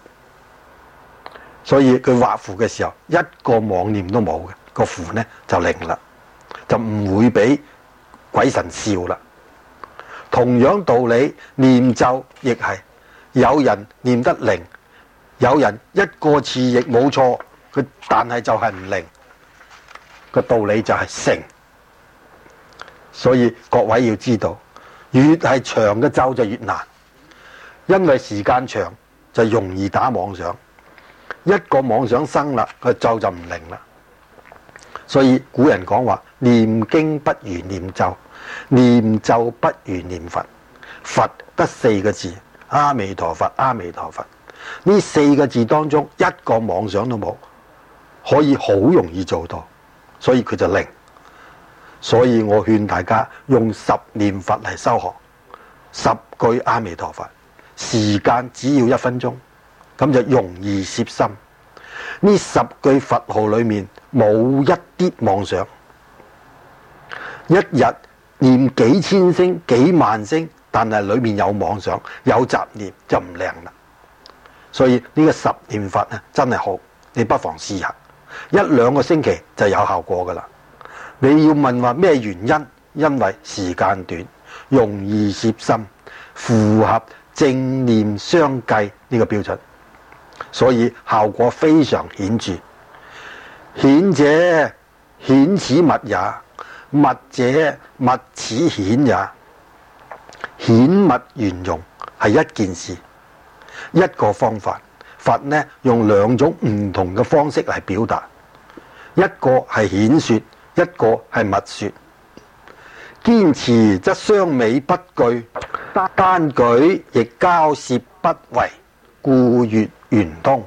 所以佢畫符嘅時候，一個妄念都冇嘅，個符呢就靈啦，就唔會俾鬼神笑啦。同樣道理，念咒亦係有人念得靈，有人一個字亦冇錯，佢但係就係唔靈。個道理就係誠。所以各位要知道，越係長嘅咒就越難，因為時間長就容易打妄想。一個妄想生啦，個咒就唔靈啦。所以古人講話，念經不如念咒，念咒不如念佛。佛得四個字，阿彌陀佛，阿彌陀佛。呢四個字當中一個妄想都冇，可以好容易做到，所以佢就靈。所以我勸大家用十念佛嚟修學，十句阿彌陀佛，時間只要一分鐘，咁就容易攝心。呢十句佛號裏面冇一啲妄想，一日念幾千聲幾萬聲，但係裏面有妄想有雜念就唔靈啦。所以呢個十念法咧真係好，你不妨試下，一兩個星期就有效果噶啦。你要問話咩原因？因為時間短，容易攝心，符合正念相繼呢個標準，所以效果非常顯著。顯者顯此物也，物者物此顯也。顯物圓融係一件事，一個方法。佛呢用兩種唔同嘅方式嚟表達，一個係顯說，一個係密說。堅持則雙美不具，單舉亦交涉不為，故曰圓通。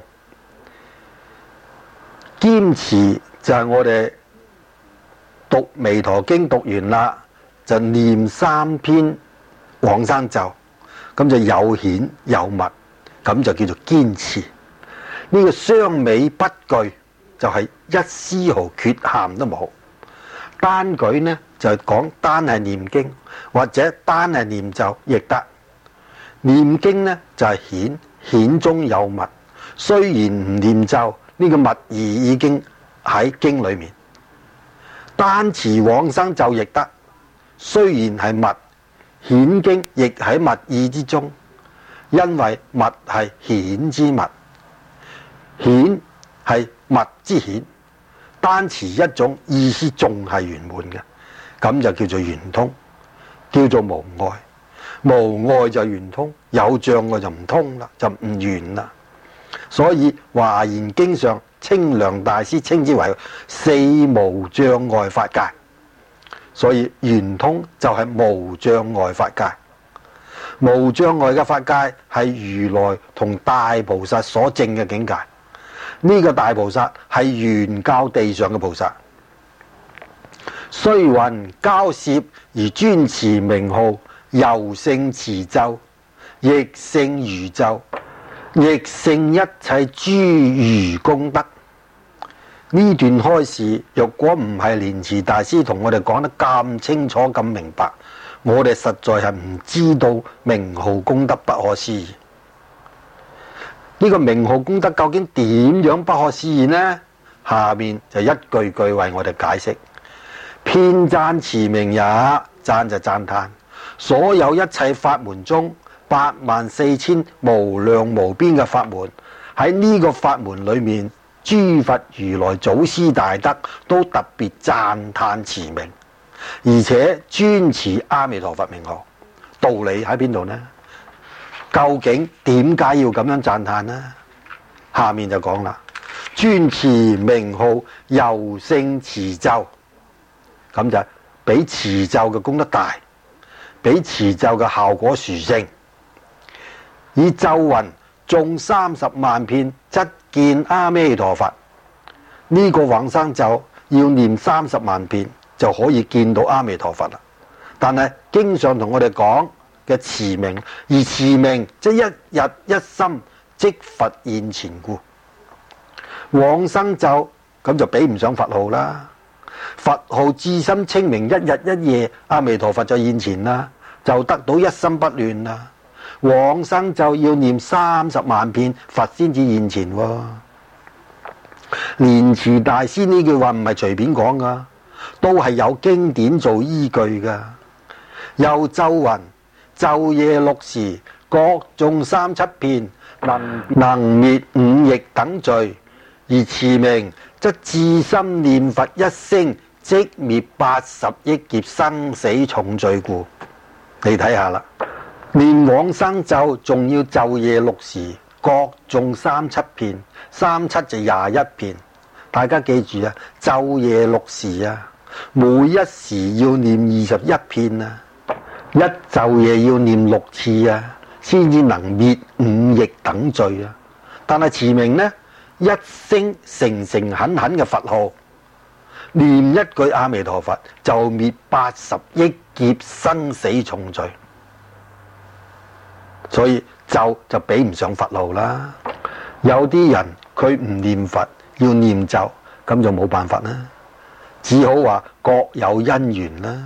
堅持就係我哋讀彌陀經讀完啦，就念三篇往生咒，咁就有顯有密，咁就叫做堅持。呢個雙美不具就係一絲毫缺陷都冇。單舉呢就係講單係念經或者單係念咒亦得。念經呢就係顯，顯中有密，雖然唔念咒，呢個密意已經喺經裏面。單持往生咒亦得，雖然係密，顯經亦喺密意之中，因為密係顯之密，顯係密之顯。單持一種意思仲係圓滿嘅，咁就叫做圓通，叫做無礙。無礙就圓通，有障礙就唔通啦，就唔圓啦。所以華嚴經上清涼大師稱之為四無障礙法界，所以圓通就係無障礙法界。無障礙嘅法界係如來同大菩薩所證嘅境界。呢個大菩薩係原教地上嘅菩薩，雖云交涉而專持名號，猶勝持咒，亦勝餘咒，亦勝一切諸餘功德。呢段開示，若果唔係蓮池大師同我哋講得咁清楚咁明白，我哋實在係唔知道名號功德不可思議。呢個名號功德究竟點樣不可思議呢？下面就一句句為我哋解釋。遍讚持名也，讚就讚歎。所有一切法門中，八萬四千無量無邊嘅法門，喺呢個法門裏面，諸佛如來祖師大德都特別讚歎持名，而且專持阿彌陀佛名號。道理喺邊度呢？究竟點解要咁樣讚歎呢？下面就講啦，專持名號，猶勝持咒，咁就比持咒嘅功德大，比持咒嘅效果殊勝。以咒云誦三十萬遍，則見阿彌陀佛。呢、這個往生咒要念三十萬遍就可以見到阿彌陀佛啦。但係經上同我哋講嘅持名，而持名即一日一心即佛現前故。往生咒咁就比唔上佛號啦。佛號至心清明，一日一夜阿彌陀佛就現前啦，就得到一心不亂啦。往生咒要念三十萬遍，佛先至現前喎。蓮池大師呢句話唔係隨便講噶，都係有經典做依據噶。又咒云：晝夜六時，各誦三七遍，能能滅五逆等罪。而持名則至心念佛一聲，即滅八十億劫生死重罪故。你睇下啦，念往生咒仲要晝夜六時，各誦三七遍，三七就廿一遍。大家記住啊，晝夜六時啊，每一時要念二十一遍啊，一晝夜要念六次啊，先至能滅五逆等罪啊。但係持名呢，一聲誠誠懇懇嘅佛號，念一句阿彌陀佛，就滅八十億劫生死重罪。所以咒就比唔上佛號啦。有啲人佢唔念佛，要念咒，咁就冇辦法啦，只好話各有因緣啦。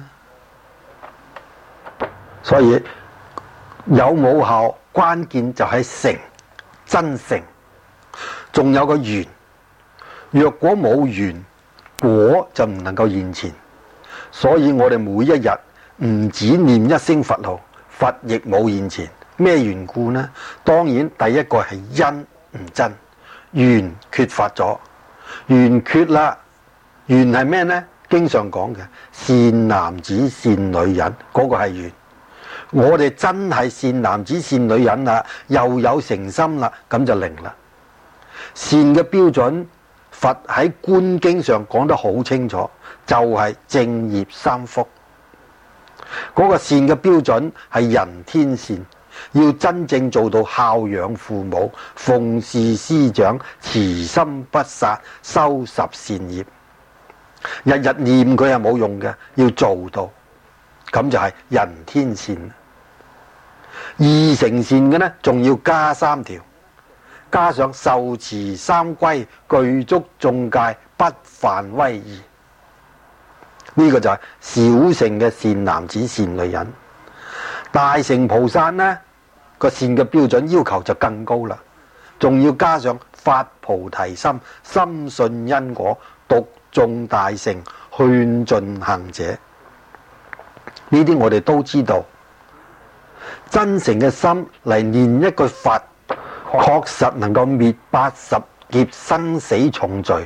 所以有冇效，關鍵就係誠，真誠。仲有個緣，若果冇緣，果就唔能夠現前。所以我哋每一日唔止念一聲佛號，佛亦冇現前。咩緣故呢？當然第一個係因唔真，緣缺乏咗。緣缺啦，緣係咩呢？經常講嘅善男子善女人，嗰、那個係緣。我哋真係善男子善女人啦，又有誠心啦，咁就靈啦。善嘅標準，佛喺觀經上講得好清楚，就係、是、正業三福。嗰、那個善嘅標準係人天善，要真正做到孝養父母、奉事師長、慈心不殺、修十善業。日日念佢係冇用嘅，要做到，咁就係人天善。二乘善嘅呢，仲要加三條。加上受持三歸，具足眾戒，不犯威儀。呢、這個就係小乘嘅善男子善女人。大乘菩薩呢個善嘅標準要求就更高啦，仲要加上發菩提心，深信因果，讀誦大乘，勸進行者。呢啲我哋都知道，真誠嘅心嚟念一句佛，確實能夠滅八十劫生死重罪，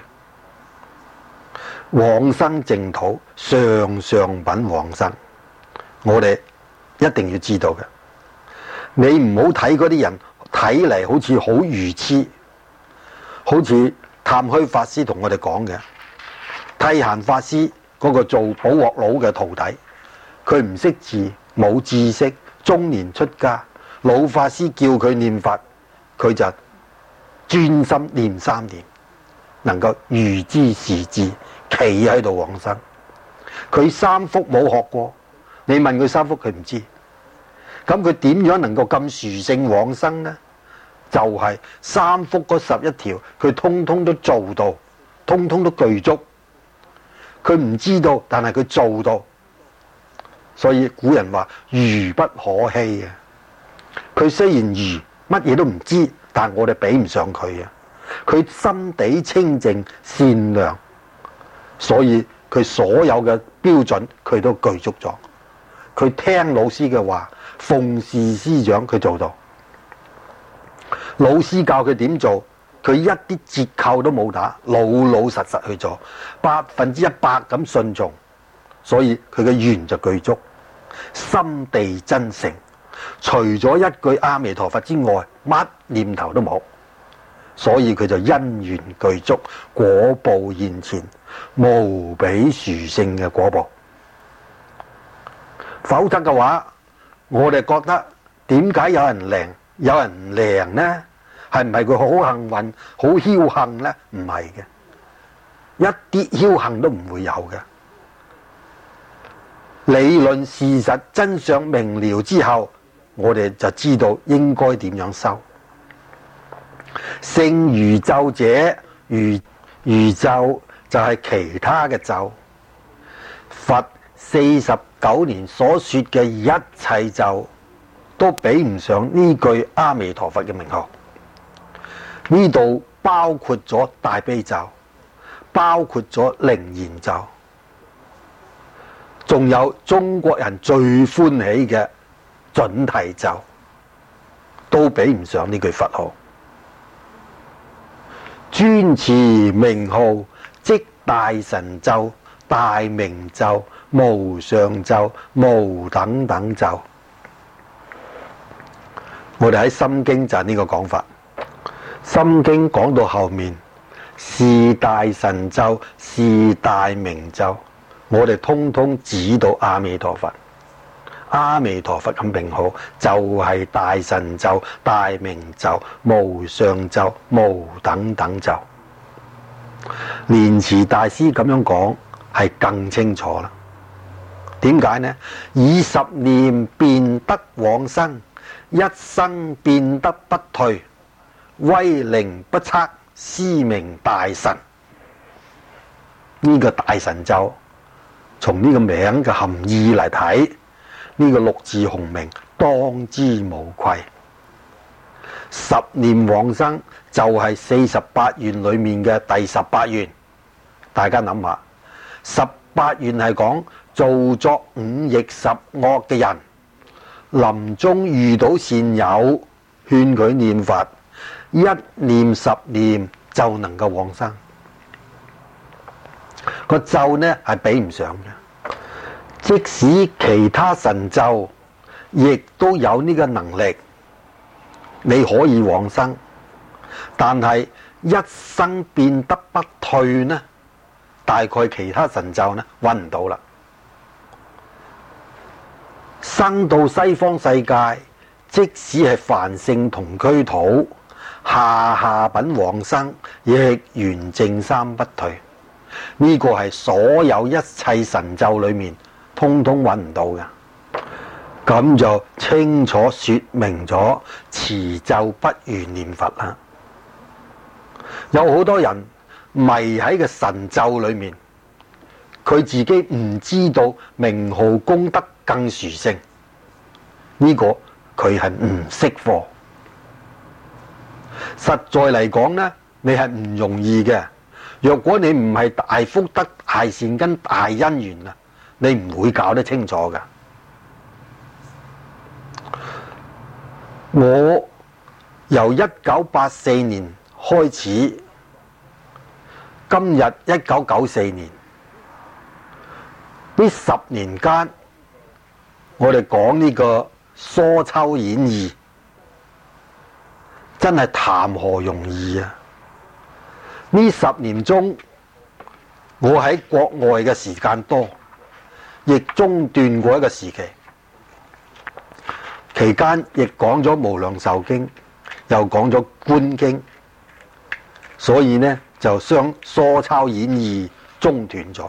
往生淨土，上上品往生。我哋一定要知道嘅。你唔好睇嗰啲人睇嚟好似好愚痴，好似探虛法師同我哋講嘅，諦閑法師嗰個做補鑊佬嘅徒弟，佢唔識字，冇知識，中年出家，老法師叫佢念佛，佢就專心念三年，能夠如知時至，企喺度往生。佢三福冇學過，你問佢三福佢唔知，咁佢點樣能夠咁殊勝往生呢？就係、是、三福嗰十一條，佢通通都做到，通通都具足。佢唔知道，但係佢做到，所以古人話愚不可欺啊！佢雖然愚，乜嘢都唔知，但我哋比唔上佢啊！佢心地清淨善良，所以佢所有嘅標準佢都具足咗。佢聽老師嘅話，奉事師長，佢做到。老師教佢點做，佢一啲折扣都冇打，老老實實去做，百分之一百咁順從，所以佢嘅緣就具足，心地真誠。除咗一句阿彌陀佛之外，乜念頭都冇，所以佢就因緣具足，果報現前，無比殊勝嘅果報。 否則嘅話，我哋覺得點解有人靈，有人唔靈呢？係唔係佢好幸運、好僥倖呢？唔係嘅，一啲僥倖都唔會有嘅。理論事實真相明了之後，我哋就知道應該點樣修。聖愚咒者，愚愚咒就係其他嘅咒。佛四十九年所說嘅一切咒，都比唔上呢句阿彌陀佛嘅名號。呢度包括咗大悲咒，包括咗靈言咒，仲有中國人最歡喜嘅準提咒，都比唔上呢句佛號。專持名號，即大神咒、大明咒、無上咒、無等等咒。我哋喺《心經》就係呢個講法，《心經》講到後面是大神咒、是大明咒，我哋通通指到阿彌陀佛。阿彌陀佛嘅名號就係大神咒、大明咒、無上咒、無等等咒。蓮池大師咁樣講係更清楚啦。點解呢？以十念便得往生，一生便得不退，威靈不測，斯名大神。呢個大神咒，從呢個名嘅含義嚟睇，呢個六字洪名當之無愧。十念往生就係四十八願裏面嘅第十八願。大家諗下，十八願係講做作五逆十惡嘅人，臨終遇到善友，勸佢念佛，一念十念就能夠往生。個咒呢係比唔上嘅，即使其他神咒亦都有呢個能力，你可以往生，但係一生變得不退呢，大概其他神咒呢揾唔到啦。生到西方世界，即使係凡聖同居土，下下品往生，亦圓正三不退。呢個係所有一切神咒裏面通通揾唔到嘅。咁就清楚說明咗持咒不如念佛啦。有好多人迷喺個神咒裏面，佢自己唔知道名號功德更殊勝，呢個佢係唔識貨。實在嚟講呢，你係唔容易嘅。若果你唔係大福德、大善根、大因緣啊，你唔會搞得清楚噶。我由一九八四年開始，今日一九九四年，呢十年間，我哋講呢個疏秋演義，真係談何容易啊！呢十年中，我喺國外嘅時間多，亦中斷過一個時期。期間亦講咗無量壽經，又講咗觀經，所以呢就將疏秋演義中斷咗。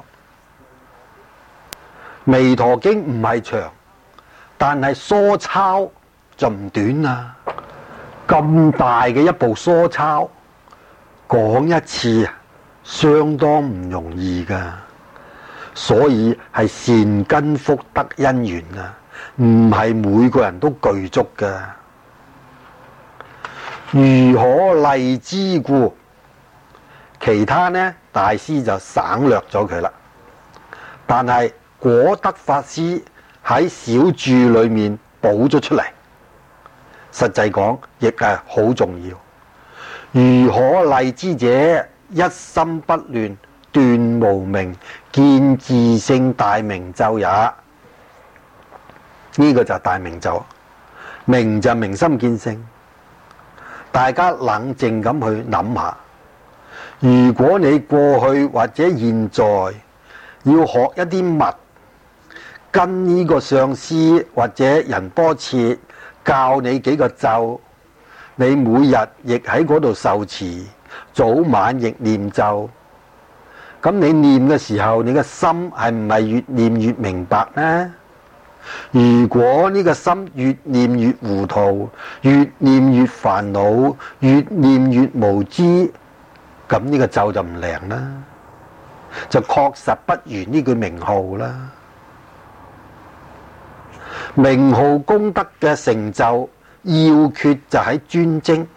彌陀經唔係長，但係疏秋就唔短啊！咁大嘅一部疏秋，講一次啊，相當唔容易噶，所以係善根福德因緣啊，唔係每個人都具足噶。如可例之故，其他呢大師就省略咗佢啦。但係果德法師喺小注裏面補咗出嚟，實際講亦係好重要。如可例之者，一心不亂，斷無明，見自性大明咒也。呢、這個就係大明咒，明就明心見性。大家冷靜咁去諗下，如果你過去或者現在要學一啲密， 跟呢個上師或者仁波切教你幾個咒，你每日亦喺嗰度受持，早晚亦念咒。咁你念嘅時候，你嘅心係唔係越念越明白呢？如果呢個心越念越糊塗，越念越煩惱，越念越無知，咁呢個咒就唔靈啦，就確實不如呢句名號啦。名號功德嘅成就要訣就喺專精。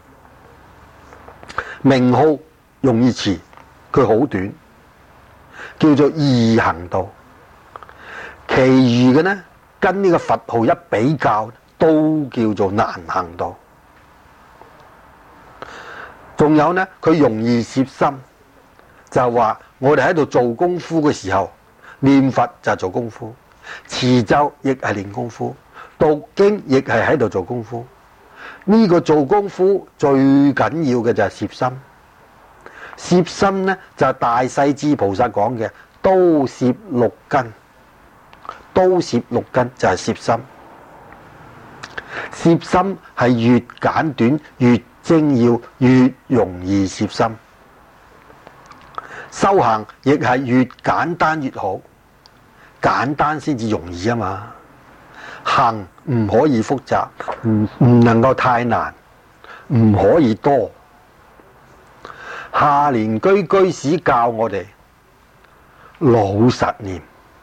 名號容易詞，佢好短，叫做易行道。其餘嘅呢，跟呢個佛號一比較，都叫做難行道。仲有呢，佢容易攝心，就係話我哋喺度做功夫嘅時候，念佛就係做功夫，持咒亦係練功夫，讀經亦係喺度做功夫。呢個做功夫最緊要嘅就係攝心。攝心呢，就係大勢至菩薩講嘅都攝六根，都攝六根就係攝心。攝心係越簡短越精要，越容易攝心。修行亦係越簡單越好，簡單先至容易啊嘛。行唔可以複雜，唔唔能夠太難，唔可以多。下蓮居居士教我哋老實念，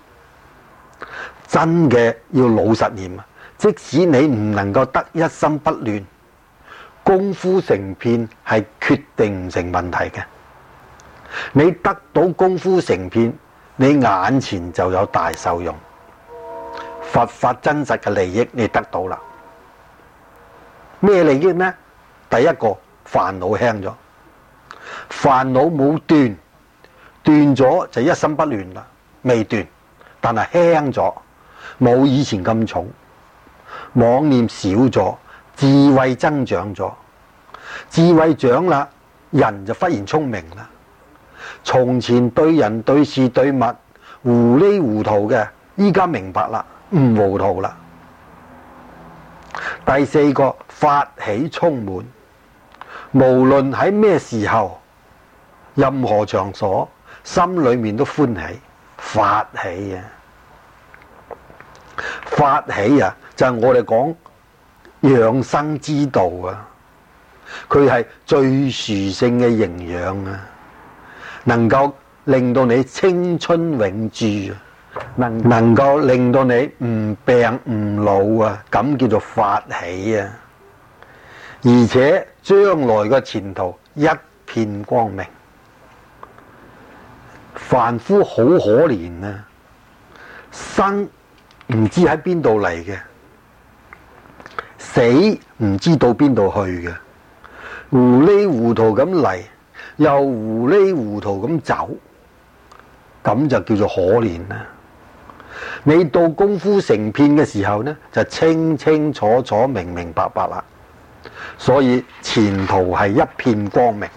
真嘅要老實念啊！即使你唔能夠得一心不亂，功夫成片係決定唔成問題嘅。你得到功夫成片，你眼前就有大受用，佛法真實嘅利益你得到啦。咩利益呢？第一個，煩惱輕咗，煩惱冇斷，斷咗就一心不亂啦，未斷，但係輕咗，冇以前咁重，妄念少咗，智慧增長咗，智慧長啦，人就忽然聰明啦。從前對人對事對物糊裏糊塗嘅，依家明白啦，唔糊塗啦。第四個，法喜充滿，無論喺咩時候，任何場所，心裏面都歡喜，法喜啊！法喜啊，就係我哋講養生之道啊，佢係最殊勝嘅營養啊，能夠令到你青春永駐啊，能能夠令到你唔病唔老啊，咁叫做法喜啊！而且將來嘅前途一片光明。凡夫好可憐啊，生唔知喺邊度嚟嘅，死唔知到邊度去嘅，糊裏糊塗咁嚟，又糊裏糊塗咁走，咁就叫做可憐啦。你到功夫成片嘅時候呢，就清清楚楚、明明白白啦。所以前途係一片光明。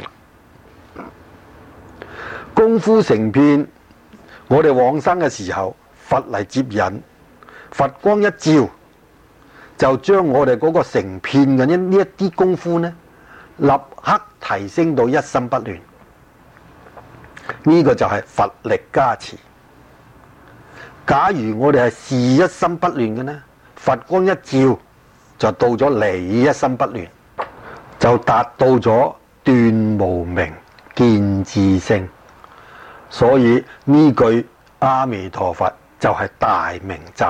功夫成片，我哋往生嘅時候，佛嚟接引，佛光一照，就將我哋嗰個成片嘅呢呢一啲功夫呢，立刻提升到一心不亂。呢個就係佛力加持。假如我哋係事一心不亂嘅呢，佛光一照，就到咗離一心不亂，就達到咗斷無明見自性。所以呢句阿彌陀佛就係大明咒。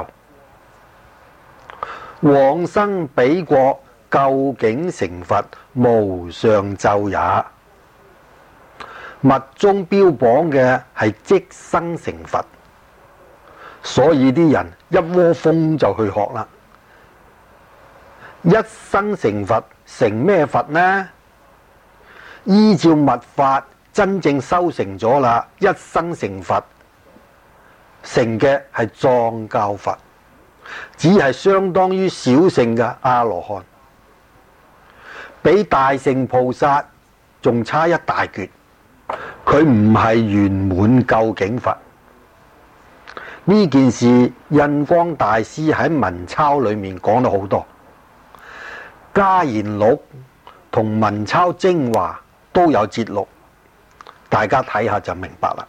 往生彼國究竟成佛無上咒也。密宗標榜嘅係即生成佛，所以啲人一窩蜂就去學啦。一生成佛，成咩佛呢？依照密法真正修成咗啦，一生成佛，成嘅係藏教佛，只係相當於小乘嘅阿羅漢，比大乘菩薩仲差一大橛。佢唔係圓滿究竟佛， 呢件事印光大師喺文鈔裏面講咗好多，家言錄同文鈔精華都有節錄，大家睇下就明白啦。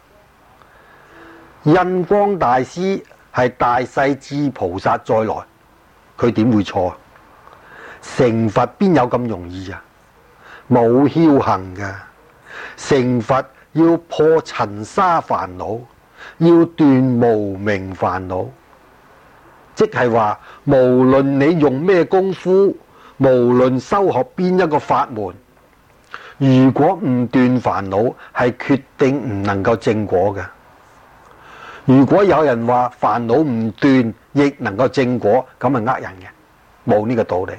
印光大師係大勢至菩薩再來，佢點會錯啊？成佛邊有咁容易啊？冇僥倖㗎，成佛要破塵沙煩惱，要斷無明煩惱，即係話無論你用咩功夫，無論修學邊一個法門，如果唔斷煩惱，係決定唔能夠正果嘅。如果有人話煩惱唔斷亦能夠正果，咁係呃人嘅，冇呢個道理。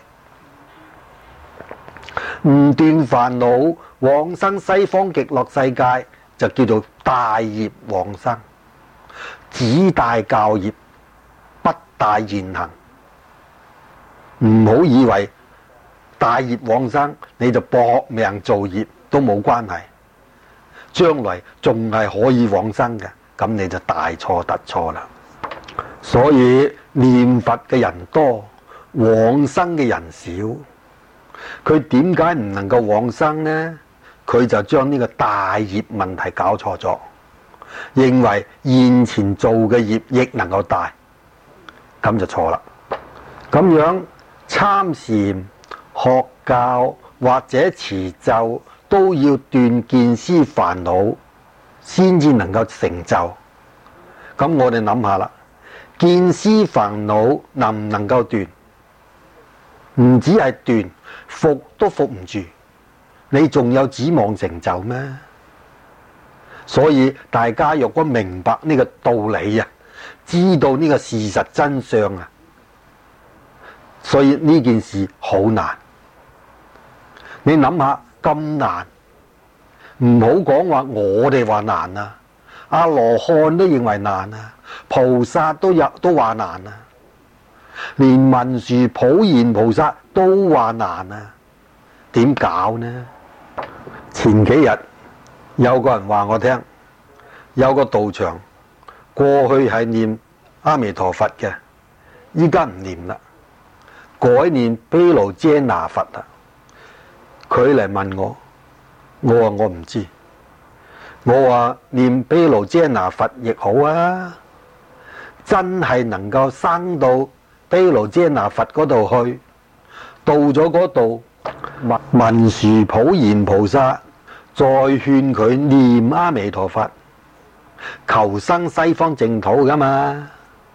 唔斷煩惱，往生西方極樂世界就叫做大業往生，只帶教業，不帶現行。唔好以為大業往生你就搏命做業都冇關係，將來仲係可以往生嘅，咁你就大錯特錯啦。所以念佛嘅人多，往生嘅人少。佢點解唔能夠往生呢？佢就將呢個大業問題搞錯咗，認為現前做嘅業亦能夠大，咁就錯啦。咁樣參禪、學教或者持咒都要斷見思煩惱，先至能夠成就。咁我哋諗下啦，見思煩惱能唔能夠斷？唔止係斷，服都服唔住，你仲有指望成就咩？所以大家若果明白呢個道理啊，知道呢個事實真相啊，所以呢件事好難。你諗下咁難，唔好講話我哋話難啊，阿羅漢都認為難啊，菩薩都有都話難啊，連文殊普賢菩薩都話難啊，點搞呢？前幾日有個人話我聽，有個道場過去係念阿彌陀佛嘅，依家唔念啦，改念毗盧遮那佛啦。佢嚟問我，我話我唔知，我話念毗盧遮那佛亦好啊，真係能夠生到毗盧遮那佛嗰度去，到咗嗰度，文殊普賢菩薩再勸佢念阿彌陀佛，求生西方淨土噶嘛。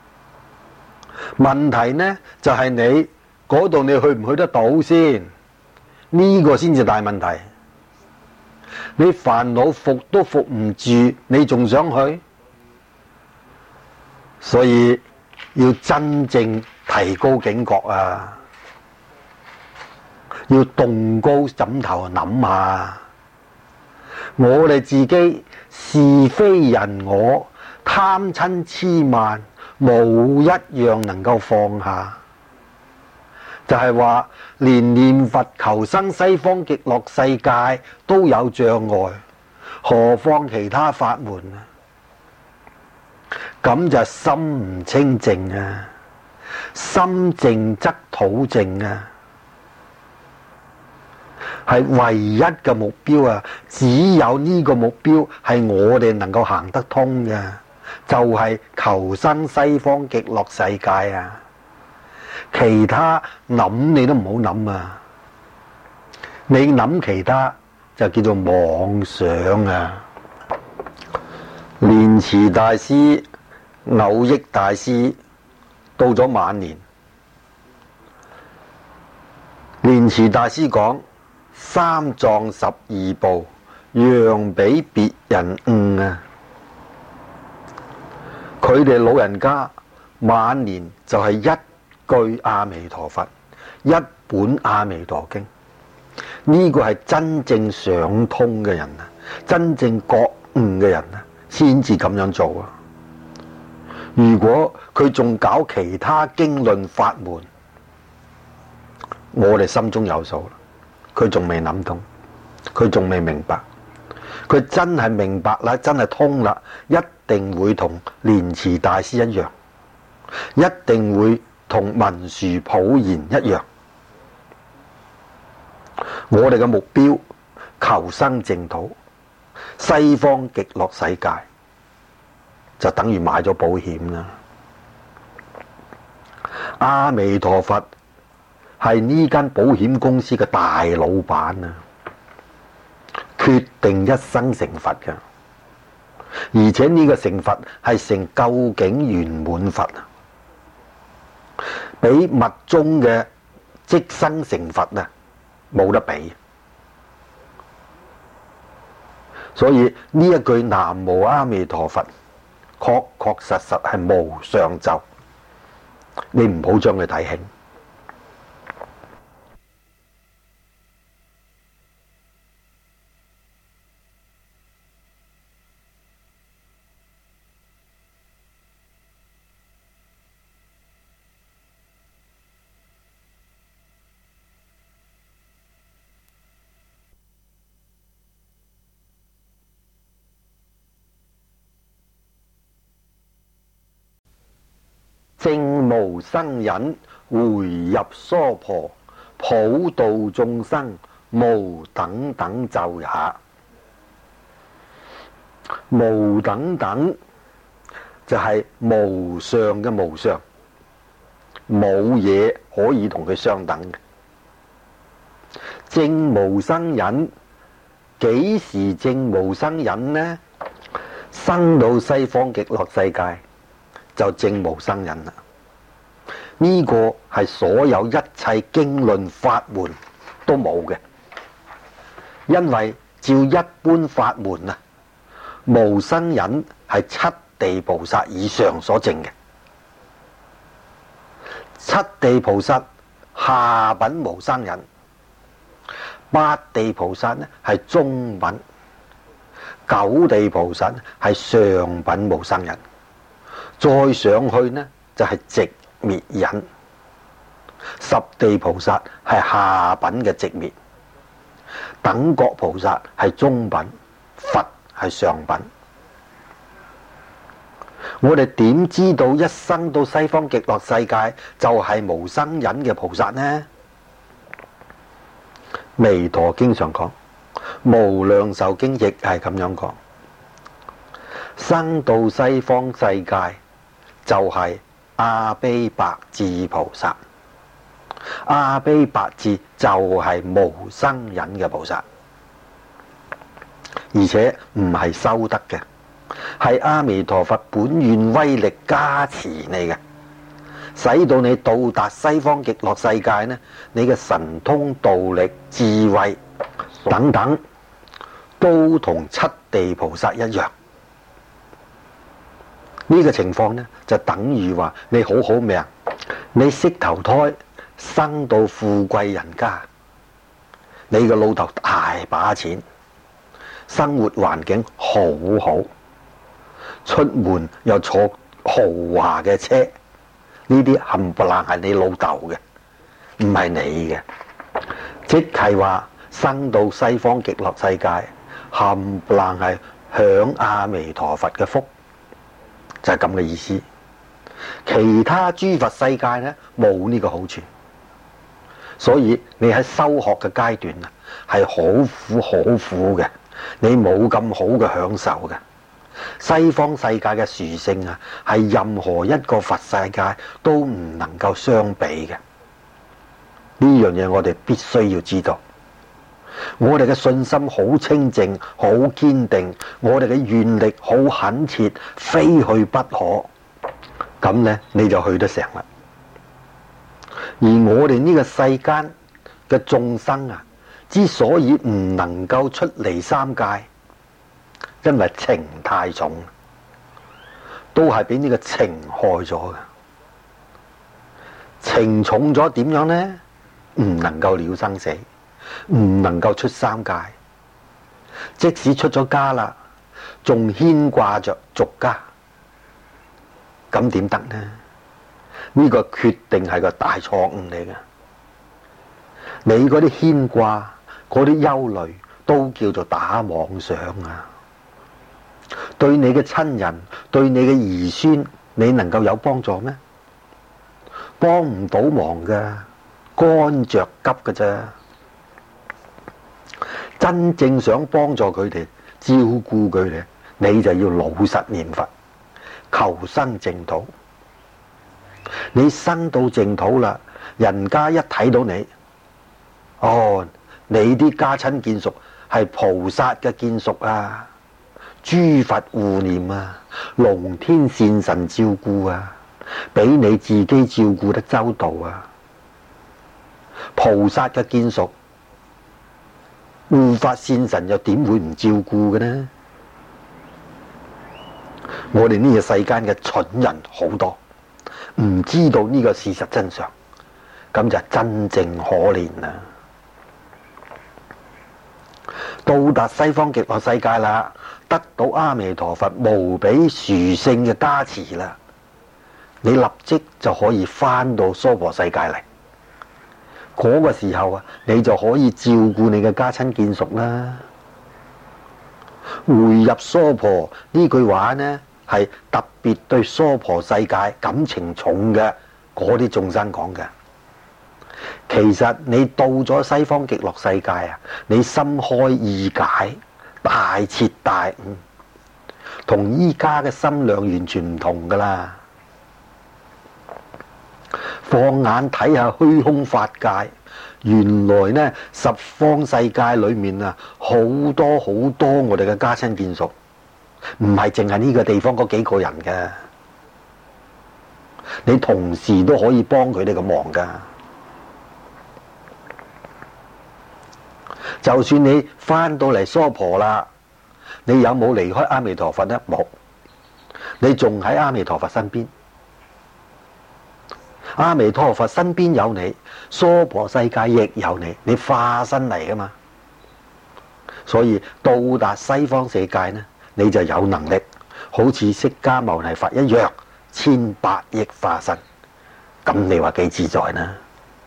問題呢就係、是、你嗰度你去唔去得到先？呢、這個先至大問題。你煩惱服都服唔住，你仲想去？所以要真正提高警覺啊！要動高枕頭諗下，我哋自己是非人我貪嗔痴慢，冇一樣能夠放下。就係話連念佛求生西方極樂世界都有障礙，何況其他法門啊？咁就心唔清淨啊！心淨則土淨啊！係唯一嘅目標啊！只有呢個目標係我哋能夠行得通嘅，就係、是、求生西方極樂世界啊！其他諗你都唔好諗啊！你諗其他就叫做妄想啊！蓮池大師、藕益大師到咗晚年，蓮池大師講三藏十二部讓俾別人悟啊！佢哋老人家晚年就係一句阿彌陀佛，一本阿彌陀經，呢、這個係真正想通嘅人啊，真正覺悟嘅人啊，先至咁樣做啊！如果佢仲搞其他經論法門，我哋心中有數啦。佢仲未諗通，佢仲未明白，佢真係明白啦，真係通啦，一定會同蓮池大師一樣，一定會同文殊普賢一樣。我哋嘅目標求生淨土，西方極樂世界，就等於買咗保險啦。阿彌陀佛係呢間保險公司嘅大老闆啊，決定一生成佛嘅，而且呢個成佛係成究竟圓滿佛啊，比密宗嘅即生成佛啊冇得比。所以呢一句南無阿彌陀佛，確確實實係無上咒，你唔好將佢睇輕。正無生忍，回入娑婆，普度眾生，無等等咒也。無等等就係無上嘅無上，冇嘢可以同佢相等嘅。正無生忍，幾時正無生忍呢？生到西方極樂世界就正無生忍啦。呢個係所有一切經論法門都冇嘅，因為照一般法門啊，無生忍係七地菩薩以上所證嘅。七地菩薩下品無生忍，八地菩薩呢係中品，九地菩薩係上品無生忍，再上去呢就係直滅忍，十地菩薩係下品嘅直滅，等覺菩薩係中品，佛係上品。我哋點知道一生到西方極樂世界就係無生忍嘅菩薩呢？彌陀經上講，無量壽經亦係咁樣講，生到西方世界就係阿鞞白智菩薩，阿鞞白智就係無生忍嘅菩薩，而且唔係修得嘅，係阿彌陀佛本願威力加持你嘅，使到你到達西方極樂世界呢，你嘅神通道力智慧等等都同七地菩薩一樣。呢個情況呢，就等於話你好好命，你識投胎生到富貴人家，你個老豆大把錢，生活環境好好，出門又坐豪華嘅車，呢啲冚唪唥係你老豆嘅，唔係你嘅。即係話生到西方極樂世界，冚唪唥係享阿彌陀佛嘅福。就係咁嘅意思，其他諸佛世界呢冇呢個好處，所以你喺修學嘅階段啊係好苦好苦嘅，你冇咁好嘅享受嘅。西方世界嘅殊勝啊，係任何一個佛世界都唔能夠相比嘅。呢樣嘢我哋必須要知道。我哋嘅信心好清淨，好堅定，我哋嘅願力好懇切，非去不可。咁呢，你就去得成啦。而我哋呢個世間嘅眾生啊，之所以唔能夠出離三界，因為情太重，都係俾呢個情害咗嘅。情重咗點樣呢？唔能夠了生死，唔能夠出三界，即使出咗家啦，仲牽掛着俗家，咁點得呢？呢個決定係個大錯誤嚟嘅。你嗰啲牽掛、嗰啲憂慮，都叫做打妄想啊，都對你嘅親人、對你嘅兒孫，你能夠有幫助咩？幫唔到忙噶，乾着急噶啫。真正想幫助佢哋、照顧佢哋，你就要老實念佛，求生淨土。你生到淨土啦，人家一睇到你，哦，你啲家親眷屬係菩薩嘅眷屬啊，諸佛護念啊，龍天善神照顧啊，比你自己照顧得周到啊。菩薩嘅眷屬，護法善神又點會唔照顧嘅呢？我哋呢個世間嘅蠢人好多，唔知道呢個事實真相，咁就真正可憐啦。到達西方極樂世界啦，得到阿彌陀佛無比殊勝嘅加持啦，你立即就可以翻到娑婆世界嚟。嗰個時候啊，你就可以照顧你嘅家親眷屬啦。回入娑婆呢句話呢，係特別對娑婆世界感情重嘅嗰啲眾生講嘅。其實你到咗西方極樂世界啊，你心開意解，大徹大悟，同依家嘅心量完全唔同噶啦。放眼睇下虛空法界，原來呢十方世界裏面啊，好多好多我哋嘅家親眷屬，唔係淨係呢個地方嗰幾個人嘅，你同時都可以幫佢哋嘅忙噶。就算你翻到嚟娑婆啦，你有冇離開阿彌陀佛呢？冇，你仲喺阿彌陀佛身邊。阿彌陀佛身邊有你，娑婆世界亦有你，你化身嚟噶嘛。所以到達西方世界呢，你就有能力，好似釋迦牟尼佛一樣，千百億化身。咁你話幾自在呢？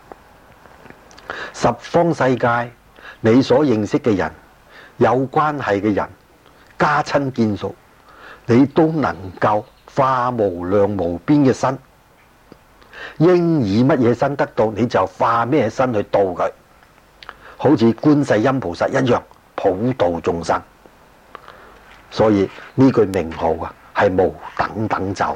十方世界你所認識嘅人、有關係嘅人、家親眷屬，你都能夠化無量無邊嘅身。應以乜嘢身得到，你就化咩身去度佢，好似觀世音菩薩一樣普度眾生。所以呢句名號啊，係無等等咒。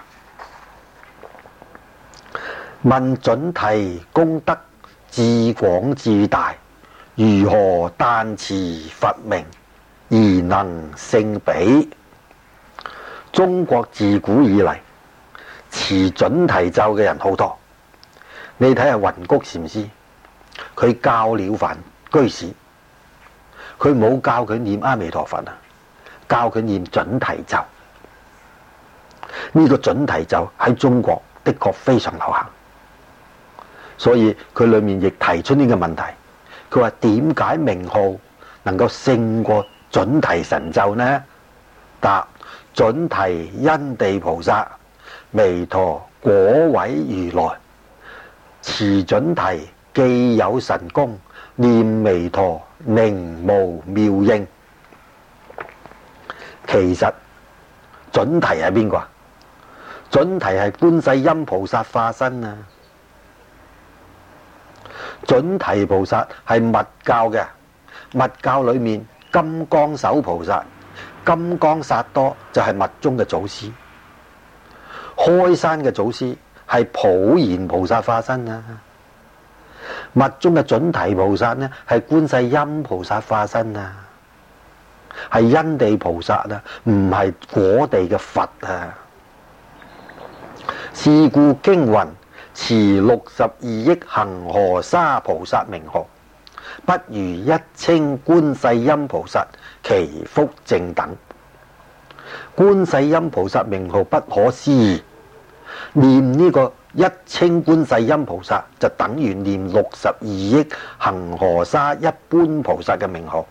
問準提功德至廣至大，如何但持佛名而能勝彼？中國自古以嚟持準提咒嘅人好多，你睇下雲谷禪師，佢教了凡居士，佢冇教佢念阿彌陀佛啊，教佢念準提咒。呢個準提咒喺中國的確非常流行，所以佢裏面亦提出呢個問題，佢話點解名號能夠勝過準提神咒呢？答：準提因地菩薩，彌陀果位如來，持準提既有神功，念彌陀名無妙應。其實準提係邊個啊？準提係觀世音菩薩化身啊！準提菩薩係密教嘅，密教裏面金剛手菩薩、金剛薩多就係密宗嘅祖師。開山嘅祖師係普賢菩薩化身啊！密宗嘅準提菩薩呢係觀世音菩薩化身啊，係因地菩薩啊，唔係果地嘅佛啊。是故經云：持六十二億恒河沙菩薩名號，不如一稱觀世音菩薩，其福正等。觀世音菩薩名號不可思議，念呢個一稱觀世音菩薩就等於念六十二億恒河沙一般菩薩嘅名號。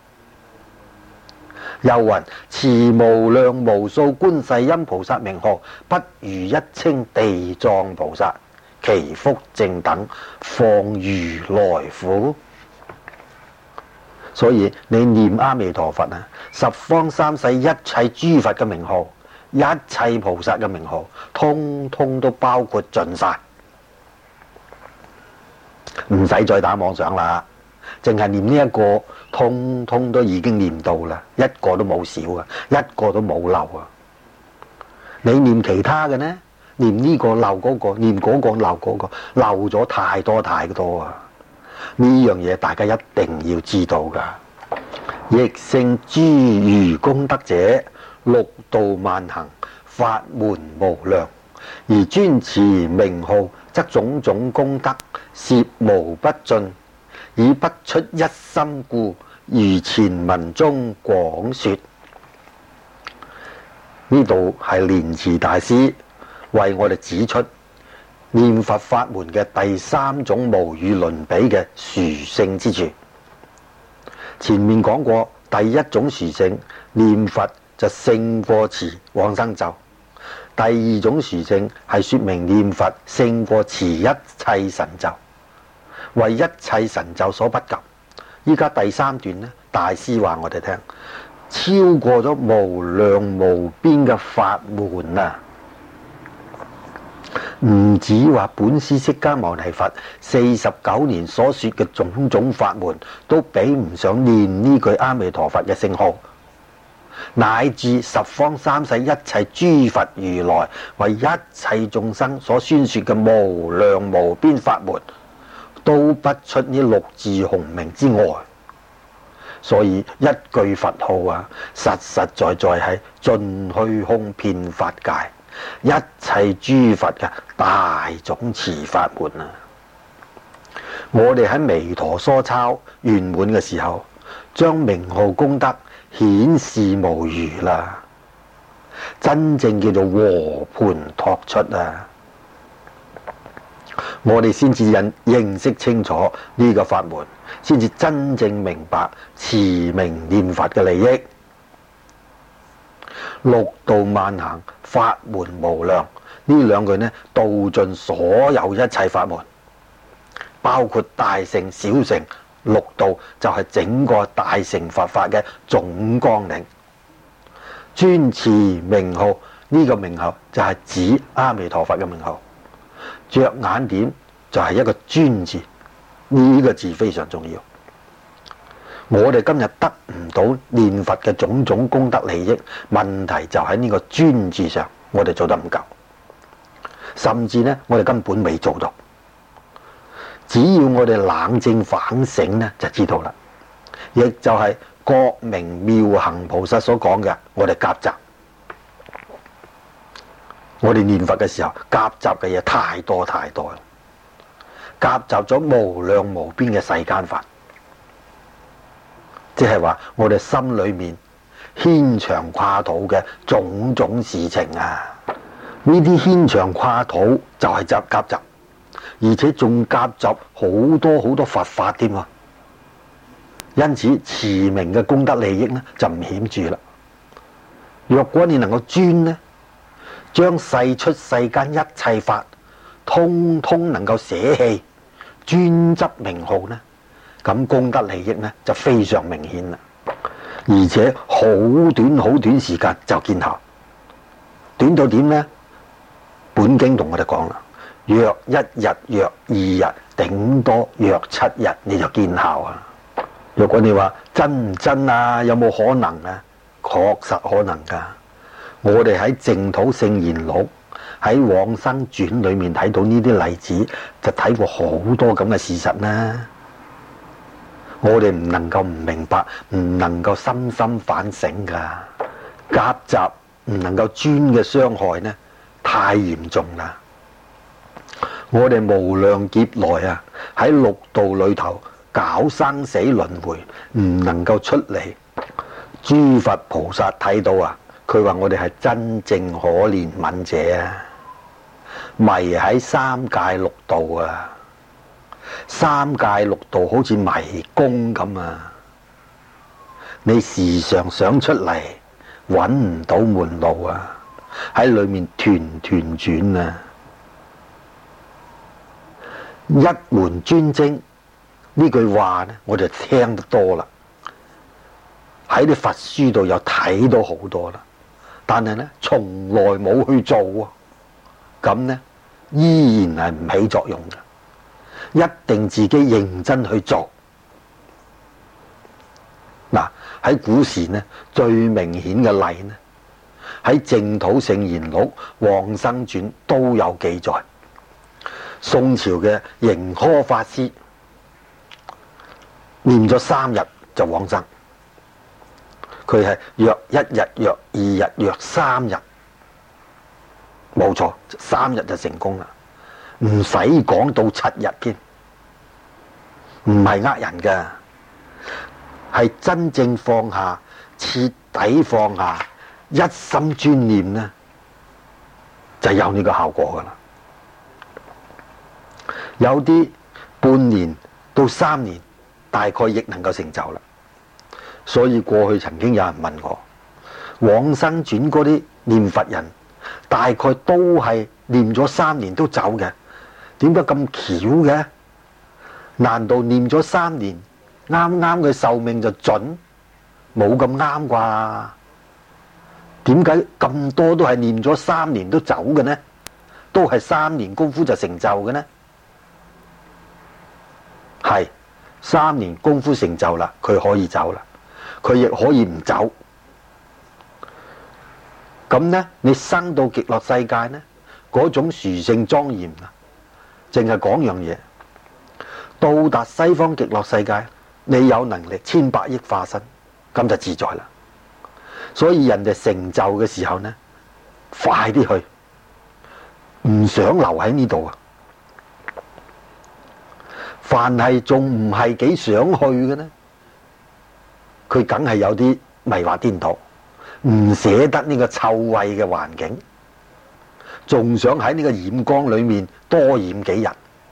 又云：持無量無數觀世音菩薩名號，不如一稱地藏菩薩，其福正等，況如來乎？ 所以你念阿彌陀佛啊，十方三世一切諸佛嘅名號，一切菩薩嘅名號，通通都包括盡晒，唔使再打妄想啦，淨係念呢一個，通通都已經念到啦，一個都冇少啊，一個都冇漏啊。你念其他嘅呢？念呢個漏嗰個，念嗰個漏嗰個，漏咗太多太多啊！呢樣嘢大家一定要知道噶。亦勝諸餘功德者，六度萬行，法門無量，而專持名號，則種種功德涉無不盡，以不出一心故，如前文中廣說。呢度係蓮池大師為我哋指出念佛法門嘅第三種無與倫比嘅殊勝之處。前面講過，第一種殊勝，念佛就勝過持往生咒；第二種殊勝係說明念佛勝過持一切神咒，為一切神咒所不及。依家第三段呢，大師話我哋聽，超過咗無量無邊嘅法門啊！唔止話本師釋迦牟尼佛四十九年所說嘅種種法門都比唔上念呢句阿彌陀佛嘅聖號，乃至十方三世一切諸佛如來為一切眾生所宣說嘅無量無邊法門，都不出呢六字洪名之外。所以一句佛號啊，實實在在係盡虛空遍法界一切諸佛嘅大總持法門啊！我哋喺彌陀梭抄圓滿嘅時候，將名號功德顯示無餘啦，真正叫做和盤托出啊！我哋先至認認識清楚呢個法門，先至真正明白持名念佛嘅利益。六度萬行，法門無量，呢兩句呢，道盡所有一切法門，包括大乘小乘六度，就係整個大乘佛法嘅總綱領。專持名號，呢個名號就係指阿彌陀佛嘅名號，着眼點就係一個專字，呢個字非常重要。我哋今日得唔到念佛嘅種種功德利益，問題就喺呢個專字上，我哋做得唔夠，甚至呢，我哋根本未做到。只要我哋冷靜反省呢，就知道啦。亦就係覺明妙行菩薩所講嘅，我哋夾雜，我哋念佛嘅時候夾雜嘅嘢太多太多啦，夾雜咗無量無邊嘅世間法。即係話我哋心裏面牽腸跨肚嘅種種事情啊，呢啲牽腸跨肚就係夾夾雜，而且仲夾雜好多好多佛法添啊！因此持名嘅功德利益呢就唔顯著啦。若果你能夠專呢，將世出世間一切法通通能夠捨棄，專執名號呢，咁功德利益呢就非常明顯啦，而且好短好短時間就見效。短到點呢？本經同我哋講啦，約一日、約二日，頂多約七日，你就見效啊！如果你話真唔真啊？有冇可能啊？確實可能噶。我哋喺淨土聖賢錄喺往生傳裏面睇到呢啲例子，就睇過好多咁嘅事實啦。我哋唔能夠唔明白，唔能夠深深反省噶。夾雜唔能夠專嘅傷害呢，太嚴重啦。我哋無量劫來啊，喺六道裏頭搞生死輪迴，唔能夠出嚟。諸佛菩薩睇到啊，佢話我哋係真正可憐憫者啊，迷喺三界六道啊。三界六道好似迷宮咁啊！你時常想出嚟，揾唔到門路啊！喺裏面團團轉啊！一門專精呢句話呢，我就聽得多啦。 喺啲佛書度又睇到好多啦，但係呢，從來冇去做喎，咁呢，依然係唔起作用嘅，一定自己認真去做。嗱，喺古時呢，最明顯嘅例呢，喺淨土聖賢錄往生傳都有記載。宋朝嘅盈科法師念咗三日就往生，佢係約一日、約二日、約三日，冇錯，三日就成功啦，唔使講到七日添，唔係呃人㗎，係真正放下，徹底放下，一心專念呢，就有呢個效果噶啦。有啲半年到三年，大概亦能夠成就啦。所以過去曾經有人問我，往生傳嗰啲念佛人，大概都係念咗三年都走嘅，點解咁巧嘅？難道念咗三年，啱啱嘅壽命就準？冇咁啱啩？點解咁多都係念咗三年都走嘅呢？都係三年功夫就成就嘅呢？係三年功夫成就啦，佢可以走啦，佢亦可以唔走。咁呢，你生到極樂世界呢，嗰種殊勝莊嚴啊，淨係講樣嘢，到達西方極樂世界，你有能力千百億化身，咁就自在啦。所以人哋成就嘅時候呢，快啲去，唔想留喺呢度啊！凡係仲唔係幾想去嘅呢，佢梗係有啲迷惑顛倒，唔捨得呢個臭穢嘅環境，仲想喺呢個染缸裏面多染幾日。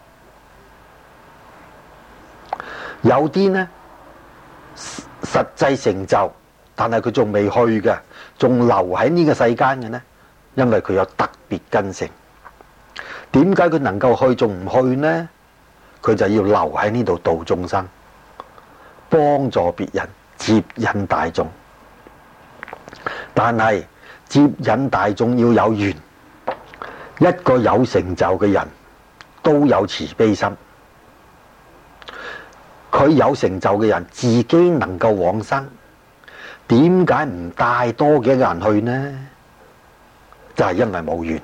有啲呢，實際成就，但係佢仲未去嘅，仲留喺呢個世間嘅呢，因為佢有特別根性。點解佢能夠去仲唔去呢？佢就要留喺呢度度眾生，幫助別人，接引大眾。但係接引大眾要有緣，一個有成就嘅人都有慈悲心。佢有成就嘅人自己能夠往生，點解唔帶多幾個人去呢？就係因為冇緣。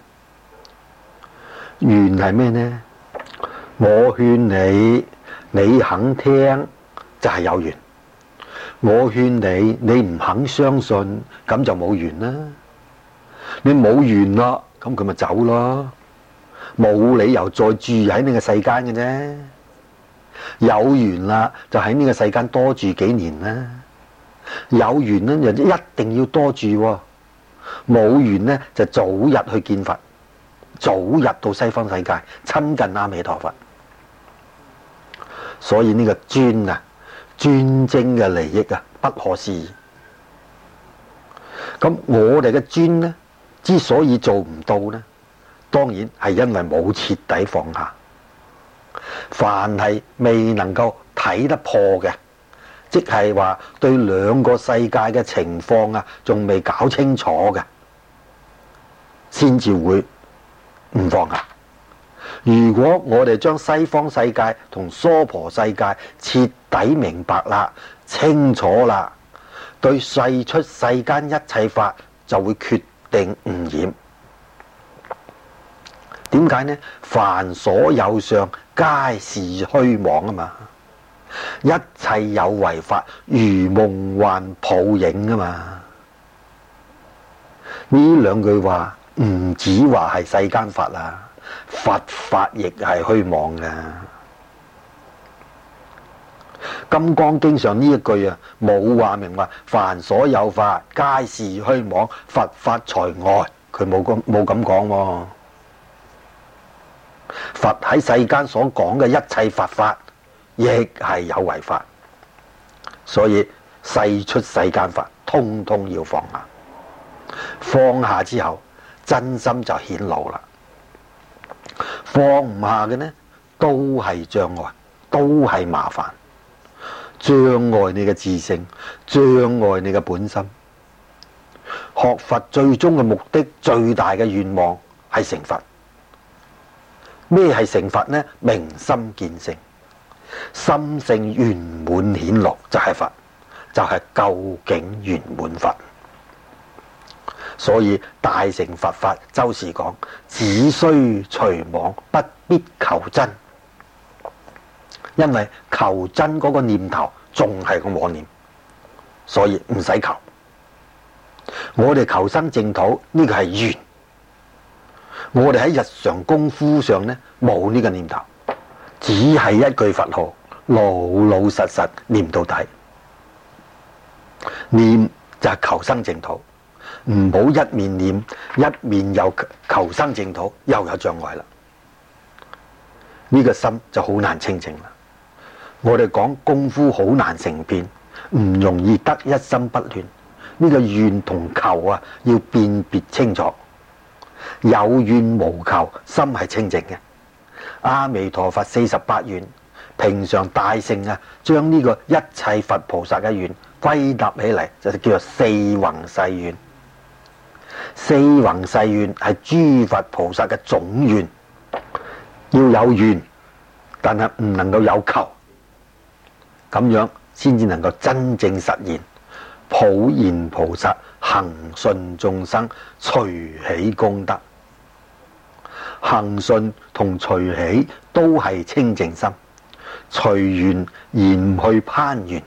緣係咩呢？我勸你，你肯聽就係有緣；我勸你，你唔肯相信，咁就冇緣啦。你冇緣啦，咁佢咪走咯，冇理由再住喺呢個世間嘅啫。有緣啦，就喺呢個世間多住幾年啦。有緣呢，就一定要多住；冇緣呢，就早日去見佛，早日到西方世界親近阿彌陀佛。所以呢個專啊，專精嘅利益啊，不可思議。咁我哋嘅專呢，之所以做唔到呢，當然係因為冇徹底放下。凡係未能夠睇得破嘅，即係話對兩個世界嘅情況啊，仲未搞清楚嘅，先至會唔放下。如果我哋將西方世界同娑婆世界徹底明白啦、清楚啦，對世出世間一切法就會決定唔染。點解呢？凡所有相，皆是虛妄啊嘛！一切有為法，如夢幻泡影啊嘛！呢兩句話唔止話係世間法啦。佛法亦係虛妄嘅，《金剛經》上呢一句啊，冇話明話凡所有法皆是虛妄，佛法除外，佢冇咁冇咁講喎。佛喺世間所講嘅一切佛法，亦係有為法，所以世出世間法，通通要放下。放下之後，真心就顯露啦。放唔下嘅呢，都係障礙，都係麻煩。 障礙你嘅自性，障礙你嘅本心。學佛最終嘅目的，最大嘅願望係成佛。咩係成佛呢？明心見性，心性圓滿顯露就係佛，就係究竟圓滿佛。所以大乘佛法周時講，只須除妄，不必求真。因為求真嗰個念頭仲係個妄念，所以唔使求。我哋求生淨土呢個係緣，我哋喺日常功夫上呢冇呢個念頭，只係一句佛號，老老實實念到底。念就係求生淨土，唔好一面念一面又求生淨土，又有障礙啦。呢個心就好難清淨啦。我哋講功夫好難成片，唔容易得一心不亂。呢個願同求啊，要辨別清楚。有願無求，心係清淨嘅。阿彌陀佛四十八願，平常大乘啊，將呢個一切佛菩薩嘅願歸納起嚟，就叫做四弘誓願。四弘誓願係諸佛菩薩嘅總願，要有願，但係唔能夠有求，咁樣先至能夠真正實現普賢菩薩恆順眾生隨喜功德。恆順同隨喜都係清淨心，隨緣而唔去攀緣，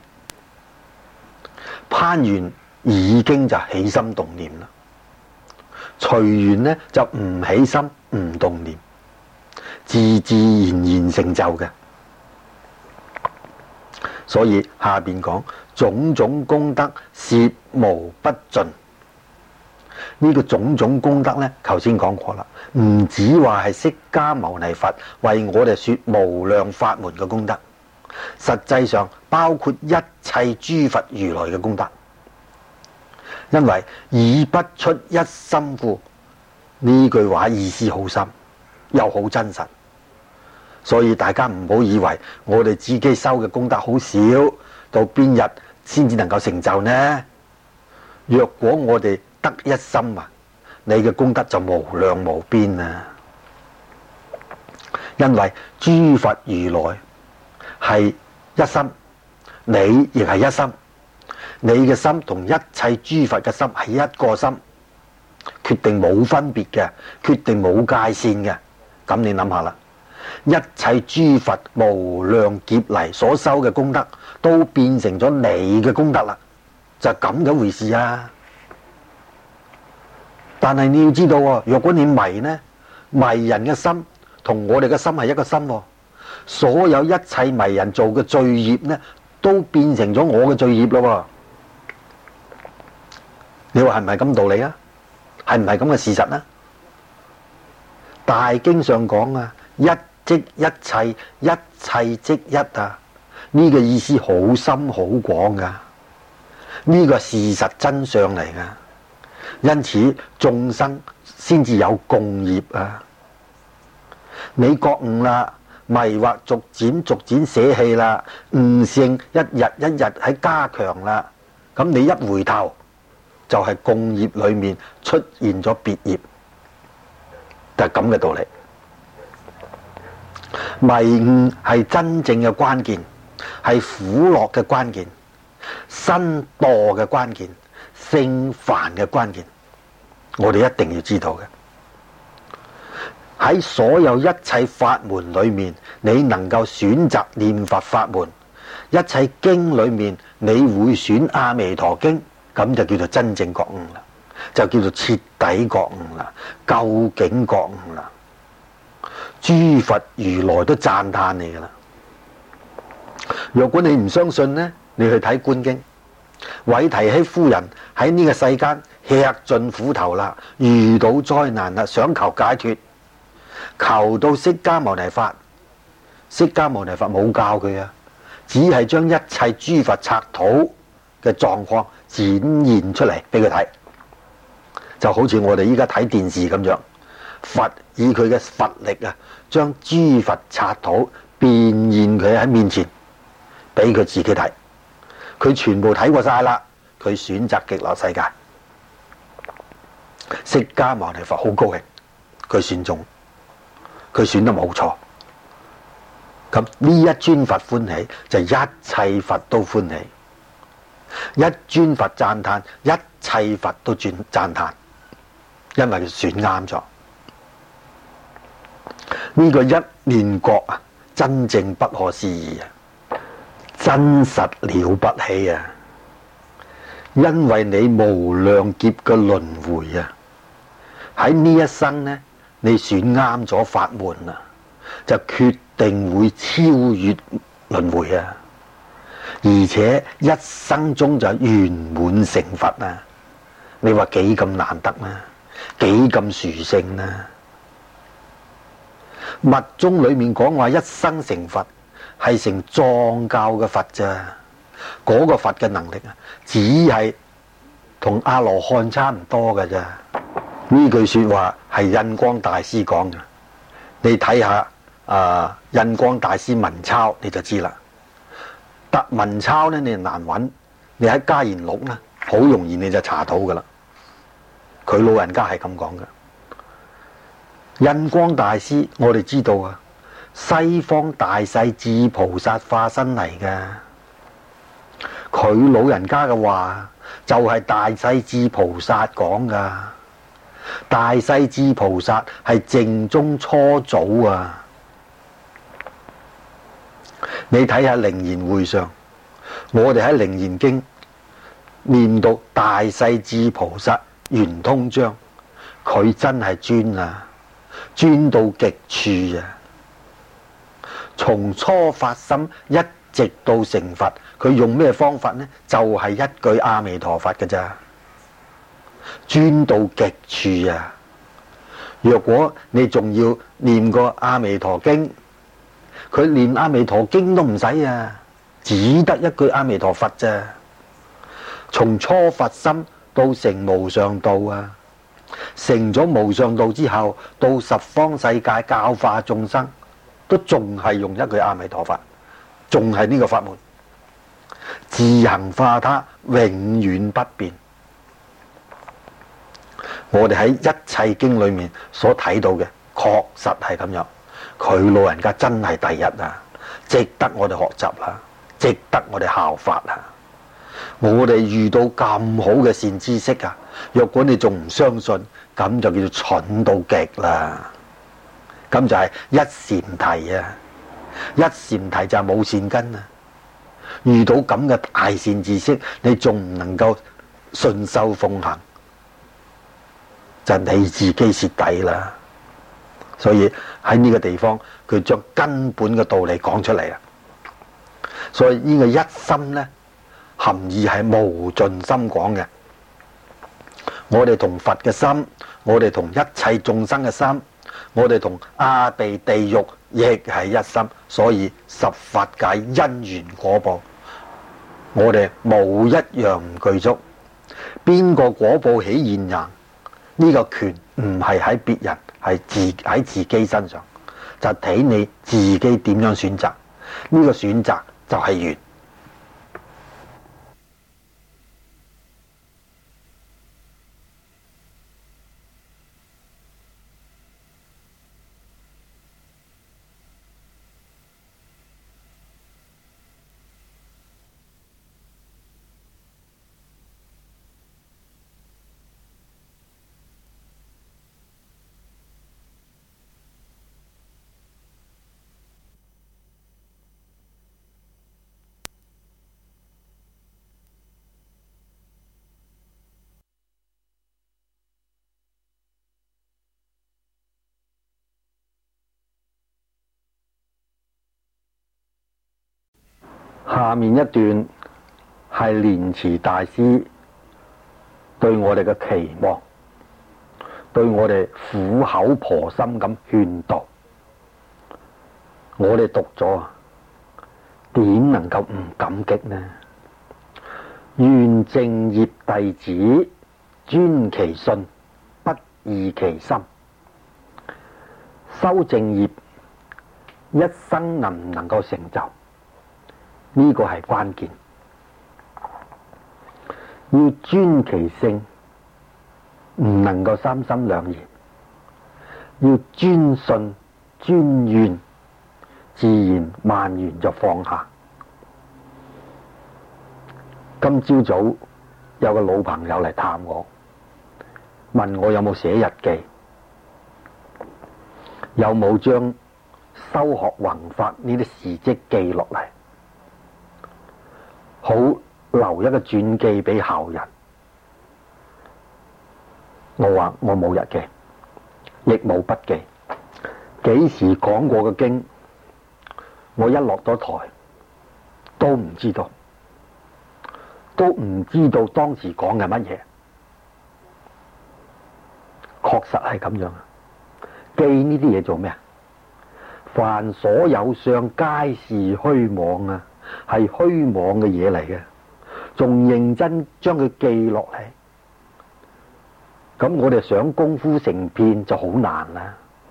攀緣已經就起心動念啦。隨緣呢就唔起心唔動念，自自然然成就嘅。所以下邊講種種功德攝無不盡。呢、這個種種功德呢，頭先講過啦，唔止話係釋迦牟尼佛為我哋說無量法門嘅功德，實際上包括一切諸佛如來嘅功德。因為以不出一心故，呢句話意思好深，又好真實。所以大家唔好以為我哋自己修嘅功德好少，到邊日先至能夠成就呢？若果我哋得一心啊，你嘅功德就無量無邊啊！因為諸佛如來係一心，你亦係一心，你嘅心同一切諸佛嘅心係一個心，決定冇分別嘅，決定冇界線嘅。咁你諗下啦。一切諸佛無量劫嚟所修嘅功德，都變成咗你嘅功德啦，就係咁嘅回事啊！但係你要知道喎，若果你迷呢，迷人嘅心同我哋嘅心係一個心喎，所有一切迷人做嘅罪業呢，都變成咗我嘅罪業咯喎！你話係唔係咁道理啊？係唔係咁嘅事實呢？大經上講啊，一即一切，一切即一啊！呢個意思好深好廣噶，呢個係事實真相嚟噶。因此眾生先至有共業啊！你覺悟啦，迷惑逐漸逐漸捨棄啦，悟性一日一日喺加強啦，咁你一回頭就係共業裏面出現咗別業，就係咁嘅道理。迷悟係真正嘅關鍵，係苦樂嘅關鍵，身墮嘅關鍵，聖凡嘅關鍵，我哋一定要知道嘅。喺所有一切法門裏面，你能夠選擇念佛法門，一切經裏面你會選阿彌陀經，咁就叫做真正覺悟啦，就叫做徹底覺悟啦，究竟覺悟啦。諸佛如來都讚歎你噶啦。若果你唔相信呢，你去睇觀經，韋提希夫人喺呢個世間吃盡苦頭啦，遇到災難啦，想求解脫，求到釋迦牟尼佛，釋迦牟尼佛冇教佢啊，只係將一切諸佛剎土嘅狀況展現出嚟俾佢睇，就好似我哋依家睇電視咁樣，佛以佢嘅佛力啊，將諸佛剎土變現佢喺面前，俾佢自己睇， 佢全部睇過晒啦，佢選擇極樂世界。釋迦牟尼佛好高興，佢選中，佢選得冇錯。咁呢一尊佛歡喜，就一切佛都歡喜。一尊佛讚歎，一切佛都轉讚歎，因為佢選啱咗。呢、這個一念覺啊，真正不可思議啊，真實了不起啊！因為你無量劫嘅輪迴啊，喺呢一生呢，你選啱咗法門啊，就決定會超越輪迴啊！而且一生中就圓滿成佛啊！你話幾咁難得啊？幾咁殊勝啊？密宗裏面講話一生成佛係成藏教嘅佛咋，嗰、那個佛嘅能力啊，只係同阿羅漢差唔多㗎咋。呢句說話係印光大師講嘅，你睇下啊，印光大師文鈔你就知啦。特文鈔呢，你難揾，你喺嘉賢錄呢，好容易你就查到噶啦。佢老人家係咁講嘅。印光大師，我哋知道啊，西方大勢至菩薩化身嚟嘅。佢老人家嘅話就係大勢至菩薩講噶。大勢至菩薩係淨宗初祖啊。你睇下楞嚴會上，我哋喺楞嚴經念到大勢至菩薩圓通章，佢真係專啊，專到極處啊！從初發心一直到成佛，佢用咩方法呢？就係、是、一句阿彌陀佛嘅咋，專到極處啊！若果你仲要念個阿彌陀經，佢念阿彌陀經都唔使啊，只得一句阿彌陀佛咋。從初發心到成無上道啊，成咗無上道之後，到十方世界教化眾生，都仲係用一句阿彌陀佛，仲係呢個法門，自行化他，永遠不變。我哋喺一切經裏面所睇到嘅，確實係咁樣。佢老人家真係第一啊，值得我哋學習啦，值得我哋效法啊！我哋遇到咁好嘅善知識啊，若果你仲唔相信，咁就叫做蠢到極啦。咁就係一禪提啊，一禪提就係冇善根啊。遇到咁嘅大善知識，你仲唔能夠順受奉行，就你自己蝕底啦。所以喺呢個地方，佢將根本嘅道理講出嚟啊！所以呢個一心呢，含義係無盡心講嘅。我哋同佛嘅心，我哋同一切眾生嘅心，我哋同阿鼻地獄亦係一心。所以十法界因緣果報，我哋冇一樣唔具足。邊個果報起現行？呢個權唔係喺別人，係自喺自己身上，就睇你自己點樣選擇。呢個選擇就係緣。下面一段係蓮池大師對我哋嘅期望，對我哋苦口婆心咁勸導。我哋讀咗，點能夠唔感激呢？願淨業弟子專其信，不異其心。修淨業一生能唔能夠成就？呢個係關鍵。 要專其性，唔能夠三心兩意，要專信專願，自然萬緣就放下。今朝早有個老朋友嚟探我，問我有冇寫日記，有冇將修學弘法呢啲事蹟記落嚟，好留一個傳記俾後人。我話我冇日記，亦冇筆記，幾時講過嘅經，我一落咗台都唔知道，都唔知道當時講嘅乜嘢。確實係咁樣。記呢啲嘢做咩啊？凡所有相，皆是虛妄啊，係虛妄嘅嘢嚟嘅，仲認真將佢記落嚟。咁我哋想功夫成片就好難啦。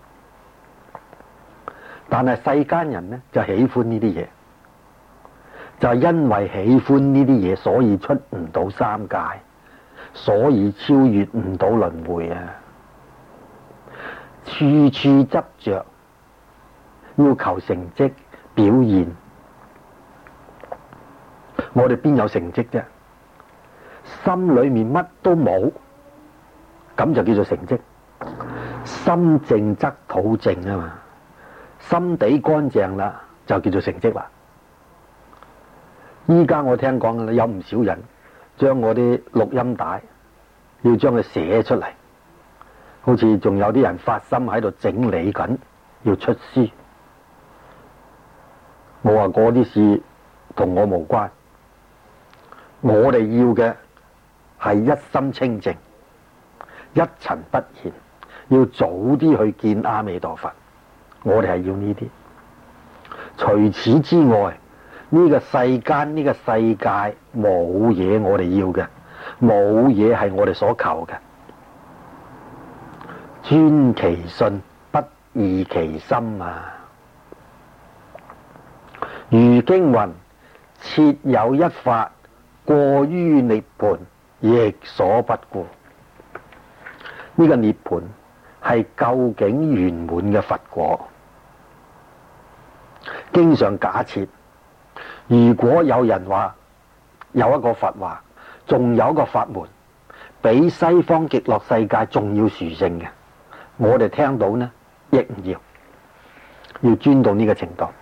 但係世間人呢就喜歡呢啲嘢，就係因為喜歡呢啲嘢，所以出唔到三界，所以超越唔到輪迴啊！處處執着，要求成績表現，我哋邊有成績啫？心裏面乜都冇，咁就叫做成績。心淨則土淨啊嘛，心地乾淨啦，就叫做成績啦。依家我聽講啦，有唔少人將我啲錄音帶要將佢寫出嚟，好似仲有啲人發心喺度整理緊，要出書。我話嗰啲事同我無關，我哋要嘅係一心清淨，一塵不染，要早啲去見阿彌陀佛。我哋係要呢啲。除此之外，呢個世間呢個世界冇嘢我哋要嘅，冇嘢係我哋所求嘅。專其信，不異其心啊！如經云：設有一法，過於涅槃，亦所不顧。呢個涅槃係究竟圓滿嘅佛果。經常假設，如果有人話有一個佛話，仲有一個法門比西方極樂世界仲要殊勝嘅，我哋聽到呢亦唔要，要專到呢個程度。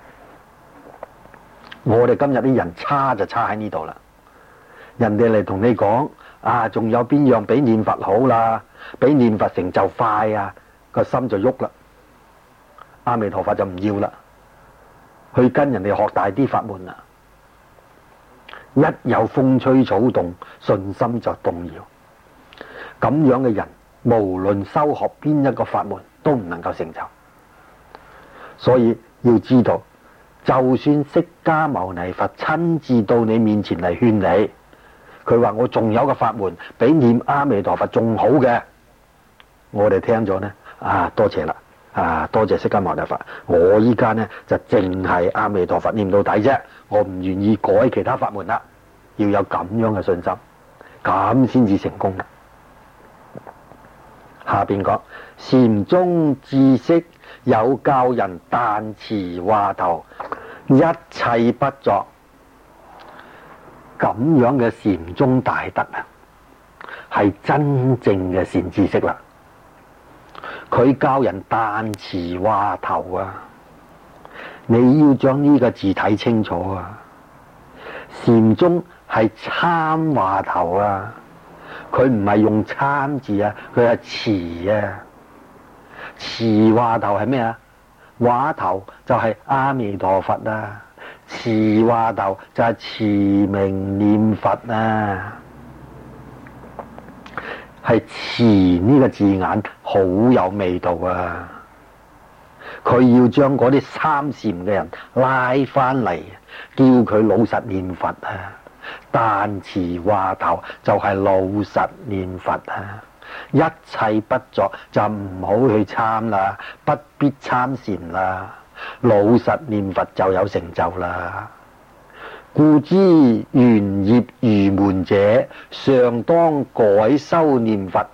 我哋今日啲人差就差喺呢度啦。人哋嚟同你講啊，仲有邊樣比念佛好啦，比念佛成就快啊，個心就喐啦。阿彌陀佛就唔要啦，去跟人哋學大啲法門啦。一有風吹草動，信心就動搖。咁樣嘅人，無論修學邊一個法門，都唔能夠成就。所以要知道，就算釋迦牟尼佛親自到你面前嚟勸你，佢話我仲有個法門比念阿彌陀佛仲好嘅，我哋聽咗呢，啊多謝啦，啊多謝釋迦牟尼佛，我依家呢就淨係阿彌陀佛念到底啫，我唔願意改其他法門啦。要有咁樣嘅信心，咁先至成功。下邊講禪宗知識有教人但持話頭，一切不作。咁樣嘅禪宗大德啊，係真正嘅善知識啦。佢教人但持話頭啊，你要將呢個字睇清楚啊。禪宗係參話頭啊，佢唔係用參字啊，佢係持啊。持話頭係咩啊？話頭就係阿彌陀佛啊，持話頭就係持名念佛啊。係持呢個字眼好有味道啊！佢要將嗰啲參禪嘅人拉翻嚟，叫佢老實念佛啊！但持話頭就係老實念佛啊！一切不作就唔好去參啦，不必參禪啦，老實念佛就有成就啦。 故知緣業愚門者，尚當改修念佛。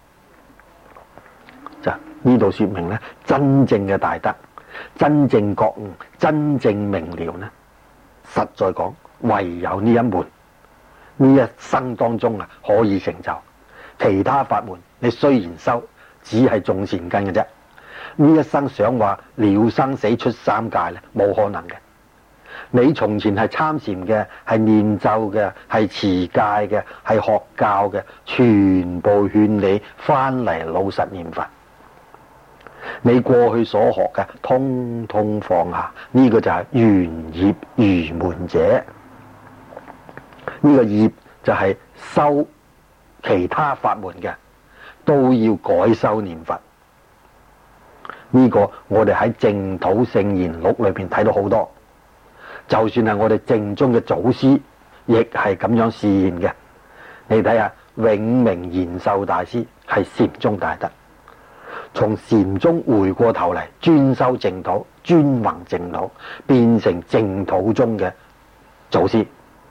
就呢度說明咧，真正嘅大德、真正覺悟、真正明了呢，實在講唯有呢一門，呢一生當中啊可以成就。其他法門你雖然修，只係種善根嘅啫。呢一生想話了生死出三界咧，冇可能嘅。你從前係參禪嘅，係念咒嘅，係持戒嘅，係學教嘅，全部勸你翻嚟老實念佛。你過去所學嘅，通通放下。呢、這個就係緣業愚門者。呢、這個業就係修其他法門嘅，都要改修念佛。呢、這個我哋喺淨土聖言錄裏邊睇到好多。就算係我哋正宗嘅祖師，亦係咁樣示現嘅。你睇下永明延壽大師係禪宗大德，從禪宗回過頭嚟專修淨土，專弘淨土，變成淨土中嘅祖師。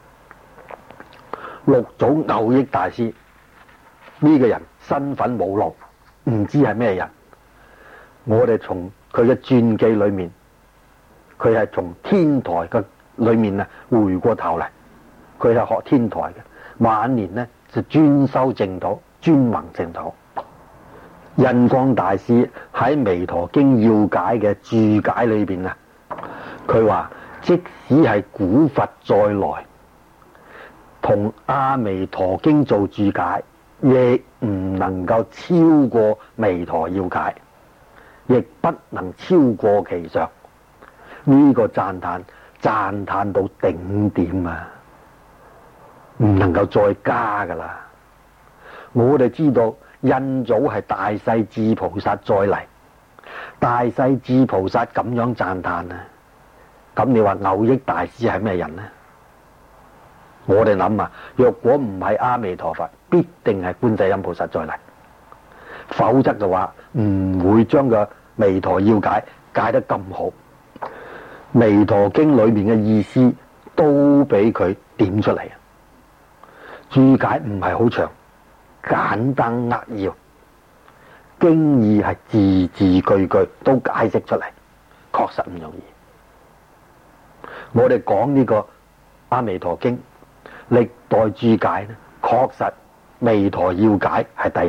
六祖藕益大師呢、這個人身份冇露，唔知係咩人。我哋從佢嘅傳記裏面，佢係從天台嘅裏面啊回過頭嚟，佢係學天台嘅。晚年呢就專修淨土，專弘淨土。印光大師喺《彌陀經要解》嘅注解裏邊啊，佢話即使係古佛再來，同《阿彌陀經》做注解，亦唔能夠超過《彌陀要解》，亦不能超過其上。呢、這個讚歎讚歎到頂點啊，唔能夠再加噶啦。我哋知道印祖係大勢至菩薩再嚟，大勢至菩薩咁樣讚歎啊，咁你話藕益大師係咩人呢？我哋諗啊，若果唔係阿彌陀佛，必定係觀世音菩薩再嚟，否則嘅話唔會將個彌陀要解解得咁好。彌陀經裏面嘅意思都俾佢點出嚟啊！注解唔係好長，簡單扼要，經義係字字句句都解釋出嚟，確實唔容易。我哋講呢個阿彌陀經歷代注解呢，確實彌陀要解係第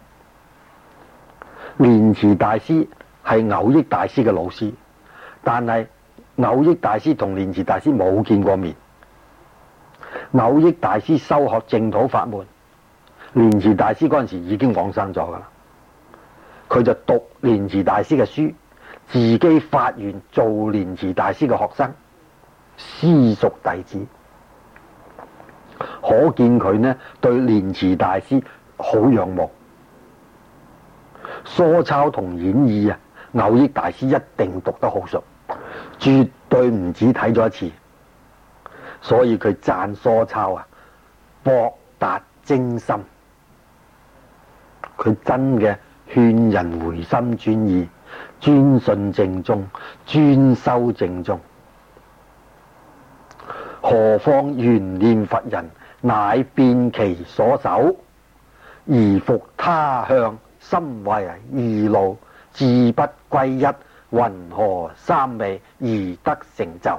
一。蓮池大師係藕益大師嘅老師，但係藕益大師同蓮池大師冇見過面。藕益大師修學淨土法門，蓮池大師嗰陣時已經往生咗噶啦。佢就讀蓮池大師嘅書，自己發願做蓮池大師嘅學生，私塾弟子。可見佢呢對蓮池大師好仰慕。疏鈔同演義啊，藕益大師一定讀得好熟，絕對唔止睇咗一次。所以佢讚疏鈔啊，博達精深。佢真嘅勸人回心轉意，專信正宗，專修正宗。何況緣念佛人，乃變其所守，而復他鄉，心為二路，志不歸一，云何三昧而得成就？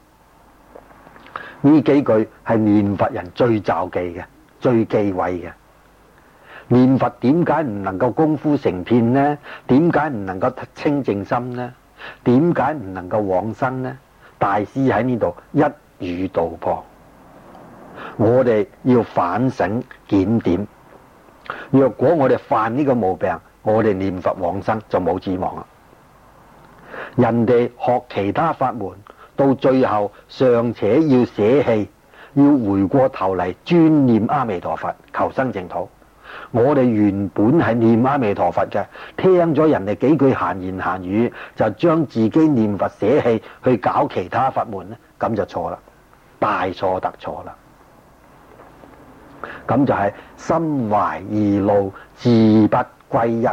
呢幾句係念佛人最罩忌嘅，最忌諱嘅。念佛點解唔能夠功夫成片呢？點解唔能夠清淨心呢？點解唔能夠往生呢？大師喺呢度一語道破，我哋要反省檢點。若果我哋犯呢個毛病，我哋念佛往生就冇指望啦。人哋學其他法門，到最後尚且要捨棄，要回過頭嚟專念阿彌陀佛，求生淨土。我哋原本係念阿彌陀佛嘅，聽咗人哋幾句閒言閒語，就將自己念佛捨棄去搞其他法門咧，咁就錯啦，大錯特錯啦。咁就係心懷二路，志不歸一。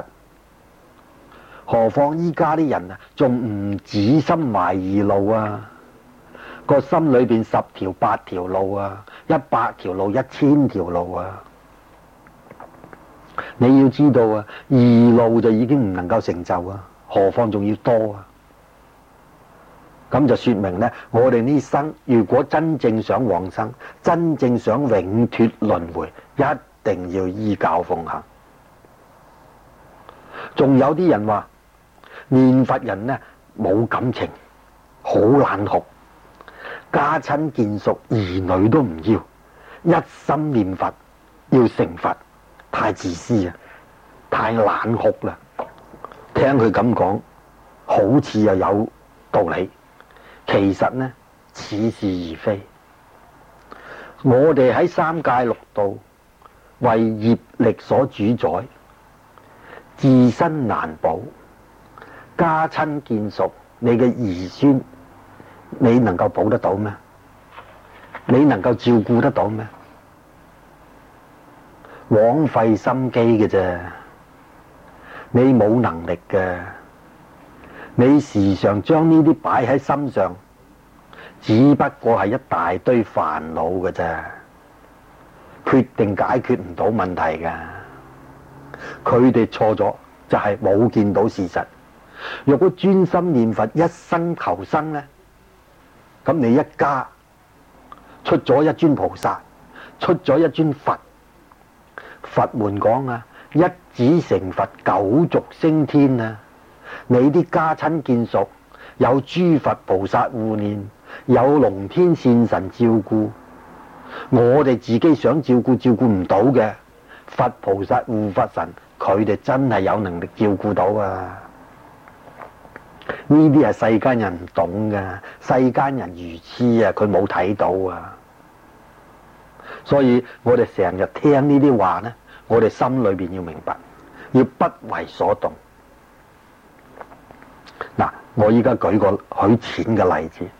何況依家啲人啊，仲唔止心懷二路啊？ 個心裏邊十條八條路啊，一百條路，一千條路啊。你要知道啊，二路就已經唔能夠成就啊，何況仲要多啊。咁就說明呢，我哋呢生如果真正想往生，真正想永脫輪迴，一定要依教奉行。仲有啲人話念佛人呢冇感情，好冷酷，家親眷屬兒女都唔要，一心念佛要成佛，太自私啊，太冷酷啦。聽佢咁講，好似又有道理，其實呢似是而非。我哋喺三界六道為業力所主宰，自身難保，家親眷屬，你嘅兒孫，你能夠保得到咩？你能夠照顧得到咩？枉費心機嘅啫，你冇能力嘅，你時常將呢啲擺喺心上，只不過係一大堆煩惱嘅啫，決定解決唔到問題嘅。佢哋錯咗就係冇見到事實。若果專心念佛，一生求生呢，咁你一家出咗一尊菩薩，出咗一尊佛。佛門講啊，一子成佛，九族升天啊！你啲家親眷屬有諸佛菩薩護念，有龍天善神照顧，我哋自己想照顧照顧唔到嘅，佛菩薩護法神，佢哋真係有能力照顧到啊！呢啲係世間人唔懂噶，世間人愚痴啊，佢冇睇到啊！所以我哋成日聽呢啲話呢，我哋心裏邊要明白，要不為所動。嗱，我依家舉個許淺嘅例子，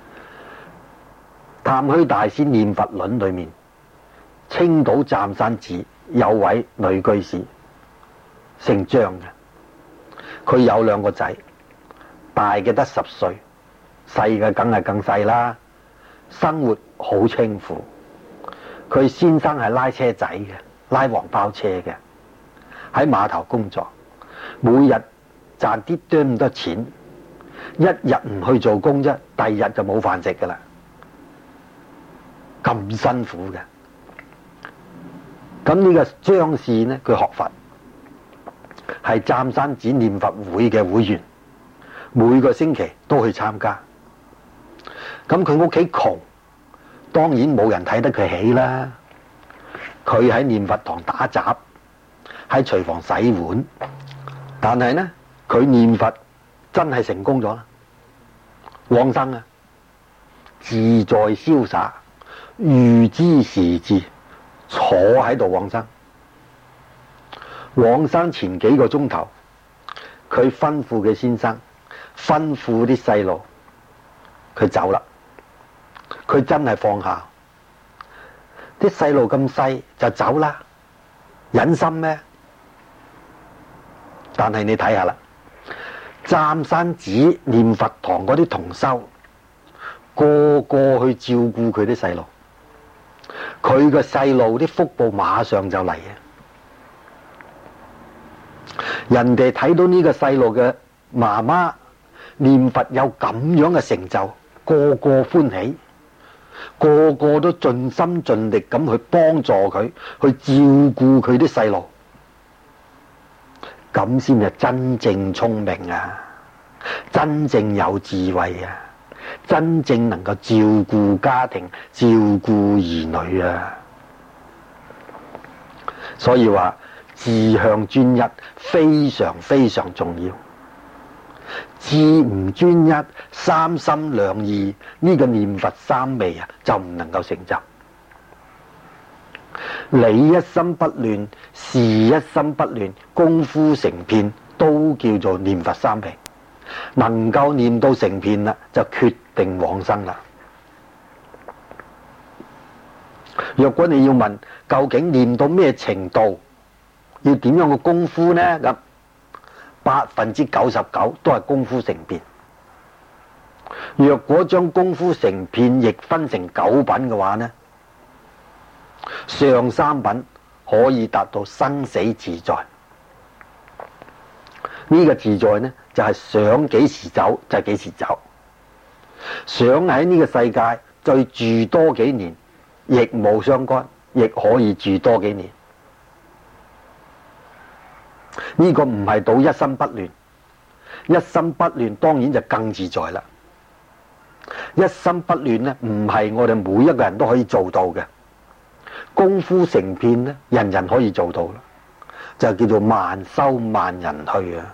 探虛大師念佛論裏面，青島湛山寺有位女居士，姓張嘅，佢有兩個仔，大嘅得十歲，細嘅梗係更細啦，生活好清苦。佢先生係拉車仔嘅，拉黃包車嘅，喺碼頭工作，每日賺啲多咁多錢，一日唔去做工啫，第二日就冇飯食噶啦，咁辛苦嘅。咁呢個張氏呢，佢學佛，係湛山寺念佛會嘅會員，每個星期都去參加。咁佢屋企窮，當然冇人睇得佢起啦。佢喺念佛堂打雜，喺廚房洗碗，但係呢，佢念佛真係成功咗啦，往生啊，自在瀟灑，預知時至，坐喺度往生。往生前幾個鐘頭，佢吩咐嘅先生，吩咐啲細路，佢走啦。佢真係放下，啲細路咁細就走啦，忍心咩？但係你睇下啦，湛山寺念佛堂嗰啲同修，個個去照顧佢啲細路，佢個細路啲福報馬上就嚟啊！人哋睇到呢個細路嘅媽媽念佛有咁樣嘅成就，個個歡喜。個個都盡心盡力咁去幫助佢，去照顧佢啲細路，咁先係真正聰明啊，真正有智慧啊，真正能夠照顧家庭、照顧兒女啊。所以話志向專一非常非常重要。志唔專一，三心兩意，呢個念佛三昧啊，就唔能夠成就。理一心不亂，事一心不亂，功夫成片，都叫做念佛三昧。能夠念到成片啦，就決定往生啦。若果你要問究竟念到咩程度，要點樣嘅功夫呢？咁百分之九十九都係功夫成片。 若果將功夫成片亦分成九品嘅話呢，上三品可以達到生死自在。呢、這個自在呢，就係、是、想幾時走就幾時走，想喺呢個世界再住多幾年亦冇相干，亦可以住多幾年。呢、這個唔係到一心不亂，一心不亂當然就更自在啦。一心不亂呢，唔係我哋每一個人都可以做到嘅。功夫成片呢，人人可以做到啦，就叫做萬修萬人去啊！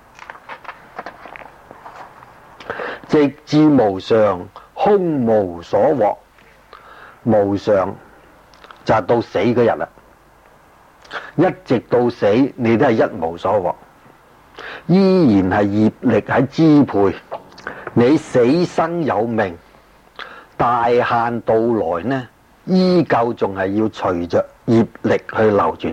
直至無常，空無所獲。無常就係到死嗰日啦，一直到死你都係一無所獲，依然係業力喺支配。你死生有命，大限到來呢，依舊仲係要隨着業力去流轉。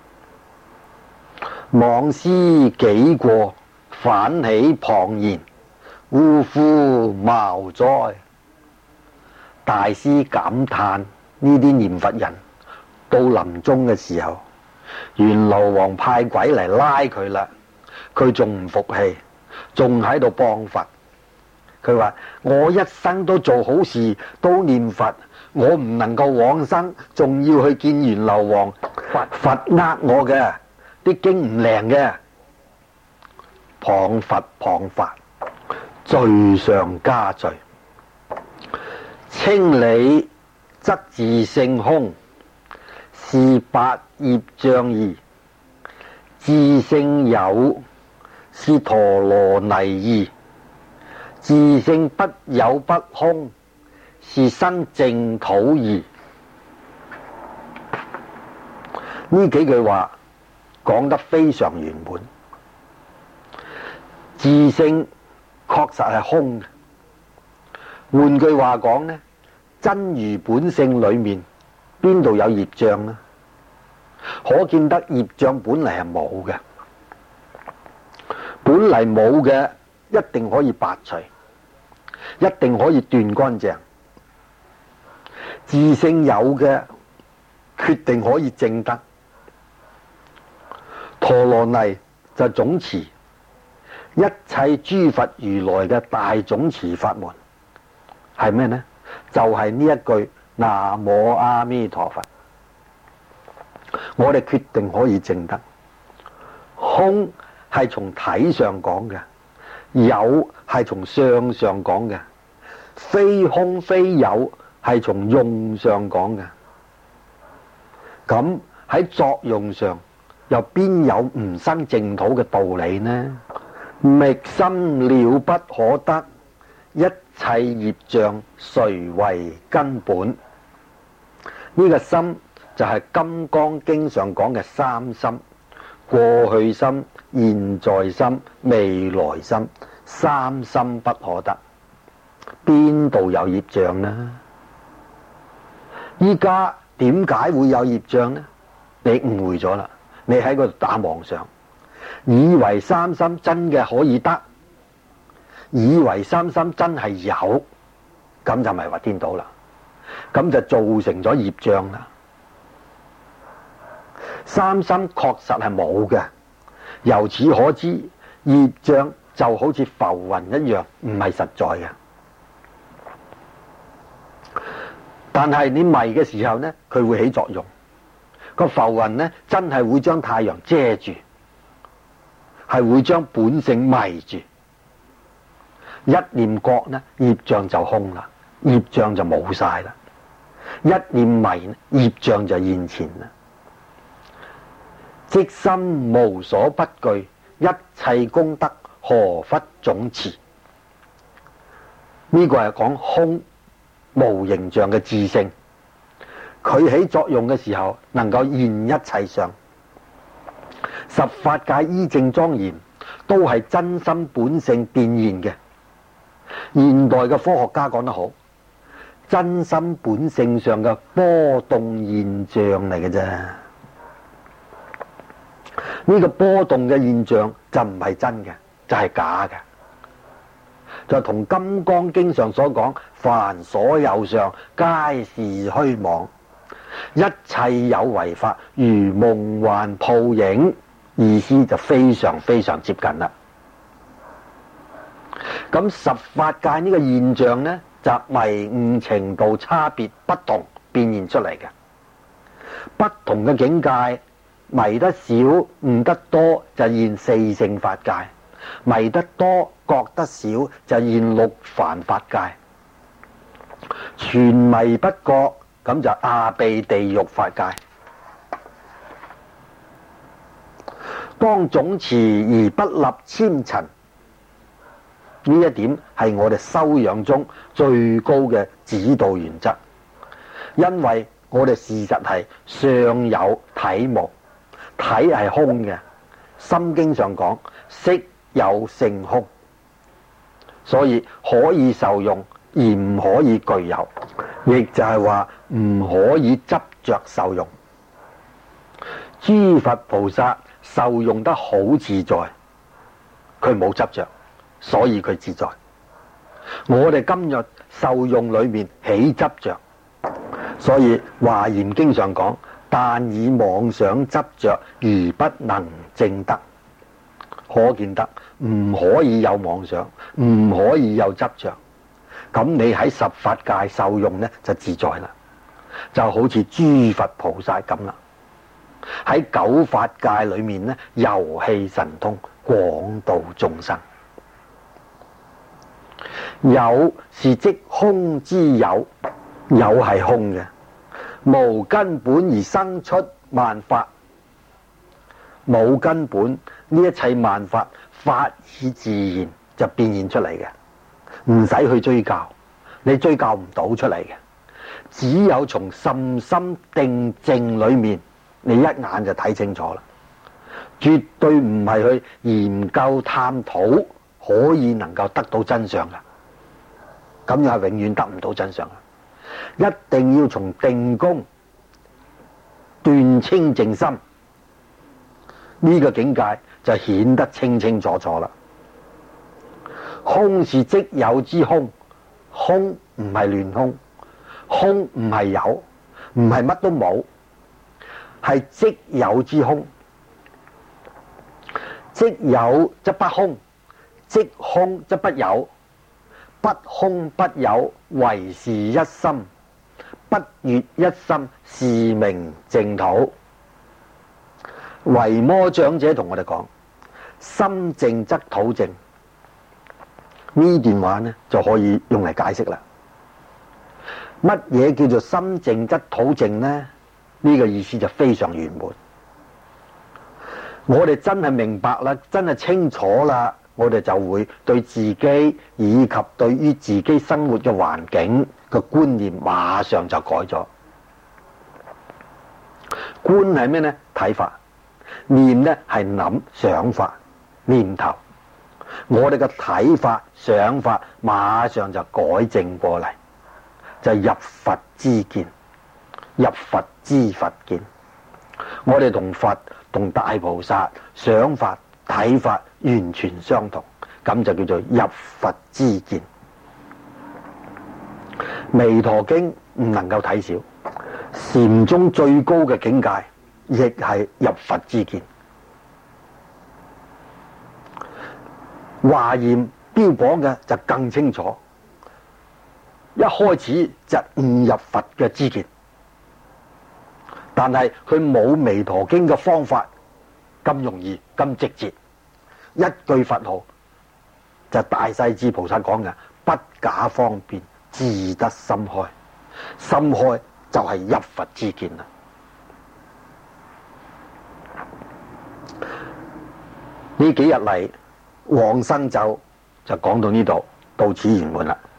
往思己過，反起龐然，嗚呼茅哉！大師感嘆呢啲念佛人到臨終嘅時候，閻羅王派鬼嚟拉佢啦，佢仲唔服氣，仲喺度幫佛。佢話：我一生都做好事，都念佛，我唔能夠往生，仲要去見閻羅王，佛佛呃我嘅，啲經唔靈嘅，謗佛謗法，罪上加罪。清理則自性空，是八業障義；自性有，是陀羅尼義。自性不有不空，是生淨土義。呢幾句話講得非常圓滿。自性確實係空嘅。換句話講呢，真如本性裏面邊度有業障呢？可見得業障本嚟係冇嘅，本嚟冇嘅一定可以拔除，一定可以斷乾淨。自性有嘅決定可以證得。陀羅尼就總持一切諸佛如來嘅大總持法門，係咩呢？就係、是、呢一句南無阿彌陀佛。我哋決定可以證得。空係從體上講嘅，有係從相上講嘅，非空非有係從用上講嘅。咁喺作用上又邊有唔生淨土嘅道理呢？覓心了不可得，一切業障誰為根本？呢、這個心就係《金剛經》上講嘅三心：過去心、現在心、未來心，三心不可得。邊度有業障呢？依家點解會有業障呢？你誤會咗啦，你喺嗰度打妄想，以為三心真嘅可以得，以為三心真係有，咁就咪話顛倒啦，咁就造成咗業障啦。三心確實係冇嘅，由此可知業障就好似浮雲一樣，唔係實在嘅。但係你迷嘅時候呢，佢會起作用。個浮雲呢，真係會將太陽遮住，係會將本性迷住。一念覺呢，業障就空啦，業障就冇晒啦。一念迷，業障就現前啦。即心無所不具，一切功德何忽總持？呢、這個係講空無形象嘅自性，佢起作用嘅時候能夠現一切相。十法界依正莊嚴，都係真心本性變現嘅。現代嘅科學家講得好，真心本性上嘅波動現象嚟嘅啫。呢個波動嘅現象就唔係真嘅，就係假嘅。 就同《金剛經》上所講，凡所有相，皆是虛妄，一切有為法，如夢幻泡影，意思就非常非常接近啦。咁十法界呢個現象呢，就迷悟程度差別不同變現出嚟嘅。不同嘅境界，迷得少悟得多就現四聖法界，迷得多覺得少就現六凡法界，全迷不覺咁就阿鼻地獄法界。當總持而不立纖塵，呢一點係我哋修養中最高嘅指導原則，因為我哋事實係相有體無，體係空嘅。心經上講色有性空，所以可以受用而唔可以具有，亦就係話唔可以執着受用。諸佛菩薩受用得好自在，佢冇執着，所以佢自在。我哋今日受用裏面起執着，所以華嚴經上講，但以妄想執着而不能證得。可見得唔可以有妄想，唔可以有執着，咁你喺十法界受用呢就自在啦，就好似諸佛菩薩咁啦。喺九法界裏面呢，遊戲神通，廣度眾生。有是即空之有，有係空嘅，無根本而生出萬法。冇根本，呢一切萬法法以自然就變現出嚟嘅，唔使去追究，你追究唔到出嚟嘅。只有從甚深定靜裏面，你一眼就睇清楚啦。絕對唔係去研究探討可以能夠得到真相噶，咁樣係永遠得唔到真相嘅。一定要從定功斷清淨心，呢個境界就顯得清清楚楚啦。空是即有之空，空唔係亂空，空唔係有，唔係乜都冇，係即有之空。即有則不空，即空則不有，不空不有，唯是一心，不越一心，是名淨土。維摩長者同我哋講，心淨則土淨，呢段話呢就可以用嚟解釋啦。乜嘢叫做心淨則土淨呢？呢個意思就非常圓滿。我哋真係明白啦，真係清楚啦，我哋就會對自己以及對於自己生活嘅環境嘅觀念馬上就改咗。觀係咩呢？睇法。念呢係諗想法念頭，我哋嘅睇法想法馬上就改正過嚟，就入佛之見，入佛之佛見。我哋同佛同大菩薩想法睇法完全相同，咁就叫做入佛之見。彌陀經唔能夠睇小，禪宗最高嘅境界亦係入佛之見。華嚴標榜嘅就更清楚，一開始就悟入佛嘅知見，但係佢冇彌陀經嘅方法咁容易咁直接，一句佛號就大勢至菩薩講嘅不假方便，自得心開，心開就係入佛之見啦。呢幾日嚟往生咒就講到呢度，到此圓滿啦。